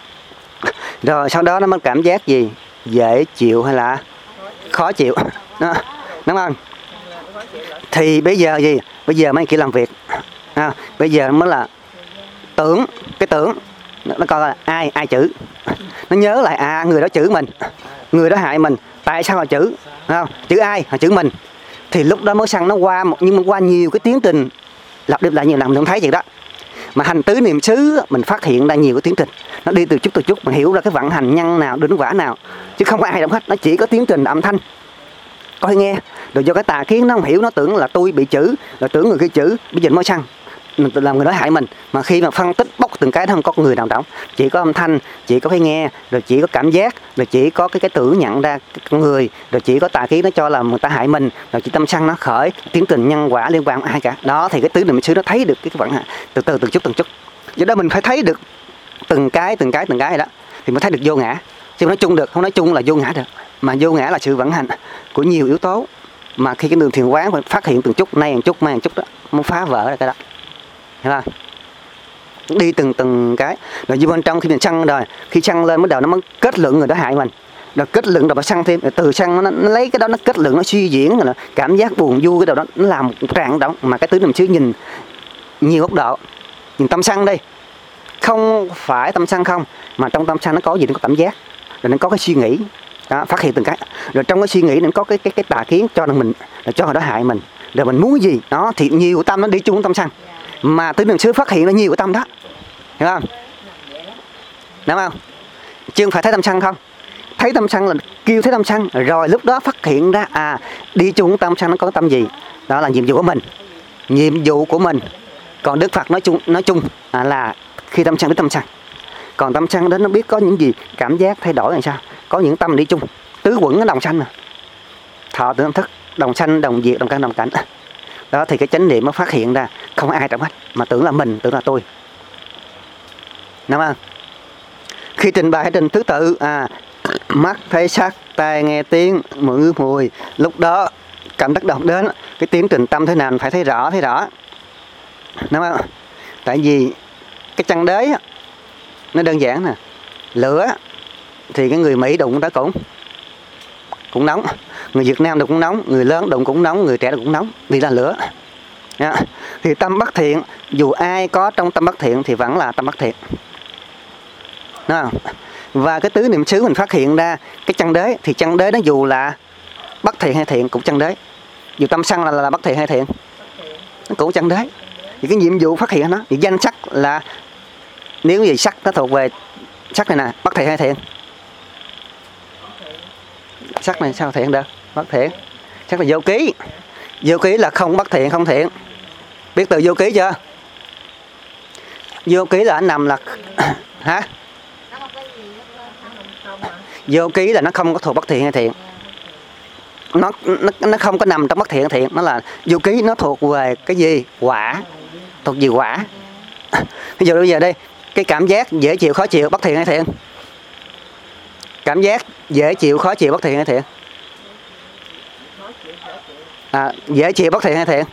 A: Rồi sau đó nó mới cảm giác gì, dễ chịu hay là khó chịu, đó, đúng không? Thì bây giờ gì, bây giờ mấy kia làm việc, bây giờ mới là tưởng, cái tưởng nó coi là ai chữ, nó nhớ lại người đó chữ mình, người đó hại mình, tại sao họ chữ, không? Chữ ai, họ chữ mình, thì lúc đó mới săn nó qua nhưng mà qua nhiều cái tiến trình lặp đi lại nhiều lần mình không thấy vậy đó. Mà hành tứ niệm xứ mình phát hiện ra nhiều cái tiến trình, nó đi từ chút mình hiểu ra cái vận hành nhân nào đến quả nào, chứ không có ai động hết, nó chỉ có tiến trình âm thanh coi nghe. Rồi do cái tà kiến nó không hiểu, nó tưởng là tôi bị chữ, rồi tưởng người kia chữ, bây giờ mới săn mình làm người đó hại mình. Mà khi mà phân tích bóc từng cái nó không có người nào động, chỉ có âm thanh, chỉ có cái nghe, rồi chỉ có cảm giác, rồi chỉ có cái tưởng nhận ra con người, rồi chỉ có tà kiến nó cho là người ta hại mình, rồi chỉ tâm sân nó khởi tiến trình nhân quả liên quan ai cả. Đó thì cái tứ niệm xứ nó thấy được cái vận hành từ từ từng chút. Do đó mình phải thấy được từng cái đó thì mới thấy được vô ngã. Chứ nói chung được, không nói chung là vô ngã được, mà vô ngã là sự vận hành của nhiều yếu tố, mà khi cái đường thiền quán phải phát hiện từng chút, nay một chút, mai một chút đó, muốn phá vỡ ra cái đó, hiểu không? đi từng cái. Rồi vô bên trong khi mình săn rồi, khi săn lên bắt đầu nó mới kết luận người đó hại mình. Rồi kết luận rồi mà săn thêm, rồi từ săn nó lấy cái đó nó kết luận, nó suy diễn rồi cảm giác buồn vui cái đầu đó nó làm một trạng động. Mà cái tứ niệm xứ nhìn nhiều góc độ. Nhìn tâm săn đi, không phải tâm săn không, mà trong tâm săn nó có gì, nó có cảm giác, rồi nó có cái suy nghĩ đó, phát hiện từng cái. Rồi trong cái suy nghĩ nó có cái tà kiến cho mình, là cho người đó hại mình, rồi mình muốn cái gì đó thì nhiều tâm nó đi chung tâm săn. Mà tứ niệm xứ phát hiện nó nhiều cái tâm đó, hiểu không? Đúng không? Chứ không phải thấy tâm săn không. Thấy tâm săn là kêu thấy tâm săn, rồi lúc đó phát hiện ra đi chung tâm săn nó có tâm gì. Đó là nhiệm vụ của mình. Nhiệm vụ của mình. Còn Đức Phật nói chung là khi tâm săn đến tâm săn. Còn tâm săn đến nó biết có những gì, cảm giác thay đổi làm sao. Có những tâm đi chung. Tứ quẩn nó đồng sanh mà. Thọ tưởng thức, đồng sanh, đồng diệt, đồng căn, đồng cảnh. Đó thì cái chánh niệm nó phát hiện ra không ai trong hết, mà tưởng là mình, tưởng là tôi. Đúng không? Khi trình bày trình thứ tự mắt thấy sắc, tai nghe tiếng, mũi mùi, lúc đó cảm tác động đến cái tiến trình tâm thế nào phải thấy rõ. Đúng không? Tại vì cái chân đế nó đơn giản nè. Lửa thì cái người Mỹ đụng tới cũng nóng, người Việt Nam đụng cũng nóng, người lớn đụng cũng nóng, người trẻ đụng cũng nóng, vì là lửa. Thì tâm bất thiện, dù ai có trong tâm bất thiện thì vẫn là tâm bất thiện. Đúng không? Và cái tứ niệm xứ mình phát hiện ra cái chân đế, thì chân đế nó dù là bất thiện hay thiện cũng chân đế. Dù tâm sân là bất thiện hay thiện, nó cũng chân đế. Thì cái nhiệm vụ phát hiện nó, thì danh sắc là nếu gì sắc nó thuộc về sắc này nè, bất thiện hay thiện? Sắc này sao thiện được? Bất thiện. Sắc là vô ký. Vô ký là không bất thiện, không thiện. Biết từ vô ký chưa? Vô ký là nằm là hả? Vô ký là nó không có thuộc bất thiện hay thiện. Nó không có nằm trong bất thiện hay thiện. Nó là vô ký, nó thuộc về cái gì? Quả. Thuộc về quả. Ví dụ bây giờ đây, cái cảm giác dễ chịu khó chịu bất thiện hay thiện? Cảm giác dễ chịu khó chịu bất thiện hay thiện? Dễ chịu bất thiện hay thiện?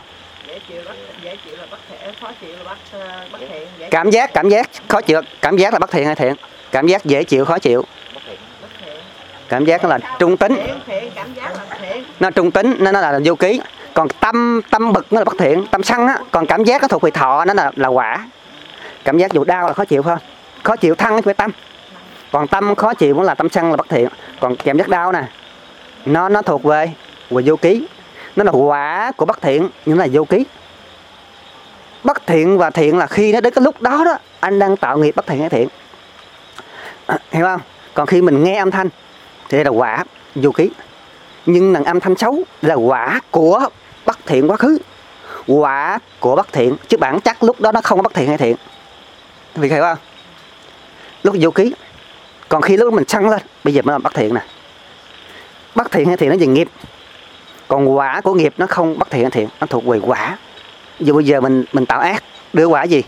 A: Cảm giác khó chịu, cảm giác là bất thiện hay thiện? Cảm giác dễ chịu khó chịu, cảm giác nó là trung tính, nó trung tính, nó là vô ký. Còn tâm bực nó là bất thiện, tâm sân á. Còn cảm giác nó thuộc về thọ, nó là quả. Cảm giác dù đau là khó chịu không? Khó chịu thân nó phải tâm. Còn tâm khó chịu cũng là tâm sân là bất thiện. Còn cảm giác đau nè, nó thuộc về vô ký. Nó là quả của bất thiện, nhưng nó là vô ký. Bất thiện và thiện là khi nó đến cái lúc đó anh đang tạo nghiệp bất thiện hay thiện. Hiểu không? Còn khi mình nghe âm thanh thì đây là quả vô ký. Nhưng là âm thanh xấu là quả của bất thiện quá khứ, quả của bất thiện, chứ bản chất lúc đó nó không có bất thiện hay thiện. Vì hiểu không? Lúc vô ký. Còn khi lúc mình sân lên, bây giờ mới là bất thiện nè. Bất thiện hay thiện nó về nghiệp. Còn quả của nghiệp nó không bất thiện hay thiện, nó thuộc về quả. Dù bây giờ mình tạo ác, đưa quả gì?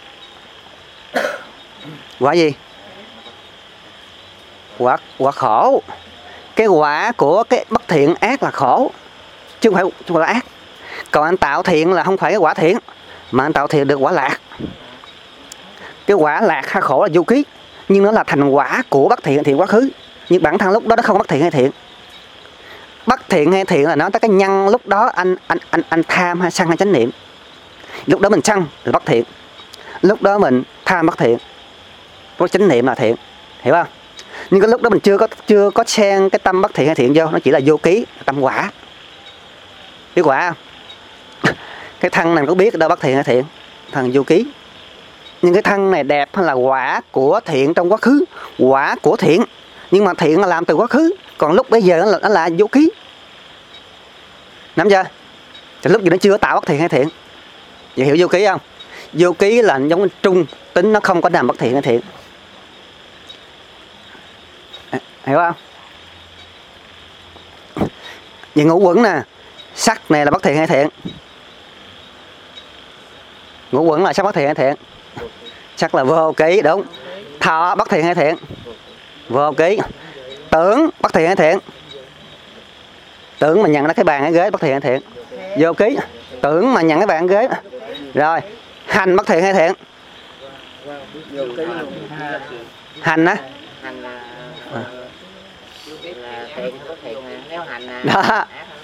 A: Quả gì? Quả khổ. Cái quả của cái bất thiện ác là khổ, chứ không phải là ác. Còn anh tạo thiện là không phải cái quả thiện, mà anh tạo thiện được quả lạc. Cái quả lạc hay khổ là vô ký, nhưng nó là thành quả của bất thiện thiện quá khứ. Nhưng bản thân lúc đó nó không bất thiện hay thiện. Bất thiện hay thiện là nó tới cái nhân lúc đó anh tham hay sân hay chánh niệm. Lúc đó mình sân thì bất thiện, lúc đó mình tham bất thiện, có chánh niệm là thiện, hiểu không? Nhưng cái lúc đó mình chưa có xen cái tâm bất thiện hay thiện vô, nó chỉ là vô ký, tâm quả. Biết quả không? Cái thân này có biết đâu bất thiện hay thiện, thân vô ký. Nhưng cái thân này đẹp hay là quả của thiện trong quá khứ, quả của thiện. Nhưng mà thiện là làm từ quá khứ, còn lúc bây giờ nó là vô ký. Nắm chưa? Thì lúc gì nó chưa tạo bất thiện hay thiện. Vậy hiểu vô ký không? Vô ký là giống trung tính, nó không có làm bất thiện hay thiện. Hiểu không? Vậy ngũ quẩn nè, sắc này là bất thiện hay thiện? Ngũ quẩn là sắc bất thiện hay thiện? Sắc là vô ký, đúng. Thọ bất thiện hay thiện? Vô ký. Tưởng bất thiện hay thiện? Tưởng mà nhận nó cái bàn cái ghế bất thiện hay thiện? Vô ký. Tưởng mà nhận cái bàn cái ghế. Rồi, hành bất thiện hay thiện?
D: Nhiều cái luôn ha.
A: Hành á.
D: Hành là thiện có thiện nếu hành là
A: Đó.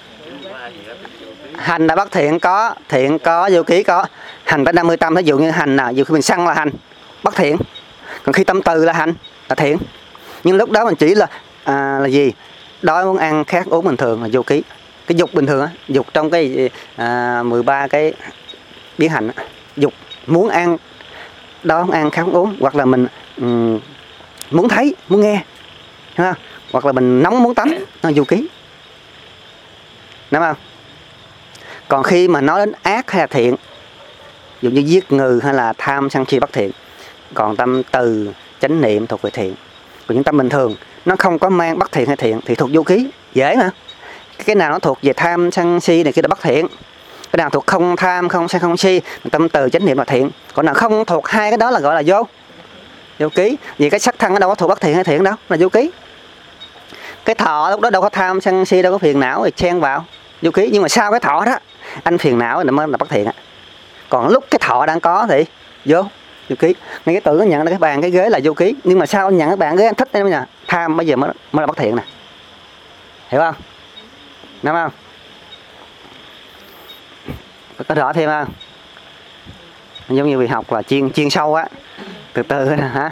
A: Hành là bất thiện có, vô ký có. Hành phải 50 tâm, ví dụ như hành là dù khi mình sân là hành bất thiện, còn khi tâm từ là hành là thiện. Nhưng lúc đó mình chỉ là gì, đói muốn ăn khát uống bình thường là vô ký. Cái dục bình thường á, dục trong cái 13 cái biến hành á, dục muốn ăn, đói muốn ăn khát uống, hoặc là mình muốn thấy muốn nghe, đúng không? Hoặc là mình nóng muốn tắm, nó vô ký, đúng không? Còn khi mà nói đến ác hay là thiện, ví dụ như giết người hay là tham sân si bất thiện, còn tâm từ chánh niệm thuộc về thiện. Còn những tâm bình thường nó không có mang bất thiện hay thiện thì thuộc vô ký, dễ mà. Cái nào nó thuộc về tham sân si này kia là bất thiện, cái nào thuộc không tham không sân không si, tâm từ chánh niệm là thiện. Còn nào không thuộc hai cái đó là gọi là vô ký. Vì cái sắc thân nó đâu có thuộc bất thiện hay thiện đâu, là vô ký. Cái thọ lúc đó đâu có tham sân si, đâu có phiền não thì chen vào vô ký. Nhưng mà sau cái thọ đó anh phiền não thì mới là bất thiện á. Còn lúc cái thọ đang có thì vô ký. Ngay cái tưởng nó nhận là cái bàn cái ghế là vô ký, nhưng mà sao anh nhận cái bàn ghế anh thích em nha, tham bây giờ mới là bất thiện nè, hiểu không? Đúng không? Có rõ thêm không? Giống như việc học là chuyên sâu á, từ từ hả?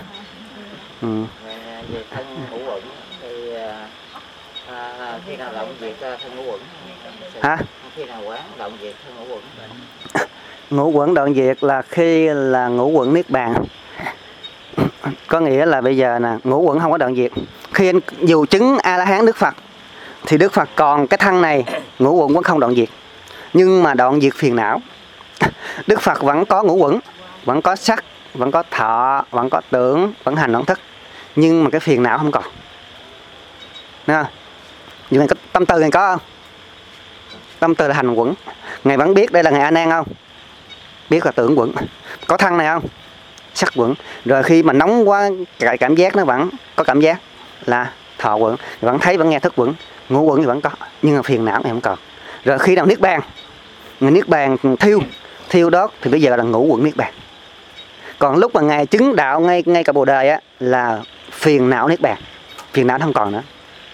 D: về thân ngũ uẩn thì khi nào động diệt thân ngũ uẩn
A: hả?
D: Khi nào quán động diệt thân ngũ uẩn?
A: Ngũ uẩn đoạn diệt là khi là ngũ uẩn niết bàn. Có nghĩa là bây giờ nè, ngũ uẩn không có đoạn diệt. Khi anh dù chứng A-la-hán Đức Phật thì Đức Phật còn cái thân này, ngũ uẩn vẫn không đoạn diệt. Nhưng mà đoạn diệt phiền não. Đức Phật vẫn có ngũ uẩn, vẫn có sắc, vẫn có thọ, vẫn có tưởng, vẫn hành, vẫn thức. Nhưng mà cái phiền não không còn. Đúng không? Nhưng mà tâm từ này có không? Tâm từ là hành uẩn. Ngài vẫn biết đây là Ngài A Nan không? Biết là tưởng uẩn. Có thân này không? Sắc uẩn. Rồi khi mà nóng quá, cảm giác nó vẫn có cảm giác là thọ uẩn, vẫn thấy vẫn nghe thức uẩn, ngũ uẩn thì vẫn có, nhưng mà phiền não này không còn. Rồi khi nào niết bàn, niết bàn thiêu đốt thì bây giờ là ngũ uẩn niết bàn. Còn lúc mà Ngài chứng đạo ngay cả bồ đề á là phiền não niết bàn, phiền não không còn nữa.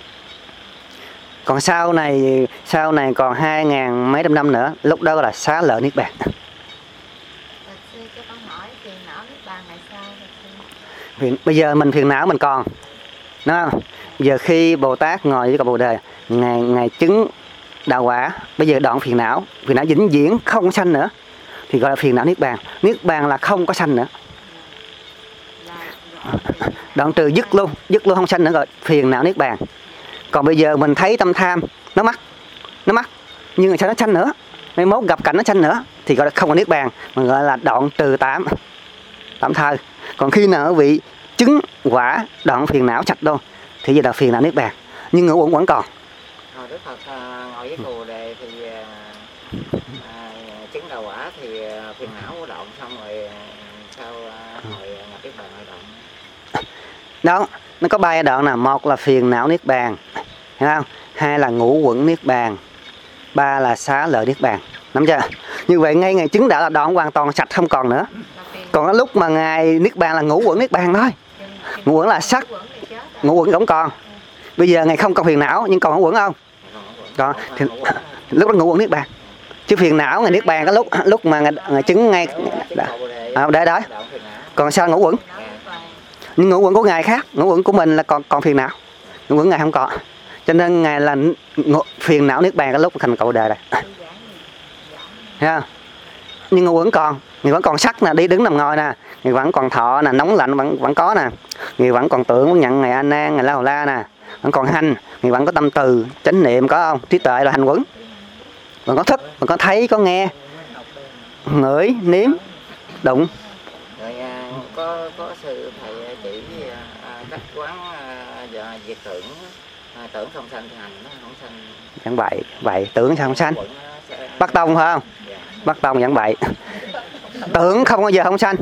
A: Còn sau này còn 2000 mấy trăm năm nữa, lúc đó là xá lợi niết bàn. Bây giờ mình phiền não mình còn, đúng không? Giờ khi Bồ Tát ngồi với cả bồ đề, ngài chứng đạo quả, bây giờ đoạn phiền não vĩnh viễn không sanh nữa thì gọi là phiền não niết bàn. Niết bàn là không có sanh nữa, đoạn trừ dứt luôn không sanh nữa, gọi phiền não niết bàn. Còn bây giờ mình thấy tâm tham nó mắc nhưng mà sao nó sanh nữa, mai mốt gặp cảnh nó sanh nữa thì gọi là không có niết bàn, mà gọi là đoạn trừ tám thơ. Còn khi nào vị chứng quả đoạn phiền não sạch đâu thì giờ là phiền não niết bàn, nhưng ngũ uẩn vẫn còn.
D: Đức Phật ngồi với bồ đề thì chứng đạo quả thì phiền não của đoạn xong rồi sau hồi nhập niết bàn hồi đoạn.
A: Đó, nó có 3 đoạn nè, một là phiền não niết bàn, hiểu không? 2 là ngũ uẩn niết bàn, 3 là xá lợi niết bàn. Nắm chưa? Như vậy ngay ngày chứng đạo là đoạn hoàn toàn sạch không còn nữa. Còn cái lúc mà Ngài niết bàn là ngũ uẩn niết bàn thôi. Ngũ uẩn là sắc, ngũ uẩn cũng còn. Bây giờ Ngài không còn phiền não nhưng còn ngũ uẩn không? Còn thì lúc đó ngũ uẩn niết bàn. Chứ phiền não Ngài niết bàn cái lúc mà Ngài chứng ngay để đó. Còn sao ngũ uẩn? Nhưng ngũ uẩn của Ngài khác, ngũ uẩn của mình là còn phiền não. Ngũ uẩn Ngài không có. Cho nên Ngài là phiền não niết bàn cái lúc thành cậu đề này. Thấy không? Nhưng ngũ uẩn còn, Ngài vẫn còn sắc nè, đi đứng nằm ngồi nè, Ngài vẫn còn thọ nè, nóng lạnh vẫn có nè, Ngài vẫn còn tưởng, vẫn nhận Ngài A Nan, Ngài La Hầu La nè, vẫn còn hành, Ngài vẫn có tâm từ, chánh niệm có không? Trí tuệ là hành uẩn, vẫn có thức, vẫn có thấy, có nghe, ngửi, nếm, đụng.
D: Rồi có sư thầy chỉ cách quán diệt tưởng không sanh thì hành nó không sanh.
A: Chẳng vậy tưởng sao không sanh? Bắt tông phải không? Bắt tông vẫn vậy. Tưởng không bao giờ không sanh.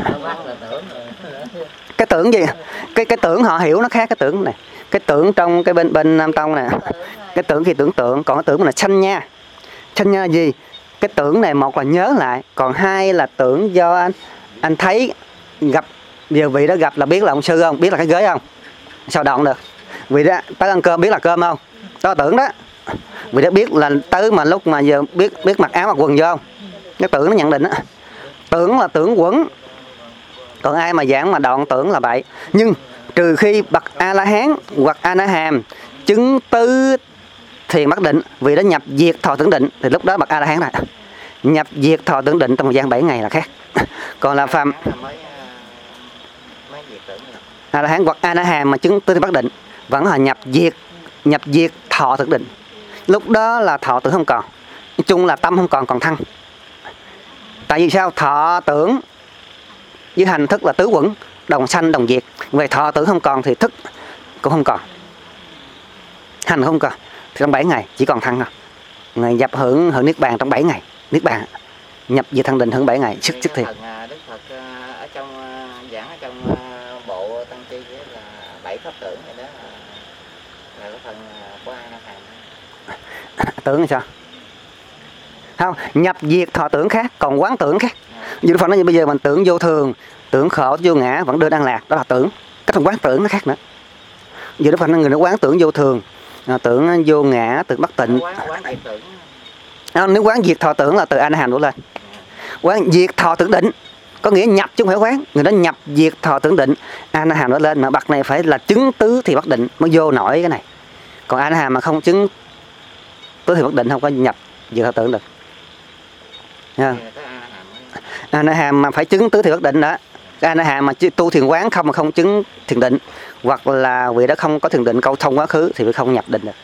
A: Cái tưởng gì? Cái tưởng họ hiểu nó khác cái tưởng này. Cái tưởng trong cái bên Nam Tông nè. Cái tưởng thì tưởng tượng, còn cái tưởng là sanh nha. Sanh nha là gì? Cái tưởng này một là nhớ lại, còn hai là tưởng do anh thấy gặp giờ vị đó gặp là biết là ông sư không, biết là cái ghế không, sao đoạn được. Vị đó tới ăn cơm biết là cơm không, đó tưởng đó. Vị đó biết là tới mà lúc mà giờ biết mặc áo mặc quần vô không, cái tưởng nó nhận định á. Tưởng là tưởng quẩn, còn ai mà giảng mà đoạn tưởng là bậy. Nhưng trừ khi bậc A La Hán hoặc A Na Hàm chứng tứ thiền bất định, vì đó nhập diệt thọ tưởng định, thì lúc đó bậc A La Hán này nhập diệt thọ tưởng định trong thời gian 7 ngày là khác. Còn là phàm A La Hán hoặc A Na Hàm mà chứng tứ thiền bất định vẫn là nhập diệt thọ tưởng định. Lúc đó là thọ tưởng không còn, nói chung là tâm không còn thân. Tại vì sao? Thọ tưởng với hành thức là tứ quẩn, đồng sanh đồng diệt. Về thọ tưởng không còn thì thức cũng không còn, hành không còn. Thì trong 7 ngày chỉ còn thân thôi. Ngày nhập hưởng niết bàn trong 7 ngày. Niết bàn nhập về thân định hưởng 7 ngày sức thiệt.
D: Đức Phật ở trong giảng ở trong bộ Tăng Chi là 7 pháp tưởng này đó, là cái phần của A Na Hàm.
A: Tưởng là sao? Không, nhập diệt thọ tưởng khác, còn quán tưởng khác. Như Đức Phật nói như bây giờ mình tưởng vô thường, tưởng khổ vô ngã vẫn đưa an lạc, đó là tưởng. Cái phần quán tưởng nó khác nữa. Giờ Đức Phật nói người nó quán tưởng vô thường, tưởng vô ngã, tưởng bất tịnh. Nếu quán diệt thọ tưởng là từ A Na Hàm đổ lên. Quán diệt thọ tưởng định có nghĩa nhập chứ không phải quán. Người đó nhập diệt thọ tưởng định, A Na Hàm đổ lên, mà bậc này phải là chứng tứ thì bất định mới vô nổi cái này. Còn A Na Hàm mà không chứng tứ thì bất định không có nhập diệt thọ tưởng được. A Na Hàm mà phải chứng tứ thì bất định đó. A Na Hàm mà tu thiền quán không mà không chứng thiền định, hoặc là vị đó không có thiền định câu thông quá khứ thì không nhập định được.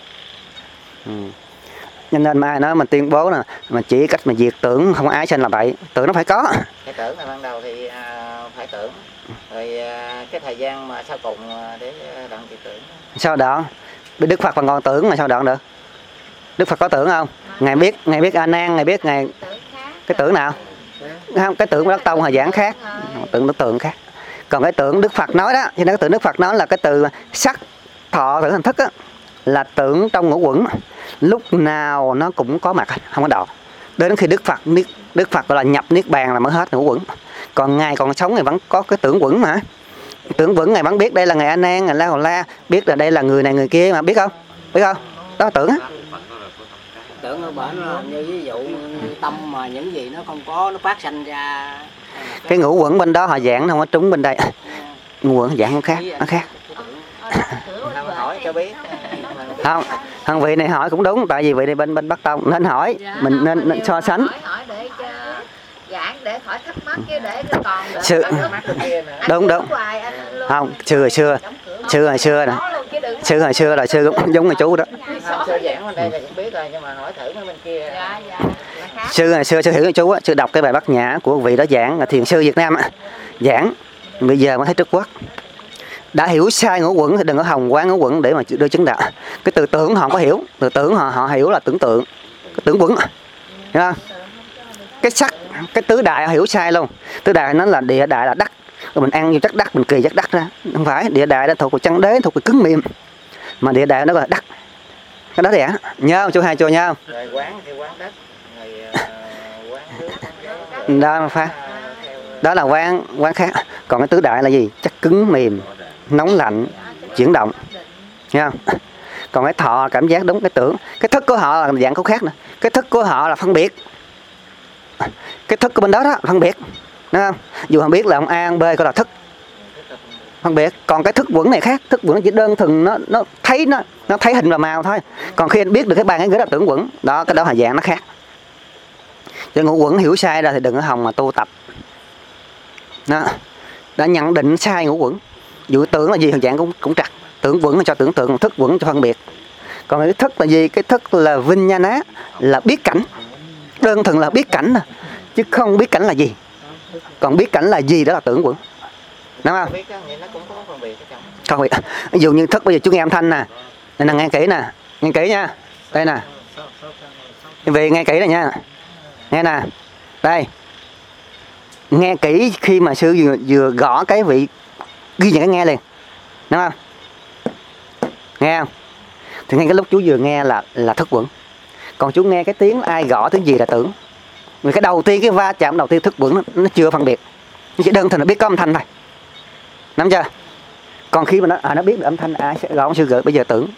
A: Cho nên mai nói mình tuyên bố là mà chỉ cách mà diệt tưởng không ái sanh là vậy. Tưởng nó phải có.
D: Cái tưởng là ban đầu thì phải tưởng, rồi cái thời gian mà sau cùng để đoạn diệt tưởng.
A: Sao đoạn? Đức Phật còn còn tưởng mà sao đoạn được? Đức Phật có tưởng không? Ngài biết A Nan, ngài biết ngài cái tưởng nào? Không, cái tưởng của Đắc Tông là giảng khác, tưởng khác. Còn cái tưởng Đức Phật nói đó, thì cái tưởng Đức Phật nói là cái từ sắc thọ tưởng hành thức á, là tưởng trong ngũ quẩn, lúc nào nó cũng có mặt, không có đoạn. Đến khi Đức Phật gọi là nhập niết bàn là mới hết ngũ quẩn. Còn ngài còn sống ngài vẫn có cái tưởng quẩn mà. Tưởng quẩn ngài vẫn biết đây là ngài A Nan, ngài La Hầu La, biết là đây là người này người kia mà biết không? Biết không? Đó tưởng á.
D: Tưởng ở bển như ví dụ tâm mà những gì nó không có, nó phát sanh ra.
A: Cái ngũ quẩn bên đó họ giảng nó không có trúng bên đây. Ngũ quẩn giảng không khác, nó khác.
D: Hỏi cho biết.
A: Không, vị này hỏi cũng đúng, tại vì vị này bên Bắc Tông nên hỏi, mình nên so sánh.
G: Hỏi để cho giảng để khỏi thắc mắc chứ để còn
A: đúng. Không, sư hồi xưa nè. Sư hồi xưa là sư cũng giống người chú đó.
D: Sư giảng bên đây là cũng biết rồi, nhưng mà hỏi thử bên kia.
A: Sư hồi xưa sư hiểu người chú á, sư đọc cái bài Bát Nhã của vị đó giảng là thiền sư Việt Nam á, giảng bây giờ mới thấy Trung Quốc. Đã hiểu sai ngũ quẩn thì đừng có hòng quán ngũ quẩn để mà đưa chứng đạo. Cái từ tưởng họ không có hiểu, từ tưởng họ hiểu là tưởng tượng, cái tưởng quẩn, hiểu không? Cái sắc, cái tứ đại họ hiểu sai luôn. Tứ đại nó là địa đại là đất, rồi mình ăn vô chất đất, mình kỳ chất đất ra. Không phải, địa đại nó thuộc về chân đế, thuộc về cứng mềm, mà địa đại nó gọi là đất. Cái đó thì nhớ không? Chú hai chùa nhớ không?
D: Rồi quán thì quán đất, rồi quán
A: đó là phải. Đó là quán khác. Còn cái tứ đại là gì? Chất cứng mềm, nóng lạnh, chuyển động, nghe không? Còn cái thọ cảm giác đúng, cái tưởng, cái thức của họ là dạng không khác nữa. Cái thức của họ là phân biệt, cái thức của bên đó phân biệt, đúng không? Dù họ biết là ông A ông B gọi là thức, phân biệt. Còn cái thức quẩn này khác, thức quẩn chỉ đơn thuần nó thấy hình và màu thôi. Còn khi anh biết được cái bàn cái là tưởng quẩn đó, cái đó là dạng nó khác. Cho ngũ quẩn hiểu sai ra thì đừng có hòng mà tu tập đó. Đã nhận định sai ngũ quẩn. Dụ tưởng là gì thằng dạng cũng trật. Tưởng quẩn là cho tưởng tượng, thức quẩn cho phân biệt. Còn cái thức là gì? Cái thức là vinh nha ná, là biết cảnh. Đơn thuần là biết cảnh, chứ không biết cảnh là gì. Còn biết cảnh là gì đó là tưởng quẩn, đúng không? Không biết. Ví dụ như thức bây giờ chú nghe âm thanh nè, nên là nghe kỹ nè, nghe kỹ nha. Đây nè, vì nghe kỹ này nha, nghe nè, đây. Nghe kỹ khi mà sư vừa gõ cái vị ghi nhận cái nghe liền, đúng không? Nghe không? Thì ngay cái lúc chú vừa nghe là thức quẩn. Còn chú nghe cái tiếng ai gõ tiếng gì là tưởng. Vì cái đầu tiên, cái va chạm đầu tiên thức quẩn nó chưa phân biệt. chỉ đơn thuần là biết có âm thanh thôi, nắm chưa? Còn khi mà nó biết được âm thanh sẽ gõ sư gửi, bây giờ tưởng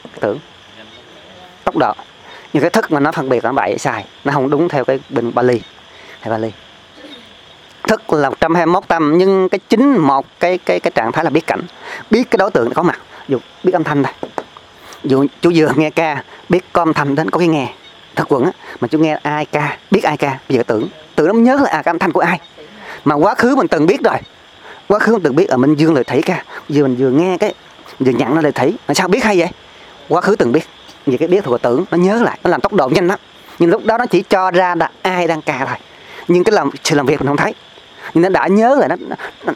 A: tốc độ, nhưng cái thức mà nó phân biệt nó bậy sai, nó không đúng theo cái bình Bali hay Bali. Thức là 121 tâm, nhưng cái chính một cái trạng thái là biết cảnh, biết cái đối tượng có mặt, dù biết âm thanh thôi. Dù chú vừa nghe ca, biết có âm thanh đến có cái nghe thực quẩn á, mà chú nghe ai ca, biết ai ca, bây giờ tưởng nó nhớ là cái âm thanh của ai. Mà quá khứ mình từng biết rồi, quá khứ mình từng biết ở Minh Dương lời thủy ca, giờ mình vừa nghe cái vừa nhận nó lời thủy, mà sao biết hay vậy? Quá khứ từng biết, vì cái biết thuộc tưởng nó nhớ lại, nó làm tốc độ nhanh lắm. Nhưng lúc đó nó chỉ cho ra là ai đang ca thôi, nhưng cái sự làm việc mình không thấy, nhưng nó đã nhớ rồi, nó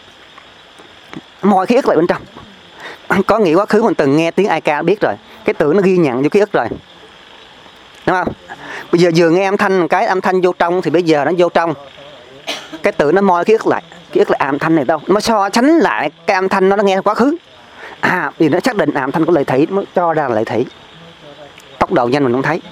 A: mọi ký ức lại bên trong. Có nghĩa quá khứ mình từng nghe tiếng ai ca biết rồi, cái tưởng nó ghi nhận vô ký ức rồi, đúng không? Bây giờ vừa nghe âm thanh, cái âm thanh vô trong thì bây giờ nó vô trong, cái tưởng nó moi ký ức lại âm thanh này đâu, nó so sánh lại cái âm thanh nó nghe quá khứ, vì nó xác định âm thanh của Lệ Thủy, nó cho ra là Lệ Thủy. Tốc độ nhanh mình không thấy,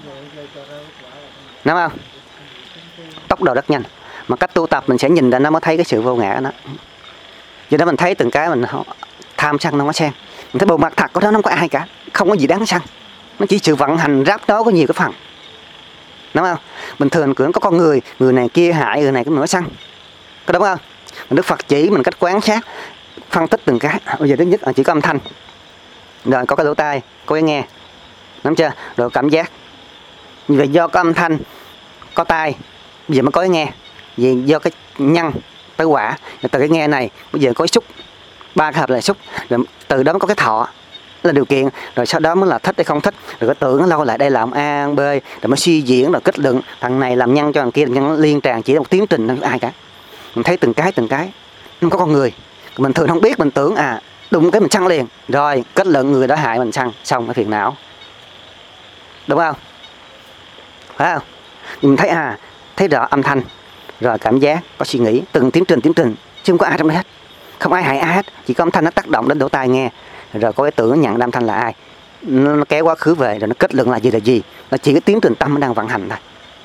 A: đúng không? Tốc độ rất nhanh, mà cách tu tập mình sẽ nhìn ra nó mới thấy cái sự vô ngã đó. Vậy đó mình thấy từng cái mình tham sân nó có sen, mình thấy bộ mặt thật của nó không có ai cả, không có gì đáng sân, nó chỉ sự vận hành ráp đó có nhiều cái phần, đúng không? Bình thường có con người này kia hại, người này cũng nửa sân, có đúng không? Đức Phật chỉ mình cách quan sát, phân tích từng cái. Bây giờ thứ nhất là chỉ có âm thanh, rồi có cái lỗ tai, có cái nghe, nắm chưa? Rồi cảm giác. Vì do có âm thanh, có tai, bây giờ mới có cái nghe. Vì do cái nhân tới quả, rồi từ cái nghe này bây giờ có cái xúc, ba cái hợp là xúc, rồi từ đó mới có cái thọ là điều kiện, rồi sau đó mới là thích hay không thích, rồi cái tưởng nó lâu lại đây là ông A, ông B, rồi mới suy diễn, rồi kết luận thằng này làm nhân cho thằng kia, nhân liên tràng, chỉ là một tiến trình, không có ai cả. Mình thấy từng cái không có con người, mình thường không biết, mình tưởng đụng cái mình săn liền, rồi kết luận người đó hại mình săn, xong cái phiền não, đúng không? Phải không? Mình thấy thấy rõ âm thanh, rồi cảm giác, có suy nghĩ, từng tiến trình, chứ không có ai trong đây hết, không ai hại ai hết, chỉ có âm thanh nó tác động đến lỗ tai nghe, rồi có cái tưởng nhận âm thanh là ai, nó kéo quá khứ về, rồi nó kết luận là gì, nó chỉ cái tiến trình tâm nó đang vận hành thôi.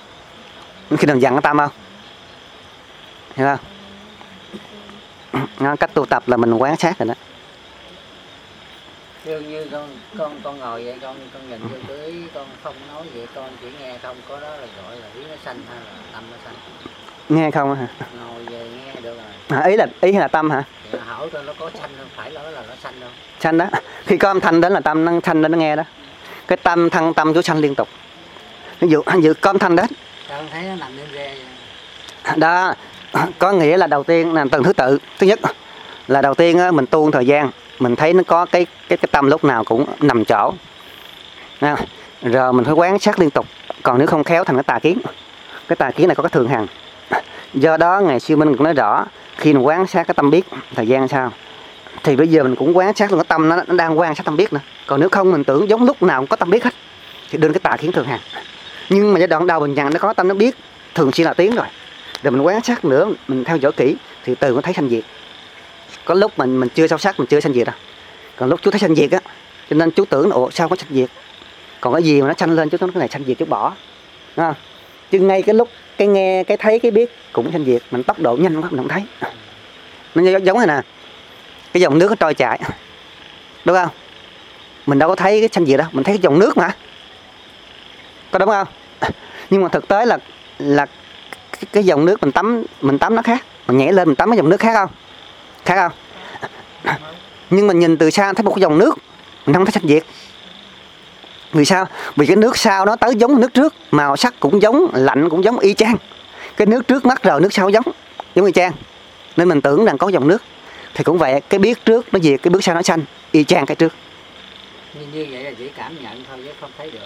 A: Khi nào dặn cái tâm không? Hiểu không? Cách tu tập là mình quan sát rồi đó.
C: Như con ngồi vậy, con nhìn vô cưới, con không nói vậy, con chỉ nghe không, có đó là gọi là ý nó sanh hay là tâm nó sanh?
A: Nghe không hả?
C: Ngồi về nghe được rồi.
A: Ý là tâm hả?
C: Thì hỏi coi nó có sanh không, phải nói là nó sanh đâu.
A: Sanh đó, khi có âm thanh đến là tâm nó sanh đến, nó nghe đó. Cái tâm thăng tâm chú sanh liên tục. Ví dụ có âm thanh đến,
C: sao con thấy nó nằm lên re vậy?
A: Đó, có nghĩa là đầu tiên là từng thứ tự. Thứ nhất là đầu tiên mình tu thời gian, mình thấy nó có cái tâm lúc nào cũng nằm chỗ, rồi mình phải quán sát liên tục. Còn nếu không khéo thành cái tà kiến. Cái tà kiến này có cái thường hằng. Do đó ngày xưa mình cũng nói rõ, khi mình quán sát cái tâm biết thời gian sao, thì bây giờ mình cũng quán sát luôn cái tâm nó đang quan sát tâm biết nữa. Còn nếu không mình tưởng giống lúc nào cũng có tâm biết hết, thì đơn cái tà kiến thường hằng. Nhưng mà giai đoạn đầu mình nhận nó có tâm nó biết thường xuyên là tiếng rồi mình quan sát nữa, mình theo dõi kỹ thì từ nó thấy sanh diệt. Có lúc mình chưa sâu sắc, mình chưa sanh diệt đâu. Còn lúc chú thấy sanh diệt á, cho nên chú tưởng sao có sanh diệt. Còn cái gì mà nó sanh lên chú nói cái này sanh diệt chú bỏ, đúng không? Chứ ngay cái lúc cái nghe, cái thấy, cái biết cũng sanh diệt, mình tốc độ nhanh quá mình không thấy. Nó giống này nè, cái dòng nước nó trôi chảy, đúng không? Mình đâu có thấy cái sanh diệt đâu, mình thấy cái dòng nước mà, có đúng không? Nhưng mà thực tế là cái dòng nước mình tắm nó khác, mình nhảy lên mình tắm cái dòng nước khác không? Khác không? Nhưng mình nhìn từ xa thấy một cái dòng nước, mình không thấy sanh diệt. Vì sao? Vì cái nước sau nó tới giống nước trước, màu sắc cũng giống, lạnh cũng giống y chang. Cái nước trước mắt rồi nước sau giống y chang, nên mình tưởng rằng có dòng nước. Thì cũng vậy, cái biết trước nó diệt, cái bước sau nó sanh y chang cái trước.
C: Như vậy là chỉ cảm nhận thôi chứ không thấy được.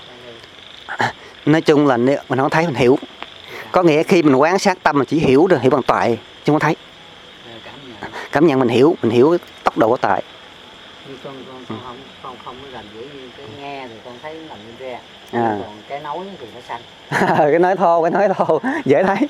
A: Nói chung là mình không thấy, mình hiểu. Có nghĩa khi mình quan sát tâm mình chỉ hiểu được, hiểu bằng tuệ chứ không thấy. Cảm nhận mình hiểu tốc độ của tuệ.
C: Như con không có rành dễ như cái nghe thì con thấy nằm như re. Còn cái nói thì nó xanh.
A: Cái nói thô dễ thấy.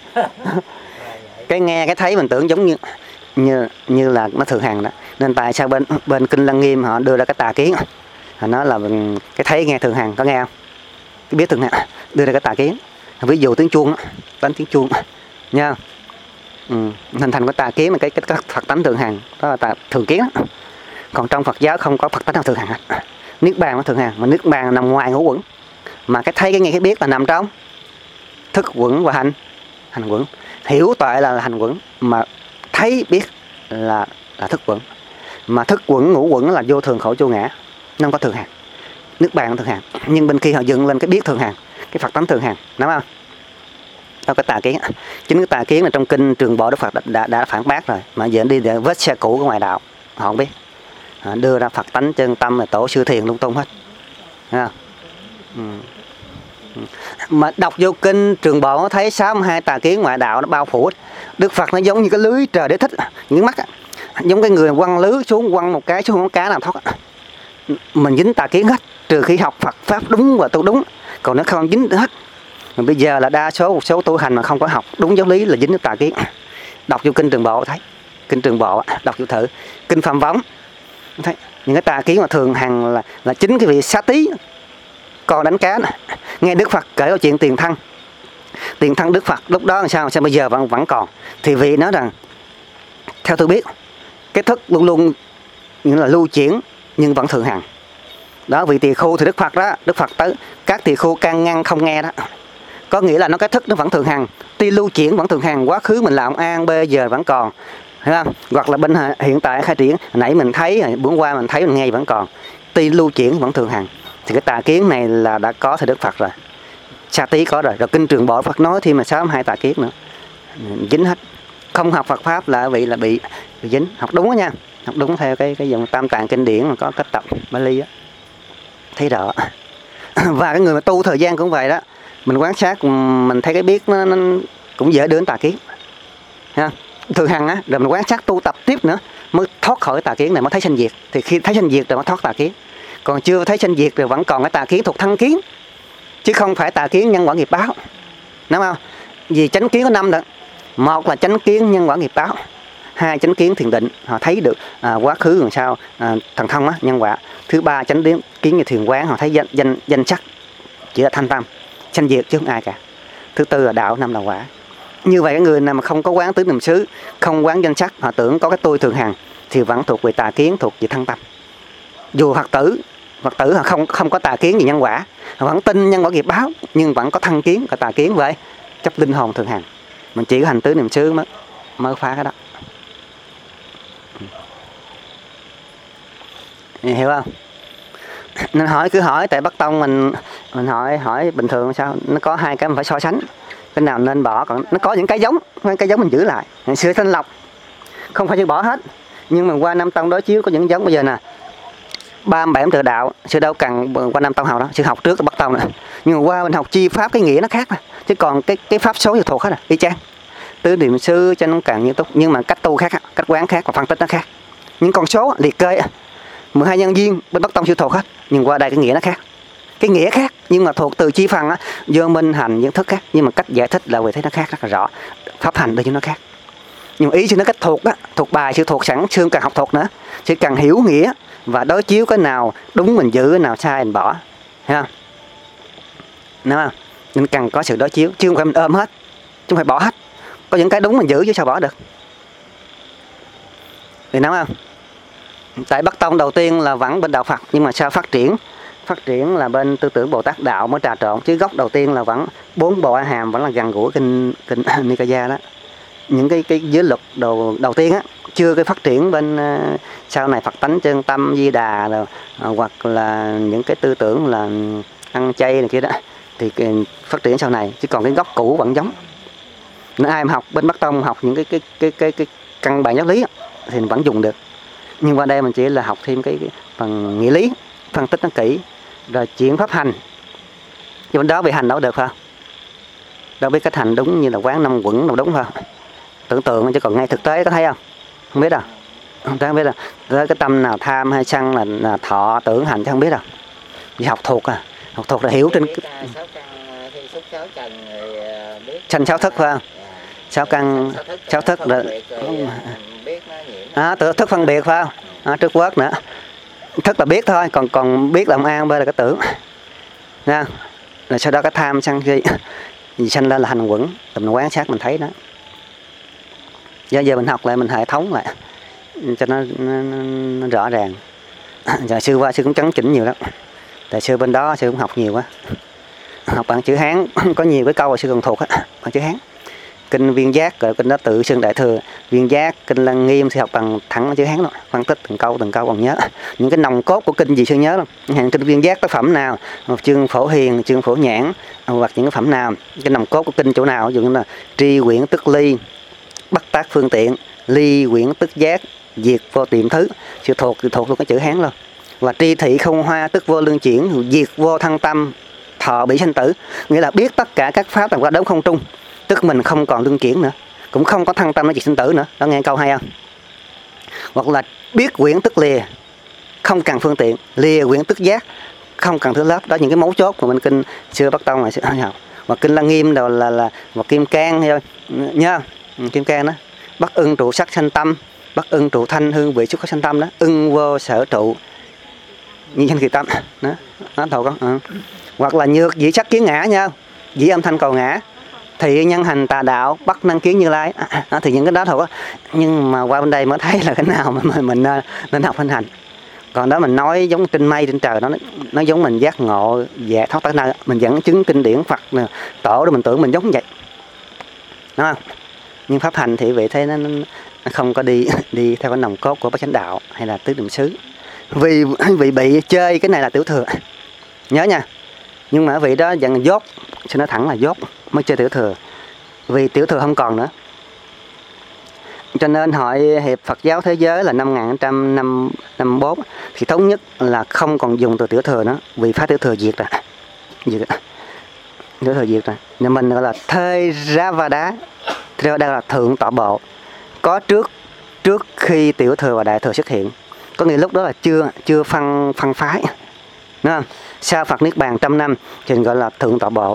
A: Cái nghe, cái thấy mình tưởng giống như là nó thường hằng đó. Nên tại sao bên Kinh Lăng Nghiêm họ đưa ra cái tà kiến, họ nói là cái thấy nghe thường hằng, có nghe không? Cái biết thường hằng đưa ra cái tà kiến. Ví dụ tiếng chuông, đánh tiếng chuông nha. Hình thành của tà kiến là cái Phật tánh thường hằng, đó là tà thường kiến đó. Còn trong Phật giáo không có Phật tánh nào thường hằng hết. Niết bàn nó thường hằng, mà niết bàn nằm ngoài ngũ uẩn, mà cái thấy cái nghe cái biết là nằm trong thức uẩn và hành uẩn. Hiểu tuệ là hành uẩn, mà thấy biết là thức uẩn. Mà thức uẩn ngũ uẩn là vô thường khổ vô ngã, nó không có thường hằng. Niết bàn thường hằng, nhưng bên kia họ dựng lên cái biết thường hằng, cái Phật tánh thường hằng, đúng không? Đó cái tà kiến. Chính cái tà kiến là trong kinh Trường Bộ Đức Phật đã phản bác rồi, mà giờ đi vết xe cũ của ngoại đạo họ không biết, họ đưa ra Phật tánh chân tâm là tổ sư thiền lung tung hết. Thấy không? Mà đọc vô kinh Trường Bộ thấy 62 tà kiến ngoại đạo nó bao phủ. Đức Phật nó giống như cái lưới trời để thích, những mắt giống cái người quăng lưới xuống, quăng một cái xuống không có cá nào thoát. Mình dính tà kiến hết, trừ khi học Phật pháp đúng và tu đúng, còn nó không dính hết. Mà bây giờ là đa số một số tu hành mà không có học đúng giáo lý là dính tà kiến. Đọc vô kinh Trường Bộ thấy, kinh Trường Bộ đọc vô thử, kinh Phạm Võng thấy những cái tà kiến mà thường hằng là chính cái vị Xá Tí còn đánh cá này. Nghe Đức Phật kể câu chuyện tiền thân Đức Phật lúc đó làm sao bây giờ vẫn còn, thì vị nói rằng theo tôi biết cái thức luôn luôn như là lưu chuyển nhưng vẫn thường hằng. Đó, vị tỳ khưu thì Đức Phật tới các tỳ khưu can ngăn không nghe đó, có nghĩa là nó cái thức nó vẫn thường hằng, tuy lưu chuyển vẫn thường hằng, quá khứ mình làm an bây giờ vẫn còn, thấy không? Hoặc là bên hiện tại khai triển nãy mình thấy, bữa qua mình thấy mình nghe vẫn còn, tuy lưu chuyển vẫn thường hằng. Thì cái tà kiến này là đã có từ Đức Phật rồi, Sa Tí có rồi kinh Trường Bộ Phật nói thêm là 62 tà kiến nữa, dính hết. Không học Phật pháp là bị dính. Học đúng đó nha, học đúng theo cái dòng Tam Tạng kinh điển mà có cách tập Bali á, thấy rõ. Và cái người mà tu thời gian cũng vậy đó, mình quan sát mình thấy cái biết nó cũng dễ đến tà kiến ha, thường hằng á, rồi mình quan sát tu tập tiếp nữa mới thoát khỏi tà kiến này, mới thấy sanh diệt. Thì khi thấy sanh diệt rồi mới thoát tà kiến, còn chưa thấy sanh diệt rồi vẫn còn cái tà kiến thuộc thân kiến, chứ không phải tà kiến nhân quả nghiệp báo, đúng không? Vì chánh kiến có 5 đó, một là chánh kiến nhân quả nghiệp báo, 2 chánh kiến thiền định, họ thấy được quá khứ làm sao, thần thông á, nhân quả. Thứ 3 chánh kiến như thiền quán, họ thấy danh sắc chỉ là thanh tâm sanh diệt chứ không ai cả. Thứ 4 là đạo, 5 là quả. Như vậy cái người nào mà không có quán tứ niệm xứ, không quán danh sắc, họ tưởng có cái tôi thường hằng thì vẫn thuộc về tà kiến, thuộc về thân tâm. Dù Phật tử họ không có tà kiến gì nhân quả, họ vẫn tin nhân quả nghiệp báo, nhưng vẫn có thân kiến, có tà kiến vậy chấp linh hồn thường hằng. Mình chỉ có hành tứ niệm xứ mới phá cái đó. Hiểu không? Nên cứ hỏi tại Bắc Tông mình hỏi bình thường sao, nó có 2 cái mình phải so sánh, cái nào nên bỏ, còn nó có những cái giống mình giữ lại. Ngày xưa thanh lọc không phải chứ bỏ hết, nhưng mà qua Nam Tông đối chiếu có những giống bây giờ nè, 37 tự đạo sư đâu cần qua Nam Tông học đó, sư học trước cái Bắc Tông nữa, nhưng mà qua mình học chi pháp cái nghĩa nó khác, chứ còn cái pháp số thì thuộc hết y chang. Tứ niệm xứ cho nó càng nghiêm túc, nhưng mà cách tu khác, cách quán khác và phân tích nó khác. Những con số liệt kê 12 nhân duyên bên Bắc Tông sư thuộc hết, nhưng qua đây cái nghĩa nó khác, cái nghĩa khác, nhưng mà thuộc từ chi phần á, vô minh hành những thức khác, nhưng mà cách giải thích là về thấy nó khác rất là rõ, pháp hành đôi chứ nó khác. Nhưng mà ý sư nó cách thuộc á, thuộc bài sư thuộc sẵn, sư cần học thuộc nữa, chỉ cần hiểu nghĩa và đối chiếu cái nào đúng mình giữ, cái nào sai mình bỏ, thấy không? Đúng không? Nên cần có sự đối chiếu, chứ không phải mình ôm hết, chứ không phải bỏ hết. Có những cái đúng mình giữ chứ sao bỏ được. Thì nói không? Tại Bắc Tông đầu tiên là vẫn bên đạo Phật, nhưng mà sao phát triển là bên tư tưởng Bồ Tát đạo mới trà trộn, chứ gốc đầu tiên là vẫn 4 bộ A Hàm vẫn là gần gũi kinh Nikaya đó. Những cái giới luật đầu tiên á, chưa cái phát triển bên sau này Phật tánh chân tâm Di Đà rồi, hoặc là những cái tư tưởng là ăn chay này kia đó, thì phát triển sau này, chứ còn cái gốc cũ vẫn giống. Nên ai mà học bên Bắc Tông học những cái căn bản giáo lý thì vẫn dùng được, nhưng qua đây mình chỉ là học thêm cái phần nghĩa lý, phân tích nó kỹ, rồi chuyển pháp hành. Nhưng bên đó về hành đâu được phải không? Đâu biết cách hành đúng như là quán 5 quẩn đâu đúng phải không? Tưởng tượng chứ còn ngay thực tế có thấy không? Không biết đâu. Không biết đâu. Tới cái tâm nào tham hay sân là thọ tưởng hành chứ không biết đâu. Chỉ học thuộc học thuộc là hiểu trên sanh 6 thức phải không? 6 căn 6 thức rồi. Thức phân biệt phải không? Trước quốc nữa. Thức là biết thôi, còn biết làm an bê là cái tưởng. Nha. Rồi sau đó cái tham sân gì sanh lên là hành quẩn, tụi mình quan sát mình thấy đó. Giờ mình học lại, mình hệ thống lại cho nó rõ ràng. Giờ sư qua sư cũng chấn chỉnh nhiều lắm. Tại sư bên đó sư cũng học nhiều quá. Học bằng chữ Hán có nhiều cái câu mà sư còn thuộc á, bằng chữ Hán. Kinh Viên Giác rồi kinh đó Tự Xưng Đại Thừa, Viên Giác, kinh Lăng Nghiêm sư học bằng thẳng chữ Hán luôn, phân tích từng câu còn nhớ. Những cái nòng cốt của kinh gì sư nhớ lắm. Hàng kinh Viên Giác tác phẩm nào, một chương Phổ Hiền, chương Phổ Nhãn, hoặc những cái phẩm nào, cái nòng cốt của kinh chỗ nào, ví dụ như là tri quyển tức ly, bất tác phương tiện, ly quyển tức giác, diệt vô tiệm thứ, sư thuộc luôn cái chữ Hán luôn. Và tri thị không hoa tức vô lương chuyển, diệt vô thăng tâm, thọ bị sanh tử, nghĩa là biết tất cả các pháp là qua đống không trung, tức mình không còn lương chuyển nữa, cũng không có thăng tâm nó diệt sinh tử nữa. Đó nghe câu hay không? Hoặc là biết quyển tức lìa, không cần phương tiện, lìa quyển tức giác, không cần thứ lớp. Đó những cái mấu chốt của bên kinh xưa Bắc Tông mà sư học. Và kinh Lăng Nghiêm đâu là một kim cang thôi nhớ không? Kim cang đó, bất ưng trụ sắc sanh tâm, bất ưng trụ thanh hương vị xúc có sanh tâm đó, ưng vô sở trụ như danh kỳ tâm đó, nó thuộc không? Hoặc là nhược dĩ sắc kiến ngã nha, dĩ âm thanh cầu ngã, thị nhân hành tà đạo, bắt năng kiến Như Lai. Thì những cái đó thuộc á. Nhưng mà qua bên đây mới thấy là cái nào mà mình nên học hành hành. Còn đó mình nói giống trên mây trên trời, nó giống mình giác ngộ dạ thoát tới nơi, mình dẫn chứng kinh điển Phật tổ để mình tưởng mình giống vậy, đúng không? Nhưng pháp hành thì vị thấy nó không có đi theo cái nòng cốt của bát chánh đạo hay là tứ niệm xứ. Vì vị bị chơi cái này là tiểu thừa, nhớ nha. Nhưng mà vị đó dặn dốt, cho nó thẳng là dốt mới chơi tiểu thừa, vì tiểu thừa không còn nữa. Cho nên Hội Hiệp Phật giáo Thế giới là năm 1954 thì thống nhất là không còn dùng từ tiểu thừa nữa, vì pháp tiểu thừa diệt rồi. Tiểu thừa diệt rồi. Nên mình gọi là Theravada. Theravada là thượng tọa bộ. Có trước khi tiểu thừa và đại thừa xuất hiện. Có nghĩa lúc đó là chưa phân phái. Đúng không? Sau Phật Niết Bàn 100 năm thì gọi là thượng tọa bộ.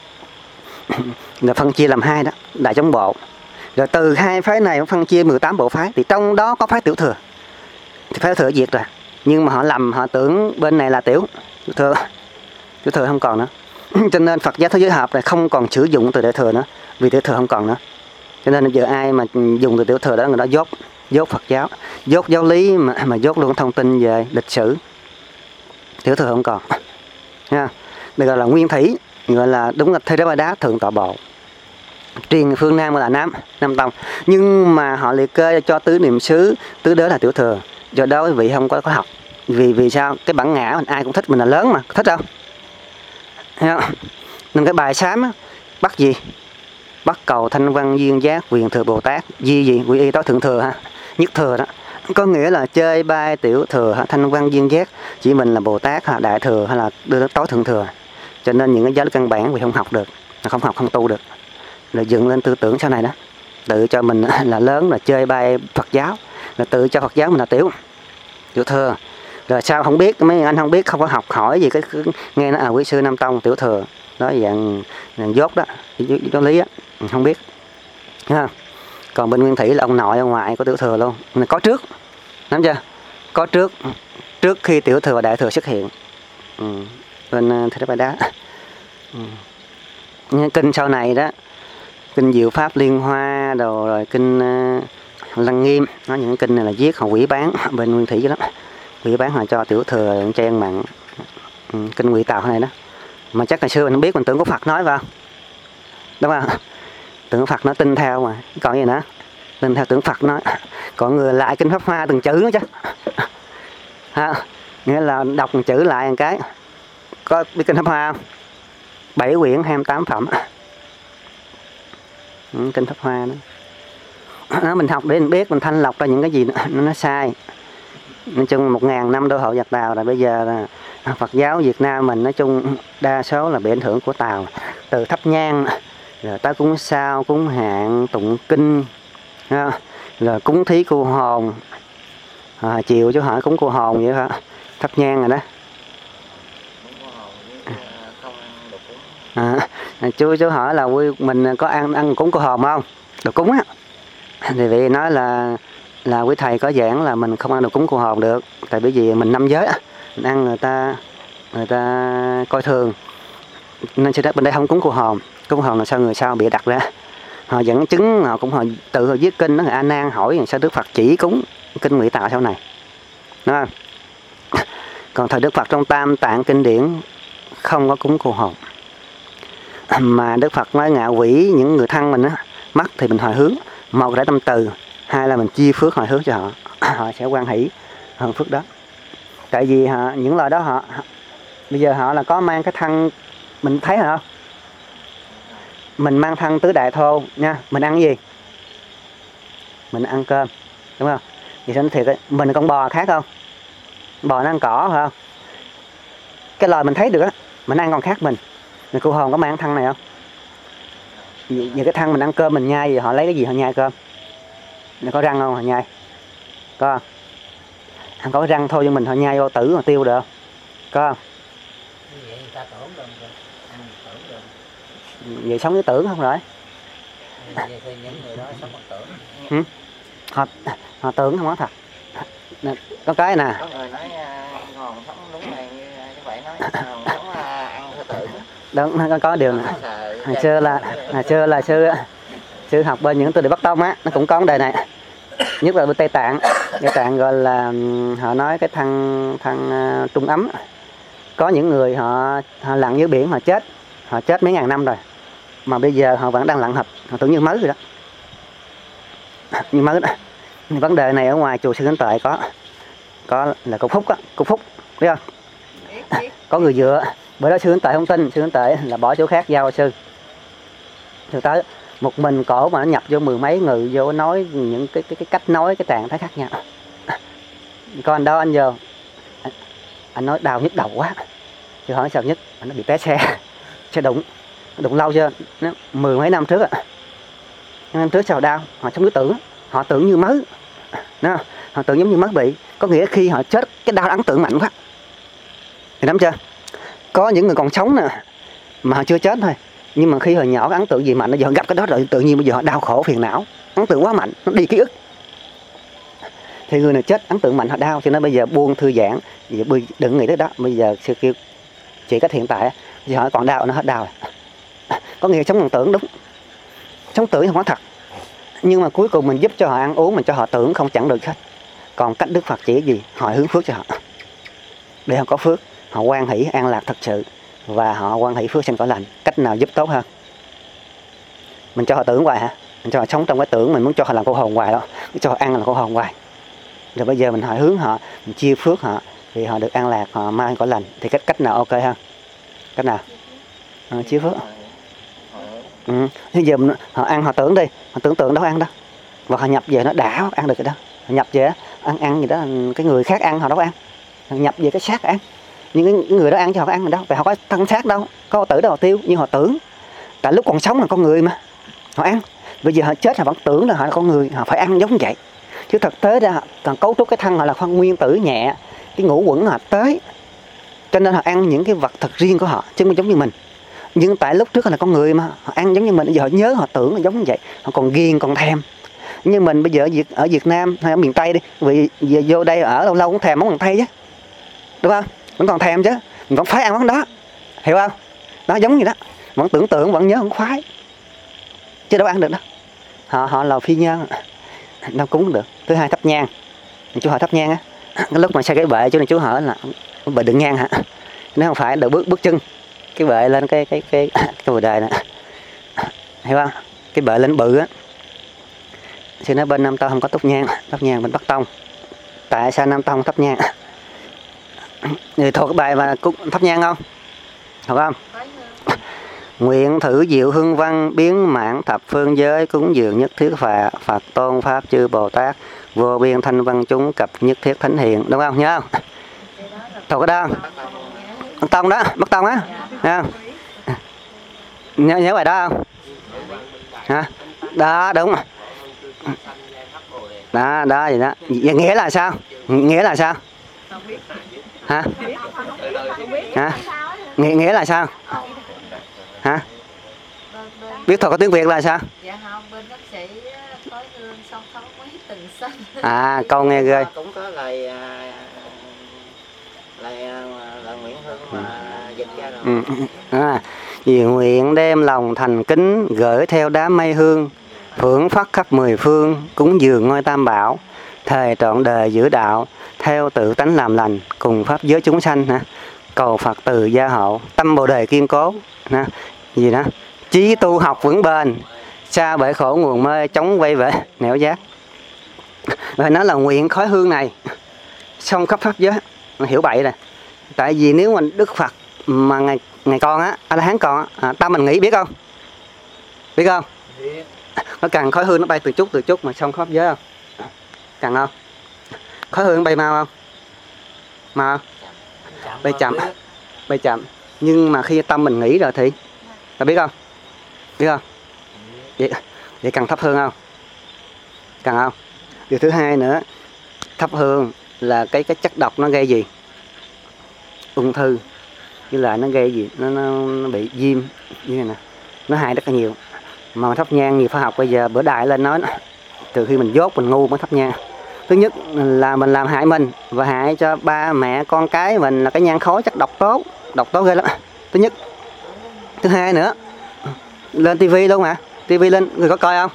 A: Là phân chia làm hai đó, đại chúng bộ. Rồi từ hai phái này phân chia 18 bộ phái, thì trong đó có phái tiểu thừa. Thì phái tiểu thừa diệt rồi. Nhưng mà họ lầm, họ tưởng bên này là tiểu thừa không còn nữa. Cho nên Phật giáo Thế giới Hợp này không còn sử dụng từ đại thừa nữa, vì tiểu thừa không còn nữa. Cho nên giờ ai mà dùng từ tiểu thừa đó, người đó dốt Phật giáo, dốt giáo lý, mà dốt luôn thông tin về lịch sử. Tiểu thừa không còn nha. Đây gọi là nguyên thủy, gọi là đúng là Theravada thượng tọa bộ. Riêng phương Nam là Nam Tông, nhưng mà họ liệt kê cho tứ niệm xứ, tứ đế là tiểu thừa. Do đó quý vị không có học. Vì sao? Cái bản ngã mình ai cũng thích, mình là lớn mà, thích không? Nên cái bài sám á, bắt gì? Bắt cầu thanh văn duyên giác quyền thừa Bồ Tát. Gì? Quy y tối thượng thừa ha, nhất thừa đó. Có nghĩa là chơi bay tiểu thừa, thanh văn duyên giác, chỉ mình là Bồ Tát, đại thừa hay là đưa tới tối thượng thừa. Cho nên những cái giáo lý căn bản vì không học được, không học không tu được. Rồi dựng lên tư tưởng sau này đó, tự cho mình là lớn, là chơi bay Phật giáo, là tự cho Phật giáo mình là tiểu thừa. Rồi sao không biết, mấy anh không biết, không có học hỏi gì, cái nghe nó quý sư Nam Tông tiểu thừa đó, dạng dốt đó, giáo lý á, không biết. Thấy không? Còn bên nguyên thủy là ông nội ông ngoại của tiểu thừa luôn, có trước, nắm chưa? Có trước khi tiểu thừa và đại thừa xuất hiện. Bên Theravada. Kinh sau này đó, kinh Diệu Pháp Liên Hoa đồ, rồi kinh Lăng Nghiêm, nó những kinh này là viết họ quỷ bán bên nguyên thủy lắm, quỷ bán họ cho tiểu thừa trang mặn. Kinh Quỷ Tào này đó, mà chắc ngày xưa mình không biết, mình tưởng có Phật nói vào, đúng không? Tưởng Phật nó tin theo mà, còn gì nữa, tin theo tưởng Phật nói, còn người lại kinh Pháp Hoa từng chữ nữa chứ. Nghĩa là đọc một chữ lại một cái. Có biết kinh Pháp Hoa không? 7 quyển 28 phẩm. Kinh Pháp Hoa đó. Mình học để mình biết, mình thanh lọc ra những cái gì nó sai. Nói chung 1000 năm đô hộ giặc Tàu là bây giờ là Phật giáo Việt Nam mình nói chung đa số là bị ảnh hưởng của Tàu. Từ thắp nhang, rồi tới cúng sao, cúng hạn, tụng kinh, rồi cúng thí cô hồn. Chiều chú hỏi cúng cô hồn vậy hả? Thắp nhang rồi đó. Chú hỏi là mình có ăn cúng cô hồn không? Đồ cúng á. Thì vị nói là quý thầy có giảng là mình không ăn đồ cúng cô hồn được, tại bởi vì mình 5 giới á, mình ăn người ta coi thường, nên trên đất bên đây không cúng cô hồn. Cúng hồn là sao người sao bị đặt ra, họ dẫn chứng, họ cũng tự họ viết kinh đó, A Nan hỏi sao Đức Phật chỉ cúng kinh Ngụy Tạo sau này, đúng không? Còn thời Đức Phật trong Tam Tạng kinh điển không có cúng cô hồn, mà Đức Phật nói ngạ quỷ những người thân mình á mắc thì mình hồi hướng, một là tâm từ, hai là mình chia phước hồi hướng cho họ, họ sẽ hoan hỷ hơn phước đó. Tại vì những loài đó họ bây giờ họ là có mang cái thân, mình thấy hả? Mình mang thân tứ đại thô nha, mình ăn gì? Mình ăn cơm, đúng không? Thì sao thiệt ấy, mình con bò khác không? Bò nó ăn cỏ phải không? Cái loài mình thấy được á, mình ăn còn khác mình. Người cô hồn có mang thân này không? Những cái thân mình ăn cơm mình nhai, họ lấy cái gì họ nhai cơm? Nó có răng không họ nhai? Có không? Có răng thôi nhưng mình họ nhai vô tử họ tiêu được không? Có không?
C: Vậy người ta tưởng được, ăn tưởng được.
A: Vậy sống với tưởng không rồi?
C: Vậy thì những người đó sống bằng tưởng.
A: Họ tưởng không có thật. Có cái nè.
B: Có người nói hồn sống đúng này như vậy nói, hồn sống ăn theo tưởng.
A: Đúng, có điều nè. Hồi xưa là sư học bên những tôi đi Bắc Tông á, nó cũng có vấn đề này. Nhất là bên Tây Tạng gọi là họ nói cái thằng trung ấm. Có những người họ lặn dưới biển họ chết mấy ngàn năm rồi, mà bây giờ họ vẫn đang lặn hợp, họ tưởng như mới rồi đó, như mới đó. Vấn đề này ở ngoài chùa Sư Cánh Tuệ có là cục phúc biết không? Có người dựa, bởi đó Sư Cánh Tuệ không tin, Sư Cánh Tuệ là bỏ chỗ khác giao sư tới một mình cổ mà nó nhập vô mười mấy người vô nói những cái cách nói cái trạng thái khác nhau. Còn đó anh vô anh nói đau nhức đầu quá, chứ hỏi sao nhất anh nó bị té xe đụng lâu chưa, mười mấy năm trước năm trước sao đau, họ không có tưởng, họ tưởng như mới, họ tưởng giống như mới bị, có nghĩa khi họ chết cái đau ấn tượng mạnh quá thì nắm chưa. Có những người còn sống nè mà họ chưa chết thôi, nhưng mà khi hồi nhỏ cái ấn tượng gì mạnh, giờ họ gặp cái đó rồi tự nhiên bây giờ họ đau khổ phiền não, ấn tượng quá mạnh nó đi ký ức, thì người nào chết ấn tượng mạnh họ đau, cho nên bây giờ buông thư giãn, đừng nghĩ tới đó. Bây giờ sư kêu chỉ có hiện tại giờ họ còn đau nó hết đau rồi. Có nghĩa sống bằng tưởng, đúng, sống tưởng không có thật, nhưng mà cuối cùng mình giúp cho họ ăn uống, mình cho họ tưởng không chẳng được hết. Còn cách Đức Phật chỉ gì, hỏi hướng phước cho họ để họ có phước, họ hoan hỷ an lạc thật sự, và họ hoan hỷ phước sanh cõi lành. Cách nào giúp tốt hơn? Mình cho họ tưởng hoài hả? Mình cho họ sống trong cái tưởng, mình muốn cho họ làm cô hồn hoài đó, cho họ ăn là cô hồn hoài. Rồi bây giờ mình hỏi hướng họ, mình chia phước họ thì họ được an lạc, họ mang cõi lành. Thì cách nào ok hơn? Cách nào? Chia phước. Bây giờ họ ăn họ tưởng đi, họ tưởng tượng đâu ăn đâu, và họ nhập về nó đã ăn được cái đó. Họ nhập về ăn gì đó cái người khác ăn họ đâu ăn, họ nhập về cái xác ăn, nhưng cái người đó ăn cho họ có ăn rồi đâu, vậy họ có thân xác đâu, có tử đâu họ tiêu, nhưng họ tưởng. Tại lúc còn sống là con người mà họ ăn, bây giờ họ chết họ vẫn tưởng là họ là con người, họ phải ăn giống vậy. Chứ thực tế ra còn cấu trúc cái thân họ là phân nguyên tử nhẹ, cái ngũ quẩn họ tới, cho nên họ ăn những cái vật thật riêng của họ chứ không giống như mình. Nhưng tại lúc trước là con người mà họ ăn giống như mình, giờ họ nhớ họ tưởng là giống như vậy, họ còn ghiền còn thèm. Nhưng mình bây giờ ở Việt Nam hay ở miền Tây đi, vì giờ vô đây ở lâu lâu cũng thèm món măng tây chứ, đúng không? Vẫn còn thèm chứ, mình vẫn phải ăn món đó, hiểu không? Nó giống như đó, vẫn tưởng tượng vẫn nhớ vẫn khoái, chứ đâu ăn được đâu. Họ là phi nhân, đâu cúng được. Thứ hai thắp nhang, chú hỏi thắp nhang á, cái lúc mà xây cái bệ chú này chú hỏi là bệ đựng nhang hả? Nếu không phải đợi bước chân cái bệ lên cái bồ đề nè, hiểu không? Cái bệ lên bự á. Thì nói bên Nam Tông không có thắp nhang bên Bắc Tông. Tại sao Nam Tông thắp nhang? Người thuộc cái bài mà thắp nhang không? Thuộc không? Nguyện thử diệu hương văn biến mãn thập phương giới, cúng dường nhất thiết Phật tôn pháp chư Bồ Tát, vô biên thanh văn chúng cập nhất thiết thánh hiền, đúng không? Nhớ không? Thuộc cái đó Bắc Tông đó, Bắc Tông á, nhớ bài đó không? Hả? Đó đúng. Đó gì đó. Vậy nghĩa là sao? Nghĩa là sao? Hả? Hả? Nghĩa là sao? Hả? Biết thuật có tiếng Việt là sao?
G: Dạ không, bên bác sĩ có hương song thấu mấy tình sinh.
A: À, câu nghe ghê.
B: Cũng có lời Nguyễn Hương mà dịch ra rồi.
A: Vì nguyện đem lòng thành kính gửi theo đám mây hương, phưởng phất khắp mười phương, cúng dường ngôi Tam Bảo, thề trọn đời giữ đạo, theo tự tánh làm lành, cùng pháp giới chúng sanh. Cầu Phật từ gia hộ, tâm Bồ đề kiên cố. Gì đó, chí tu học vững bền, xa bể khổ nguồn mê, chống quay về nẻo giác. Rồi nó là nguyện khói hương này xong khắp pháp giới. Nó hiểu bậy rồi. Tại vì nếu mà Đức Phật mà ngày con á, A-la-hán con á, tâm mình nghĩ biết không? Biết không? Nó càng khói hương nó bay từ chút mà xong khắp giới không? Càng không? Khói hương bay mau không? Mau không? Bay chậm. Nhưng mà khi tâm mình nghĩ rồi thì ta biết không? Biết không? Vậy cần thắp hương không? Cần không? Điều thứ hai nữa, thắp hương là cái chất độc nó gây gì? Ung thư. Với lại nó gây gì? Nó bị viêm như này nè. Nó hại rất là nhiều. Mà thắp nhang nhiều khoa học bây giờ bữa đại lên nói từ khi mình dốt mình ngu mới thắp nhang. Thứ nhất là mình làm hại mình và hại cho ba mẹ con cái mình là cái nhang khói chất độc tốt ghê lắm. Thứ nhất. Thứ hai nữa, lên tivi luôn mà, tivi lên người có coi không?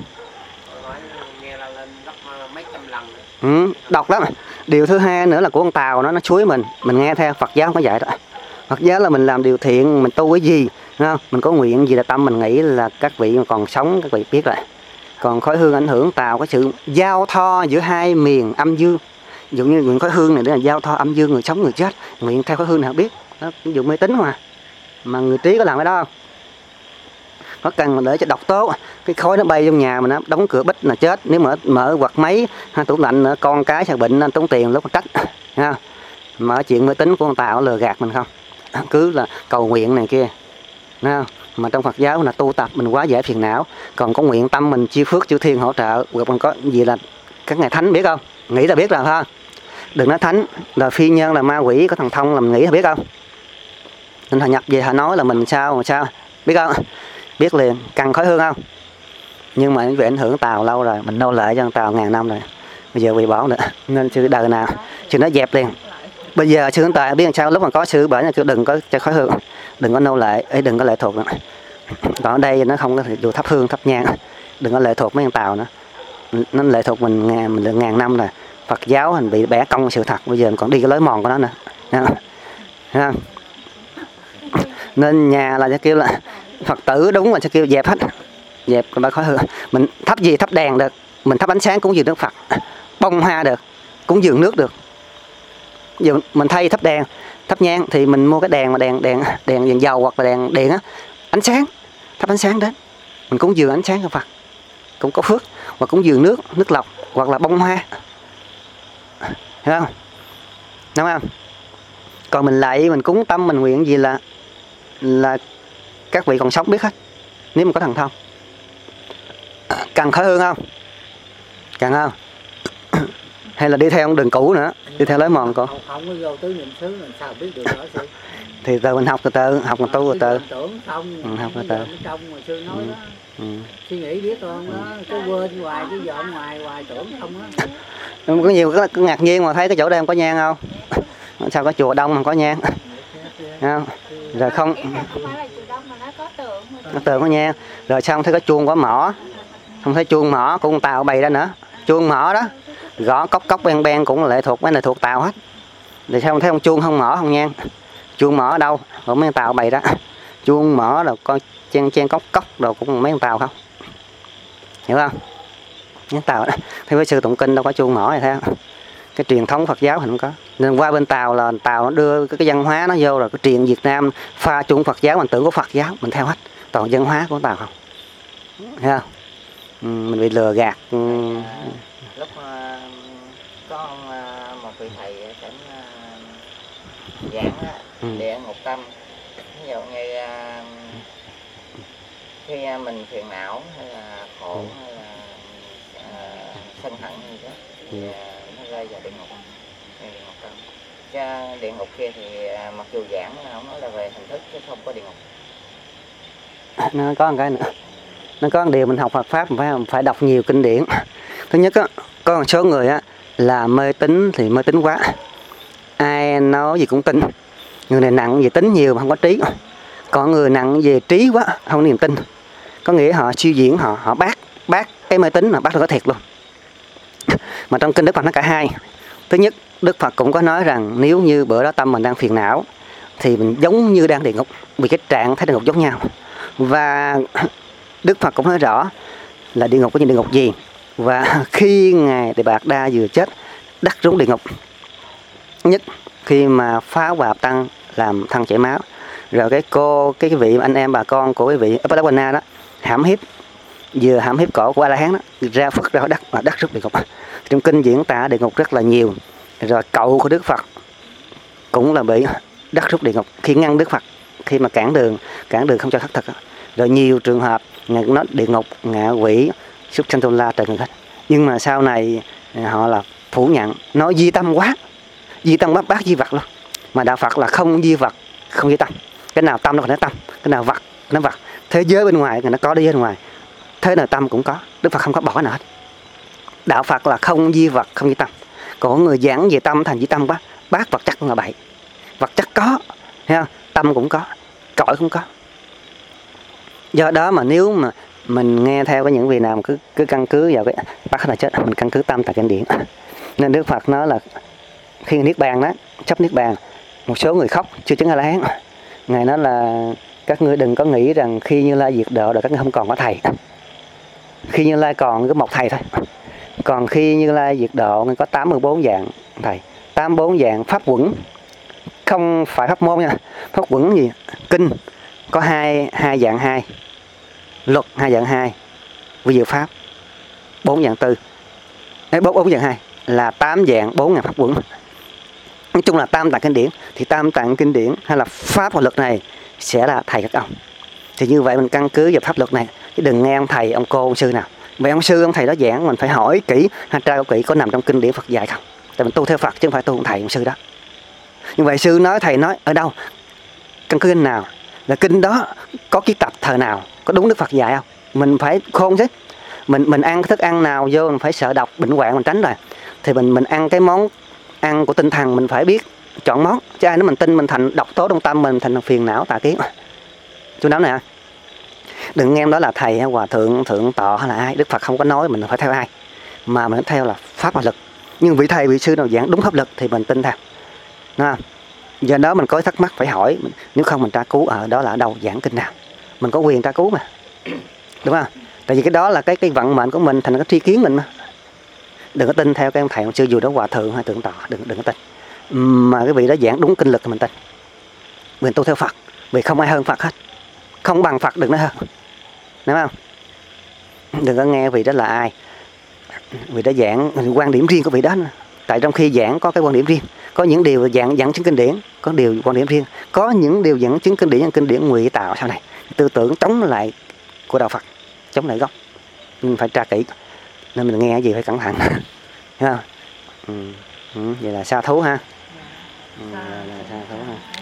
A: Độc lắm. Điều thứ hai nữa là của con Tàu nó xúi mình nghe theo. Phật giáo không có dạy đó. Phật giáo là mình làm điều thiện, mình tu cái gì, đúng không? Mình có nguyện gì là tâm mình nghĩ là các vị còn sống các vị biết rồi. Còn khói hương ảnh hưởng Tàu có sự giao thoa giữa hai miền âm dương. Ví dụ như nguyện khói hương này là giao thoa âm dương, người sống người chết. Nguyện theo khói hương này không biết. Đó, ví dụ mê tín mà người trí có làm cái đó không? Nó cần để cho độc tố, cái khói nó bay trong nhà mà nó đóng cửa bích là chết. Nếu mở quạt máy hay tủ lạnh nữa, con cái sẽ bệnh nên tốn tiền lúc mà trách. Mà chuyện mê tín của con Tàu lừa gạt mình không? Cứ là cầu nguyện này kia. Mà trong Phật giáo là tu tập mình quá giải phiền não. Còn có nguyện tâm mình chiêu phước chư thiên hỗ trợ. Hoặc mình có gì là các ngài thánh biết không? Nghĩ là biết là ha. Đừng nói thánh là phi nhân, là ma quỷ có thần thông là mình nghĩ là biết không? Nên họ nhập về họ nói là mình sao biết không? Biết liền. Cần khói hương không? Nhưng mà vì ảnh hưởng Tàu lâu rồi, mình nô lệ cho Tàu ngàn năm rồi, bây giờ bị bỏ nữa. Nên sư đời nào sư nó dẹp liền. Bây giờ sư hiện tại biết làm sao, lúc mà có sư bởi là sư đừng có cho khói hương, đừng có nô lệ, đừng có lệ thuộc nữa. Còn ở đây nó không có thể thắp hương thắp nhang, đừng có lệ thuộc mấy con Tàu nữa. Nó lệ thuộc mình được ngàn năm rồi. Phật giáo mình bị bẻ cong sự thật, bây giờ mình còn đi cái lối mòn của nó nữa. Thấy không? Nên nhà là kêu là Phật tử đúng là sẽ kêu dẹp hết, dẹp ba khói hương. Mình thắp gì? Thắp đèn được, mình thắp ánh sáng cúng dường Đức Phật, bông hoa được, cúng dường nước được. Giờ mình thay thắp đèn, thắp nhang thì mình mua cái đèn mà đèn dầu hoặc là đèn điện á, ánh sáng, thắp ánh sáng đến, mình cúng dường ánh sáng cho Phật, cũng có phước. Hoặc cúng dường nước lọc hoặc là bông hoa, thấy không? Đúng không? Còn mình lại mình cúng tâm mình nguyện gì là các vị còn sống biết hết, nếu mà có thần thông. Cần khói hương không? Cần không? Hay là đi theo đường cũ nữa, đi theo lối mòn con?
B: Không có vô tứ niệm xứ làm sao biết được đó sư.
A: Thì từ mình học từ từ, học mình tu từ từ.
B: Tưởng không,
A: học từ từ.
B: Trong mà sư nói đó. Suy nghĩ biết không đó, cứ quên hoài, cứ dọn hoài tưởng không á.
A: Có nhiều cứ ngạc nhiên mà thấy cái chỗ đây không có nhang không? Sao có chùa đông mà có nhang? Không? Rồi không nó tường có nhang. Rồi xong thấy có chuông có mỏ, không thấy chuông mỏ của con Tàu bày ra nữa, chuông mỏ đó gõ cốc ben cũng là lệ thuộc, mấy này thuộc Tàu hết. Rồi sao không thấy con chuông không mỏ không nhang? Chuông mỏ ở đâu? Của mấy con Tàu bày đó. Chuông mỏ rồi con chen cốc rồi cũng mấy con Tàu không? Hiểu không? Mấy Tàu đó. Thế với sư tụng kinh đâu có chuông mỏ này theo. Cái truyền thống Phật giáo thì không có. Nên qua bên Tàu là Tàu nó đưa cái văn hóa nó vô rồi, cái truyền Việt Nam pha chung Phật giáo, mình tưởng của Phật giáo mình theo hết. Toàn văn hóa của Tàu không? Thấy không? Mình bị lừa gạt.
H: Lúc có một vị thầy cảnh giảng địa ngục tâm, ví dụ như khi mình phiền não hay là khổ hay là sân hận gì đó thì nó rơi vào địa ngục tâm. Chứ địa ngục kia thì mặc dù giảng không nói là về hình thức chứ không có địa ngục.
A: Nó có một cái nữa, nó có một điều mình học Phật pháp mình phải đọc nhiều kinh điển. Thứ nhất á, có một số người á là mê tín thì mê tín quá, ai nói gì cũng tin. Người này nặng gì tính nhiều mà không có trí. Còn người nặng về trí quá, không có niềm tin, có nghĩa họ suy diễn, họ bác cái mê tín, mà bác là có thiệt luôn. Mà trong kinh Đức Phật nó cả hai. Thứ nhất, Đức Phật cũng có nói rằng nếu như bữa đó tâm mình đang phiền não thì mình giống như đang địa ngục, vì cái trạng thái địa ngục giống nhau. Và Đức Phật cũng nói rõ là địa ngục có những địa ngục gì. Và khi Ngài Tỳ Bạt Đa vừa chết đắc rúng địa ngục, nhất khi mà phá hòa tăng làm thân chảy máu, rồi cái vị anh em bà con của cái vị Upadawana đó vừa hãm hiếp cổ của A La Hán đó, ra Phật ra đắc rút địa ngục. Trong kinh diễn tả địa ngục rất là nhiều. Rồi cậu của Đức Phật cũng là bị đắc rút địa ngục khi ngăn Đức Phật, khi mà cản đường không cho khất thực. Rồi nhiều trường hợp Ngài cũng nói địa ngục, ngạ quỷ, súc sanh tôn la trời người hết. Nhưng mà sau này họ là phủ nhận, nói di tâm quá, bác di vật luôn. Mà đạo Phật là không di vật, không di tâm. Cái nào tâm nó còn nói tâm, cái nào vật nó vật. Thế giới bên ngoài nó có, thế giới bên ngoài thế nào tâm cũng có. Đức Phật không có bỏ cái nào hết. Đạo Phật là không di vật, không di tâm. Còn người giảng về tâm thành di tâm quá, bác vật chất cũng là bậy. Vật chất có, thấy không? Tâm cũng có, cõi cũng có. Do đó mà nếu mà mình nghe theo những vị nào cứ căn cứ vào cái bác là chết, mình căn cứ tâm tại kinh điển. Nên Đức Phật nói là khi niết bàn đó, chấp niết bàn, một số người khóc chưa chứng A La Hán. Ngài nói là các ngươi đừng có nghĩ rằng khi Như Lai diệt độ rồi các ngươi không còn có thầy. Khi Như Lai còn có một thầy thôi. Còn khi Như Lai diệt độ có 84 dạng thầy, 84 dạng pháp quẩn, không phải pháp môn nha. Pháp quẩn gì? Kinh có hai dạng 2, luật 2 dạng 2, vi diệu pháp 4 dạng 4. Đấy, 4 dạng 2 là 8 dạng 4 ngàn pháp quẩn. Nói chung là tam tạng kinh điển, thì tam tạng kinh điển hay là pháp và luật này sẽ là thầy các ông. Thì như vậy mình căn cứ vào pháp luật này, chứ đừng nghe ông thầy, ông cô, ông sư nào. Vậy ông sư, ông thầy đó giảng mình phải hỏi kỹ, hay tra kỹ có nằm trong kinh điển Phật dạy không. Tại mình tu theo Phật chứ không phải tu ông thầy, ông sư đó. Như vậy sư nói, thầy nói ở đâu, căn cứ kinh nào, là kinh đó có ký tập thời nào, có đúng Đức Phật dạy không. Mình phải khôn chứ. Mình ăn cái thức ăn nào vô mình phải sợ độc, bệnh hoạn mình tránh rồi. Thì mình ăn cái món ăn của tinh thần mình phải biết chọn món. Chứ ai nói mình tin mình thành độc tố trong tâm mình, thành phiền não tà kiến. Chú nói nè, đừng nghe em đó là thầy hay hòa thượng, thượng tọa hay là ai. Đức Phật không có nói mình phải theo ai, mà mình theo là pháp và lực. Nhưng vị thầy, vị sư nào giảng đúng pháp lực thì mình tin theo. Đúng không? Do đó mình có thắc mắc phải hỏi, nếu không mình tra cứu ở đó là ở đâu, giảng kinh nào. Mình có quyền tra cứu mà, đúng không? Tại vì cái đó là cái vận mệnh của mình, thành cái tri kiến mình mà. Đừng có tin theo cái ông thầy ông sư dù đó hòa thượng hay thượng tọa, đừng có tin. Mà cái vị đó giảng đúng kinh lực thì mình tin. Mình tu theo Phật, vì không ai hơn Phật hết, không bằng Phật đừng nói hơn, đúng không? Đừng có nghe vị đó là ai, vị đó giảng quan điểm riêng của vị đó. Tại trong khi giảng có cái quan điểm riêng, có những điều dẫn chứng kinh điển, có điều quan điểm riêng, có những điều dẫn chứng kinh điển ngụy tạo sau này, tư tưởng chống lại của đạo Phật, chống lại gốc. Mình phải tra kỹ, nên mình nghe cái gì phải cẩn thận. Thấy không? Vậy là sa thú ha.